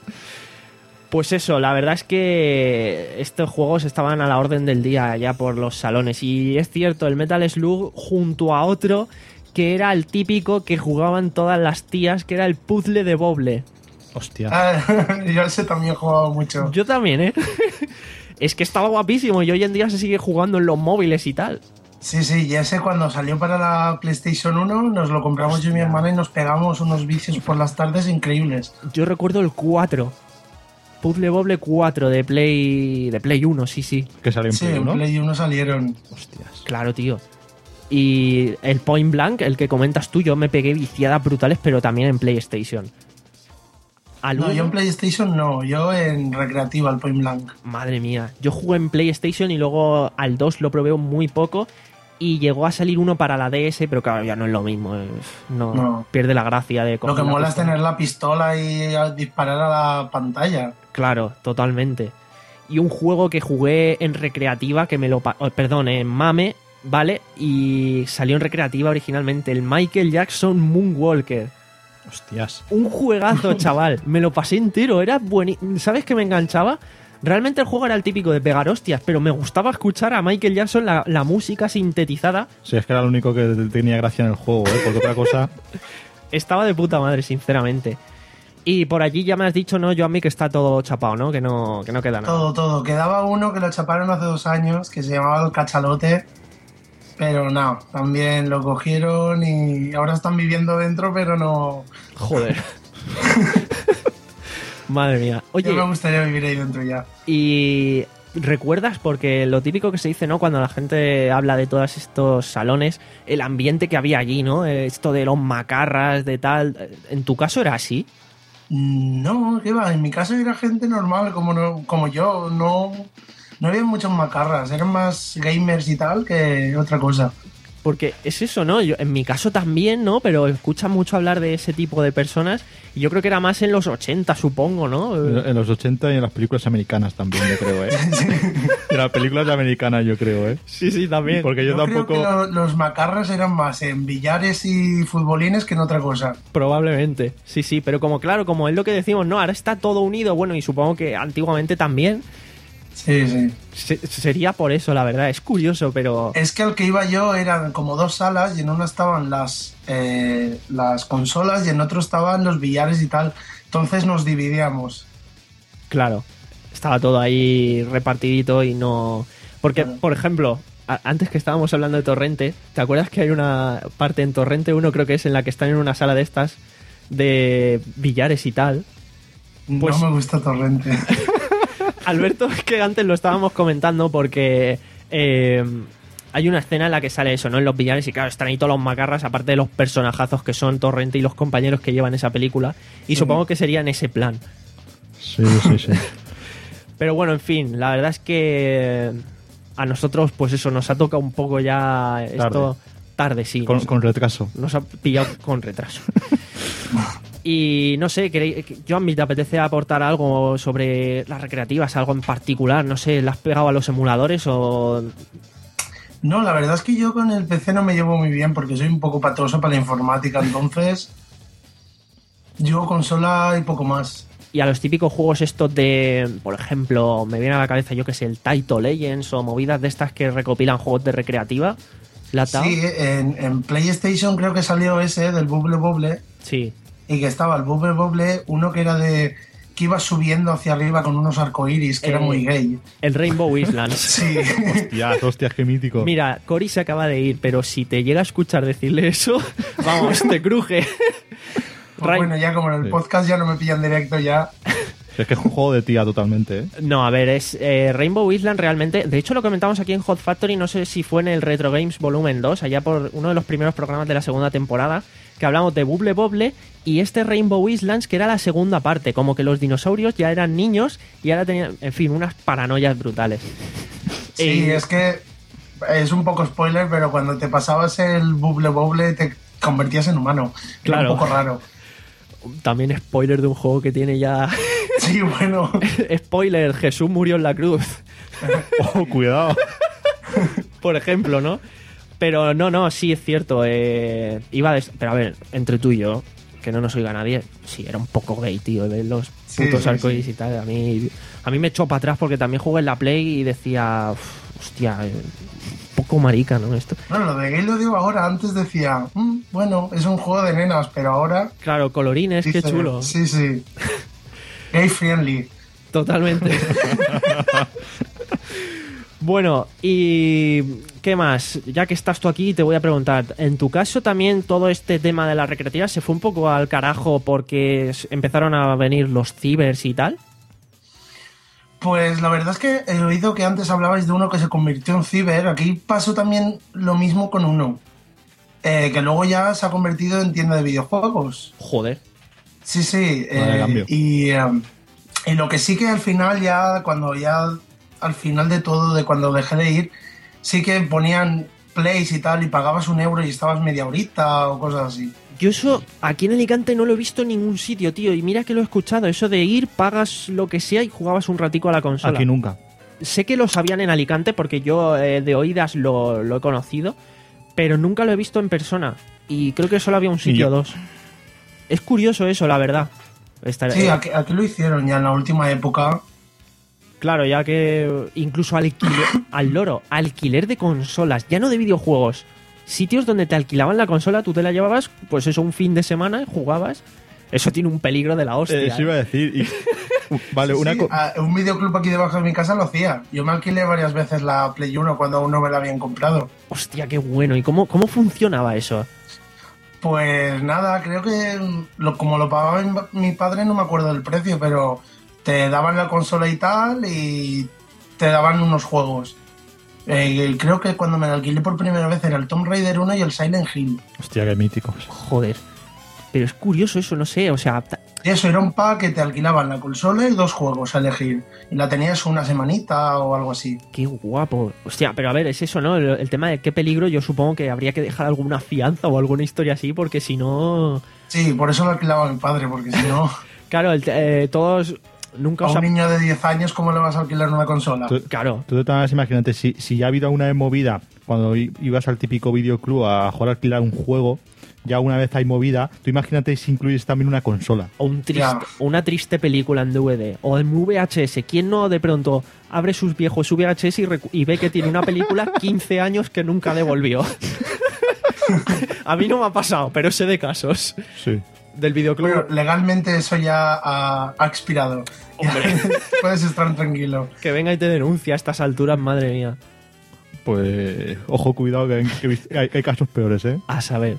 Pues eso, la verdad es que estos juegos estaban a la orden del día ya por los salones. Y es cierto, el Metal Slug junto a otro que era el típico que jugaban todas las tías, que era el puzzle de Bobble. Hostia. Ah, yo ese también he jugado mucho. Yo también, ¿eh? Es que estaba guapísimo y hoy en día se sigue jugando en los móviles y tal. Sí, sí, y ese cuando salió para la PlayStation uno nos lo compramos yo y mi hermana y nos pegamos unos vicios por las tardes increíbles. Yo recuerdo el cuatro. Puzzle Bobble cuatro de Play de Play uno, sí, sí. Que salió en Sí, Play, en ¿no? Play uno salieron. Hostias. Claro, tío. Y el Point Blank, el que comentas tú, yo me pegué viciadas brutales, pero también en PlayStation. Al No, uno, yo en PlayStation no, yo en recreativa, el Point Blank. madre mía. Yo jugué en PlayStation y luego al dos lo probé muy poco. Y llegó a salir uno para la D S, pero claro, ya no es lo mismo. es- No, No. pierde la gracia de Lo coger que la mola es pistola. tener la pistola y a- disparar a la pantalla. Claro, totalmente. Y un juego que jugué en recreativa, que me lo... pa- oh, perdón, en Mame, ¿vale? Y salió en recreativa originalmente, el Michael Jackson Moonwalker. Hostias. Un juegazo, chaval. Me lo pasé entero, era buenísimo. ¿Sabes qué me enganchaba? Realmente el juego era el típico de pegar hostias, pero me gustaba escuchar a Michael Jackson la, la música sintetizada. Sí, es que era lo único que tenía gracia en el juego, ¿eh? Porque otra cosa... Estaba de puta madre, sinceramente. Y por allí ya me has dicho, ¿no, Joanmi, que está todo chapado, ¿no? Que no, que no queda nada. Todo, todo. Quedaba uno que lo chaparon hace dos años, que se llamaba el Cachalote, pero no, también lo cogieron y ahora están viviendo dentro, pero no... Joder. Madre mía. Oye, Yo me gustaría vivir ahí dentro ya. y recuerdas, porque lo típico que se dice, ¿no? Cuando la gente habla de todos estos salones, el ambiente que había allí, ¿no? Esto de los macarras, de tal. ¿En tu caso era así? No, ¿qué va? En mi caso era gente normal, como, no, como yo. No, no había muchos macarras. Eran más gamers y tal que otra cosa. Porque es eso, ¿no? Yo, en mi caso también, ¿no? Pero escucha mucho hablar de ese tipo de personas y yo creo que era más en los ochenta, supongo, ¿no? En los ochenta y en las películas americanas también, yo creo, ¿eh? En las películas americanas, yo creo, ¿eh? Sí, sí, también. Porque yo, Yo tampoco... creo que lo- los macarras eran más en billares y futbolines que en otra cosa. Probablemente, sí, sí, pero como claro, como es lo que decimos, ¿no? Ahora está todo unido, bueno, y supongo que antiguamente también. Sí, sí. Se- sería por eso, la verdad, es curioso, pero... Es que al que iba yo eran como dos salas y en una estaban las, eh, las consolas y en otro estaban los billares y tal. Entonces nos dividíamos. Claro, estaba todo ahí repartidito y no... Porque, Claro. por ejemplo, a- antes que estábamos hablando de Torrente, ¿te acuerdas que hay una parte en Torrente uno, creo que es en la que están en una sala de estas de billares y tal? Pues- No me gusta Torrente. Alberto, es que antes lo estábamos comentando porque eh, hay una escena en la que sale eso, ¿no? En los billares y claro, están ahí todos los macarras, aparte de los personajazos que son Torrente y los compañeros que llevan esa película. Y Sí. supongo que sería en ese plan. Sí, sí, sí. Pero bueno, en fin, la verdad es que a nosotros, pues eso, nos ha tocado un poco ya esto tarde, sí. Con, nos, con retraso. nos ha pillado con retraso. Y no sé, queréis- Joan, ¿te apetece aportar algo sobre las recreativas? Algo en particular, no sé, ¿le has pegado a los emuladores o...? No, la verdad es que yo con el P C no me llevo muy bien porque soy un poco patoso para la informática. Entonces, yo consola y poco más. Y a los típicos juegos estos de, por ejemplo, me viene a la cabeza yo que sé, el Taito Legends o movidas de estas que recopilan juegos de recreativa. ¿La has dado? Sí, en, en PlayStation creo que salió ese del Bubble Bobble Sí. y que estaba el Bubble Bobble, uno que era de que iba subiendo hacia arriba con unos arcoiris, que Eh, era muy gay. El Rainbow Islands. Sí. Ya, hostias, qué mítico. Mira, Cory se acaba de ir, pero si te llega a escuchar decirle eso, vamos, te cruje. Pues Rain- bueno, ya como en el Sí. podcast ya no me pillan directo ya. Es que es un juego de tía totalmente, ¿eh? No, a ver, es eh, Rainbow Island realmente. De hecho, lo comentamos aquí en Hot Factory, no sé si fue en el Retro Games Volumen dos, allá por uno de los primeros programas de la segunda temporada, que hablamos de Bubble Bobble y este Rainbow Islands, que era la segunda parte, como que los dinosaurios ya eran niños y ahora tenían, en fin, unas paranoias brutales. Sí, Eh, es que es un poco spoiler, pero cuando te pasabas el Bubble Bobble te convertías en humano. Era Claro. un poco raro. También spoiler de un juego que tiene ya... Sí, bueno. Spoiler, Jesús murió en la cruz. Oh, cuidado. Por ejemplo, ¿no? Pero no, no, sí es cierto. Eh, iba a des- Pero a ver, entre tú y yo, que no nos oiga nadie, sí, era un poco gay, tío, ver los Sí, putos sí, arcoíris sí. y tal. A mí, a mí me echó para atrás porque también jugué en la Play y decía, "Uf, hostia, eh, un poco marica, ¿no? Esto. Bueno, lo de gay lo digo ahora. Antes decía, "Mm, bueno, es un juego de nenas", pero ahora... Claro, colorines, qué dice, chulo. Sí, sí. Gay friendly. Totalmente. Bueno, y ¿qué más? Ya que estás tú aquí, te voy a preguntar. En tu caso también todo este tema de la recreativa se fue un poco al carajo porque s- empezaron a venir los cibers y tal. Pues la verdad es que he oído que antes hablabais de uno que se convirtió en ciber. Aquí pasó también lo mismo con uno. Eh, que luego ya se ha convertido en tienda de videojuegos. Joder. Sí, sí. Vaya eh, cambio. y, eh, y lo que sí que al final ya, cuando ya, al final de todo, de cuando dejé de ir, sí que ponían plays y tal y pagabas un euro y estabas media horita o cosas así. Yo eso aquí en Alicante no lo he visto en ningún sitio, tío. Y mira que lo he escuchado. Eso de ir, pagas lo que sea y jugabas un ratico a la consola. Aquí nunca. Sé que lo sabían en Alicante porque yo eh, de oídas lo, lo he conocido, pero nunca lo he visto en persona. Y creo que solo había un sitio yo. o dos. Es curioso eso, la verdad. Esta- Sí, eh, aquí, aquí lo hicieron ya en la última época. Claro, ya que incluso alquiler, al loro, alquiler de consolas, ya no de videojuegos. Sitios donde te alquilaban la consola, tú te la llevabas, pues eso, un fin de semana, jugabas. Eso tiene un peligro de la hostia. Eh, eso iba a decir. y- Uh, vale, Sí, una sí, co- a- un videoclub aquí debajo de mi casa lo hacía. Yo me alquilé varias veces la Play uno cuando aún no me la habían comprado. Hostia, qué bueno. ¿Y cómo, cómo funcionaba eso? Pues nada, creo que lo, como lo pagaba mi, mi padre, no me acuerdo del precio, pero te daban la consola y tal y te daban unos juegos. Eh, creo que cuando me la alquilé por primera vez era el Tomb Raider uno y el Silent Hill. Hostia, qué míticos. Joder. Pero es curioso eso, no sé. O sea, ta- Y eso era un pack que te alquilaban la consola y dos juegos a elegir. Y la tenías una semanita o algo así. Qué guapo. Hostia, pero a ver, es eso, ¿no? El, el tema de qué peligro, yo supongo que habría que dejar alguna fianza o alguna historia así, porque si no... Sí, por eso lo alquilaba mi padre, porque si no... Claro, el, eh, todos... Nunca A os un ha... niño de diez años, ¿cómo le vas a alquilar una consola? Tú, Claro. tú te vas, imagínate, si, si ya ha habido una vez movida, cuando i- ibas al típico videoclub a jugar a alquilar un juego, ya una vez hay movida, tú imagínate si incluyes también una consola. O un triste, Ya. una triste película en D V D o en V H S. ¿Quién no de pronto abre sus viejos V H S y, recu- y ve que tiene una película quince años que nunca devolvió? A mí no me ha pasado, pero sé de casos Sí. del videoclub. Bueno, legalmente eso ya ha, ha expirado. Hombre. Puedes estar tranquilo. Que venga y te denuncia a estas alturas, madre mía. Pues, ojo, cuidado, que, hay- que he visto- hay, hay casos peores, ¿eh? A saber.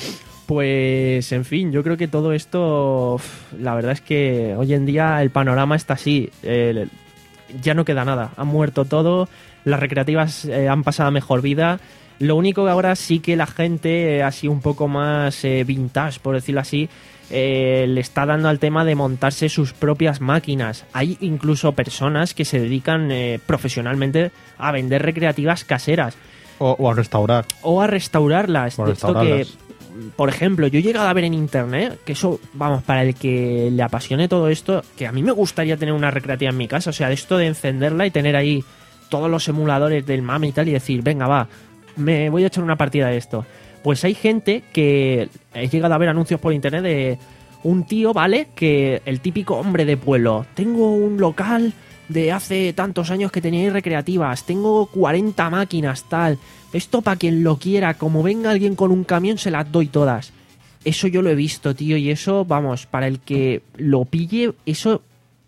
Pues, en fin, yo creo que todo esto, uf, la verdad es que hoy en día el panorama está así. eh, ya no queda nada. Han muerto todo. Las recreativas eh, han pasado a mejor vida. Lo único que ahora sí que la gente, eh, así un poco más eh, vintage, por decirlo así, eh, le está dando al tema de montarse sus propias máquinas. Hay incluso personas que se dedican eh, profesionalmente a vender recreativas caseras O, o a restaurar. o a restaurarlas. O a De esto que, restaurarlas. por ejemplo, yo he llegado a ver en internet, que eso, vamos, para el que le apasione todo esto, que a mí me gustaría tener una recreativa en mi casa, o sea, de esto de encenderla y tener ahí todos los emuladores del MAME y tal y decir, venga, va, me voy a echar una partida de esto. Pues hay gente que he llegado a ver anuncios por internet de un tío, ¿vale? Que el típico hombre de pueblo, tengo un local de hace tantos años que teníais recreativas, tengo cuarenta máquinas, tal, esto para quien lo quiera, como venga alguien con un camión se las doy todas. Eso yo lo he visto, tío, y eso, vamos, para el que lo pille, eso,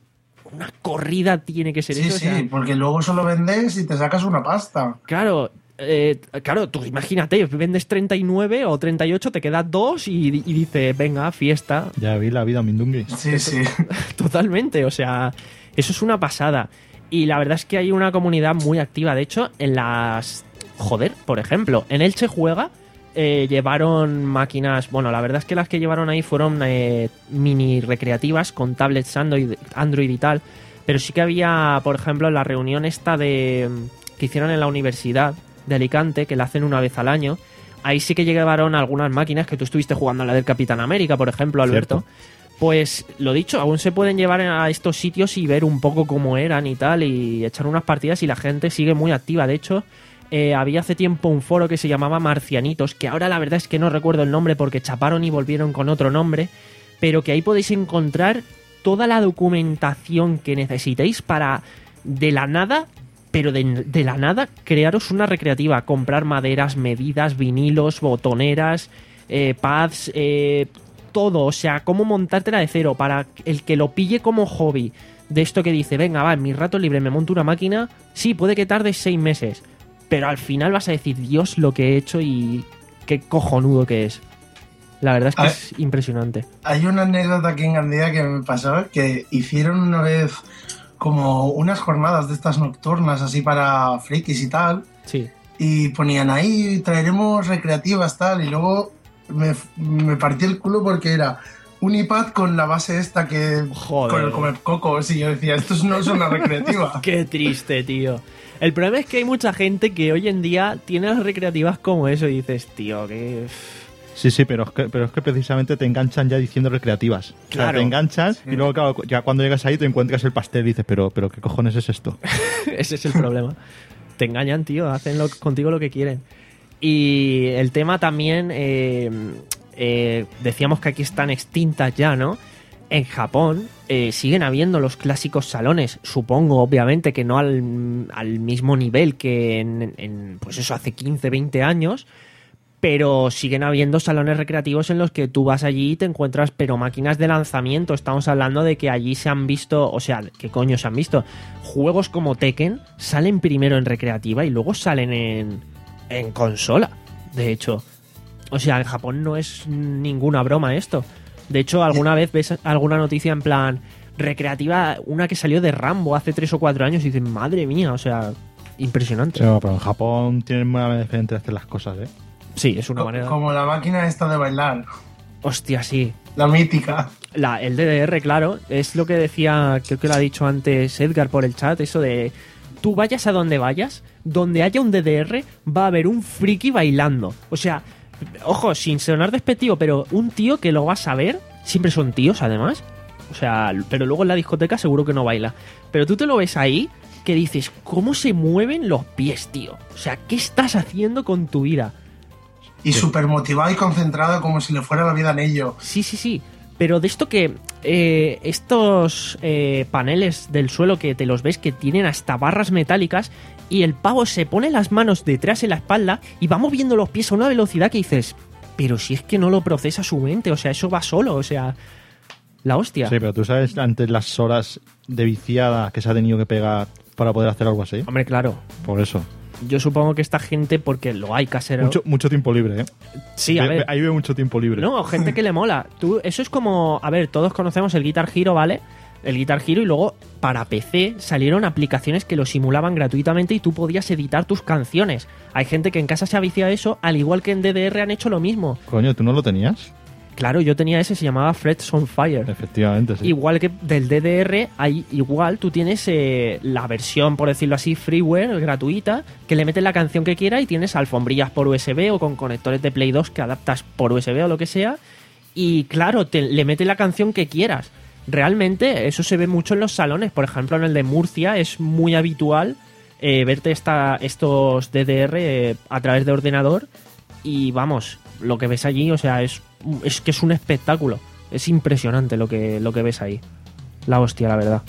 una corrida tiene que ser Sí, eso. o sí, sea, porque luego solo vendes y te sacas una pasta. claro, eh, claro, tú imagínate, vendes treinta y nueve o treinta y ocho, te quedas dos y, y dices, venga, fiesta. Ya vi la vida, Mindungui. Sí, sí. Totalmente, o sea, eso es una pasada. Y la verdad es que hay una comunidad muy activa. De hecho, en las... Joder, por ejemplo, en Elche Juega eh, llevaron máquinas... Bueno, la verdad es que las que llevaron ahí fueron eh, mini recreativas con tablets Android, Android y tal. Pero sí que había, por ejemplo, la reunión esta de que hicieron en la universidad de Alicante, que la hacen una vez al año. Ahí sí que llevaron algunas máquinas que tú estuviste jugando, la del Capitán América, por ejemplo, Alberto. Cierto. Pues lo dicho, aún se pueden llevar a estos sitios y ver un poco cómo eran y tal, y echar unas partidas, y la gente sigue muy activa. De hecho, eh, había hace tiempo un foro que se llamaba Marcianitos, que ahora la verdad es que no recuerdo el nombre porque chaparon y volvieron con otro nombre, pero que ahí podéis encontrar toda la documentación que necesitéis para, de la nada, pero de, de la nada, crearos una recreativa, comprar maderas, medidas, vinilos, botoneras, eh, pads, eh, todo, o sea, cómo montártela de cero para el que lo pille como hobby. De esto que dice, venga, va, en mi rato libre me monto una máquina, sí, puede que tarde seis meses, pero al final vas a decir, Dios, lo que he hecho y qué cojonudo que es. La verdad es que A- es impresionante. Hay una anécdota aquí en Gandía que me pasó, que hicieron una vez como unas jornadas de estas nocturnas así para frikis y tal, Sí. y ponían ahí, traeremos recreativas tal, y luego me, me partí el culo porque era un iPad con la base esta que... Joder. con el comer cocos, y yo decía, esto no es una recreativa. Qué triste, tío. El problema es que hay mucha gente que hoy en día tiene las recreativas como eso y dices, tío, que... Sí, sí, pero es, que, pero es que precisamente te enganchan ya diciendo recreativas. O sea, Claro. te enganchan y luego, claro, ya cuando llegas ahí te encuentras el pastel y dices, pero, pero ¿qué cojones es esto? Ese es el problema. Te engañan, tío, hacen lo- contigo lo que quieren. Y el tema también, eh, eh, decíamos que aquí están extintas ya, ¿no? En Japón eh, siguen habiendo los clásicos salones, supongo, obviamente, que no al, al mismo nivel que en, en, pues eso, hace quince, veinte años, pero siguen habiendo salones recreativos en los que tú vas allí y te encuentras, pero máquinas de lanzamiento. Estamos hablando de que allí se han visto, o sea, ¿qué coño se han visto? Juegos como Tekken salen primero en recreativa y luego salen en, en consola, de hecho. O sea, en Japón no es ninguna broma esto. De hecho, alguna vez ves alguna noticia en plan recreativa, una que salió de Rambo hace tres o cuatro años y dices, madre mía, o sea, impresionante. Sí, pero en Japón tienen una manera diferente de hacer las cosas, ¿eh? Sí, es una Co- manera... Como la máquina esta de bailar. Hostia, sí. La mítica. La, el D D R, claro, es lo que decía, creo que lo ha dicho antes Edgar por el chat, eso de tú vayas a donde vayas, donde haya un D D R va a haber un friki bailando. O sea, ojo, sin sonar despectivo, pero un tío que lo vas a ver, siempre son tíos además, o sea, pero luego en la discoteca seguro que no baila. Pero tú te lo ves ahí, que dices, ¿cómo se mueven los pies, tío? O sea, ¿qué estás haciendo con tu vida? Y súper motivado y concentrado como si le fuera la vida en ello. Sí, sí, sí. Pero de esto que eh, estos eh, paneles del suelo que te los ves que tienen hasta barras metálicas y el pavo se pone las manos detrás en la espalda y va moviendo los pies a una velocidad que dices, pero si es que no lo procesa su mente, o sea, eso va solo, o sea, la hostia. Sí, pero tú sabes antes las horas de viciada que se ha tenido que pegar para poder hacer algo así. Hombre, claro. Por eso. Yo supongo que esta gente, porque lo hay casero... Mucho, mucho tiempo libre, ¿eh? Sí, a Ve- ver... ve- Ahí veo mucho tiempo libre. No, gente que le mola. Tú, eso es como... A ver, todos conocemos el Guitar Hero, ¿vale? El Guitar Hero y luego para P C salieron aplicaciones que lo simulaban gratuitamente y tú podías editar tus canciones. Hay gente que en casa se ha viciado a eso, al igual que en D D R han hecho lo mismo. Coño, ¿tú no lo tenías? Claro, yo tenía ese, se llamaba Frets on Fire. Efectivamente, sí. Igual que del D D R, hay, igual tú tienes eh, la versión, por decirlo así, freeware, gratuita, que le metes la canción que quieras y tienes alfombrillas por U S B o con conectores de Play dos que adaptas por U S B o lo que sea. Y claro, te, le metes la canción que quieras. Realmente eso se ve mucho en los salones. Por ejemplo, en el de Murcia es muy habitual eh, verte esta, estos D D R eh, a través de ordenador y vamos, lo que ves allí, o sea, es, es que es un espectáculo. Es impresionante lo que, lo que ves ahí. La hostia, la verdad.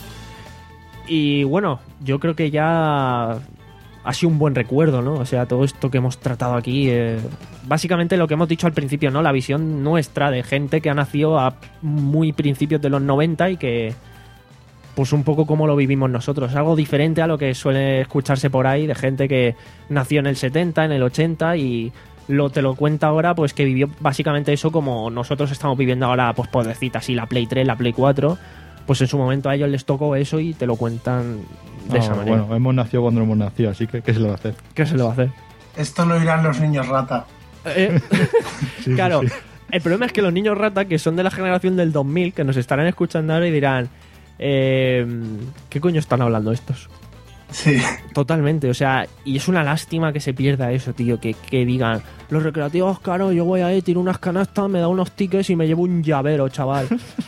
Y bueno, yo creo que ya ha sido un buen recuerdo, ¿no? O sea, todo esto que hemos tratado aquí, eh, básicamente lo que hemos dicho al principio, ¿no? La visión nuestra de gente que ha nacido a muy principios de los noventa y que, pues un poco como lo vivimos nosotros, algo diferente a lo que suele escucharse por ahí de gente que nació en el setenta, en el ochenta y lo te lo cuenta ahora, pues que vivió básicamente eso como nosotros estamos viviendo ahora, pues por decir así, la Play tres, la Play cuatro, pues en su momento a ellos les tocó eso y te lo cuentan de Ah, esa manera. bueno, hemos nacido cuando hemos nacido, así que ¿qué se le va a hacer? ¿Qué se le va a hacer? Esto lo irán los niños rata. Eh, Sí, claro, sí, sí. el problema es que los niños rata, que son de la generación del dos mil, que nos estarán escuchando ahora y dirán, eh, ¿qué coño están hablando estos? Sí. Totalmente, o sea, y es una lástima que se pierda eso, tío, que, que digan, los recreativos, claro, yo voy ahí, tiro unas canastas, me da unos tickets y me llevo un llavero, chaval.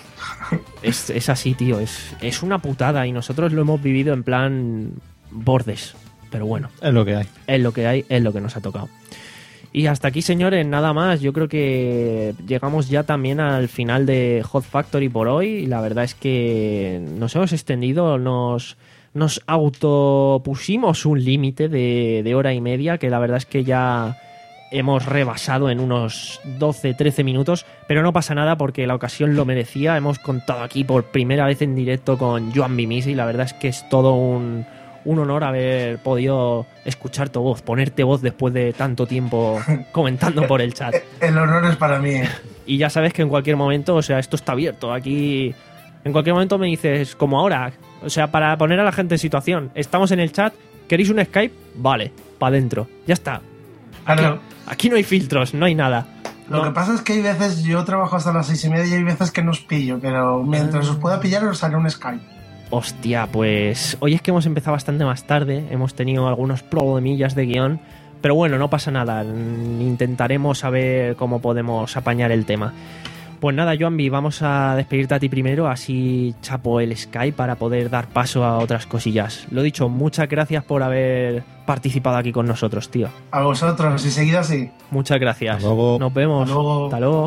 es, es así, tío, es, es una putada y nosotros lo hemos vivido en plan bordes, pero bueno, Es lo que hay. es lo que hay, es lo que nos ha tocado. Y hasta aquí, señores, nada más. Yo creo que llegamos ya también al final de Hot Factory por hoy. Y la verdad es que nos hemos extendido, nos, nos autopusimos un límite de, de hora y media, que la verdad es que ya hemos rebasado en unos doce, trece minutos, pero no pasa nada porque la ocasión lo merecía. Hemos contado aquí por primera vez en directo con Joan Bimisi y la verdad es que es todo un... un honor haber podido escuchar tu voz, ponerte voz después de tanto tiempo comentando por el chat. El honor es para mí. Y ya sabes que en cualquier momento, o sea, esto está abierto. Aquí, en cualquier momento me dices, como ahora, o sea, para poner a la gente en situación. Estamos en el chat, ¿queréis un Skype? Vale, para adentro. Ya está. Aquí, Claro. aquí no hay filtros, no hay nada. Lo No. que pasa es que hay veces, yo trabajo hasta las seis y media y hay veces que no os pillo, pero mientras os pueda pillar os haré un Skype. Hostia, pues hoy es que hemos empezado bastante más tarde, hemos tenido algunos problemillas de guión, pero bueno, no pasa nada, intentaremos saber cómo podemos apañar el tema. Pues nada, Joanbi, vamos a despedirte a ti primero, así chapo el Skype para poder dar paso a otras cosillas. Lo dicho, muchas gracias por haber participado aquí con nosotros, tío. A vosotros, y seguid así. Muchas gracias. Hasta luego. Nos vemos. Hasta luego. Hasta luego.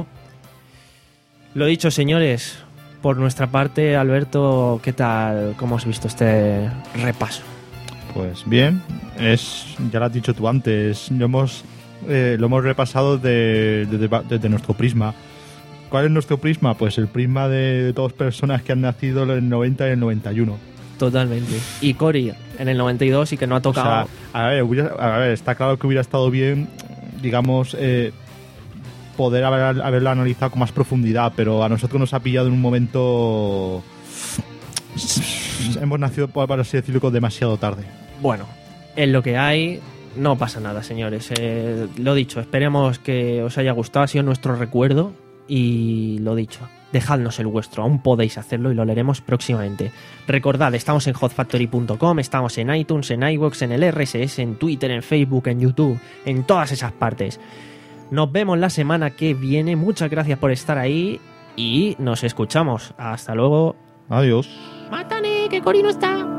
Lo dicho, señores, por nuestra parte, Alberto, ¿qué tal? ¿Cómo has visto este repaso? Pues bien, es ya lo has dicho tú antes, lo hemos, eh, lo hemos repasado de- de- de- desde nuestro prisma. ¿Cuál es nuestro prisma? Pues el prisma de dos personas que han nacido en el noventa y en el noventa y uno. Totalmente. Y Cory en el noventa y dos y que no ha O tocado. sea, a ver, hubiera- a ver, está claro que hubiera estado bien, digamos, eh, poder haber, haberlo analizado con más profundidad, pero a nosotros nos ha pillado en un momento... Hemos nacido, por así decirlo, demasiado tarde. Bueno, es lo que hay. No pasa nada, señores. Eh, lo dicho, esperemos que os haya gustado. Ha sido nuestro recuerdo. y lo dicho, dejadnos el vuestro, aún podéis hacerlo y lo leeremos próximamente. Recordad, estamos en hot factory punto com, estamos en iTunes, en iVoox, en el R S S, en Twitter, en Facebook, en YouTube, en todas esas partes. Nos vemos la semana que viene, muchas gracias por estar ahí y nos escuchamos. Hasta luego. Adiós. ¡Mátane, que Cori no está!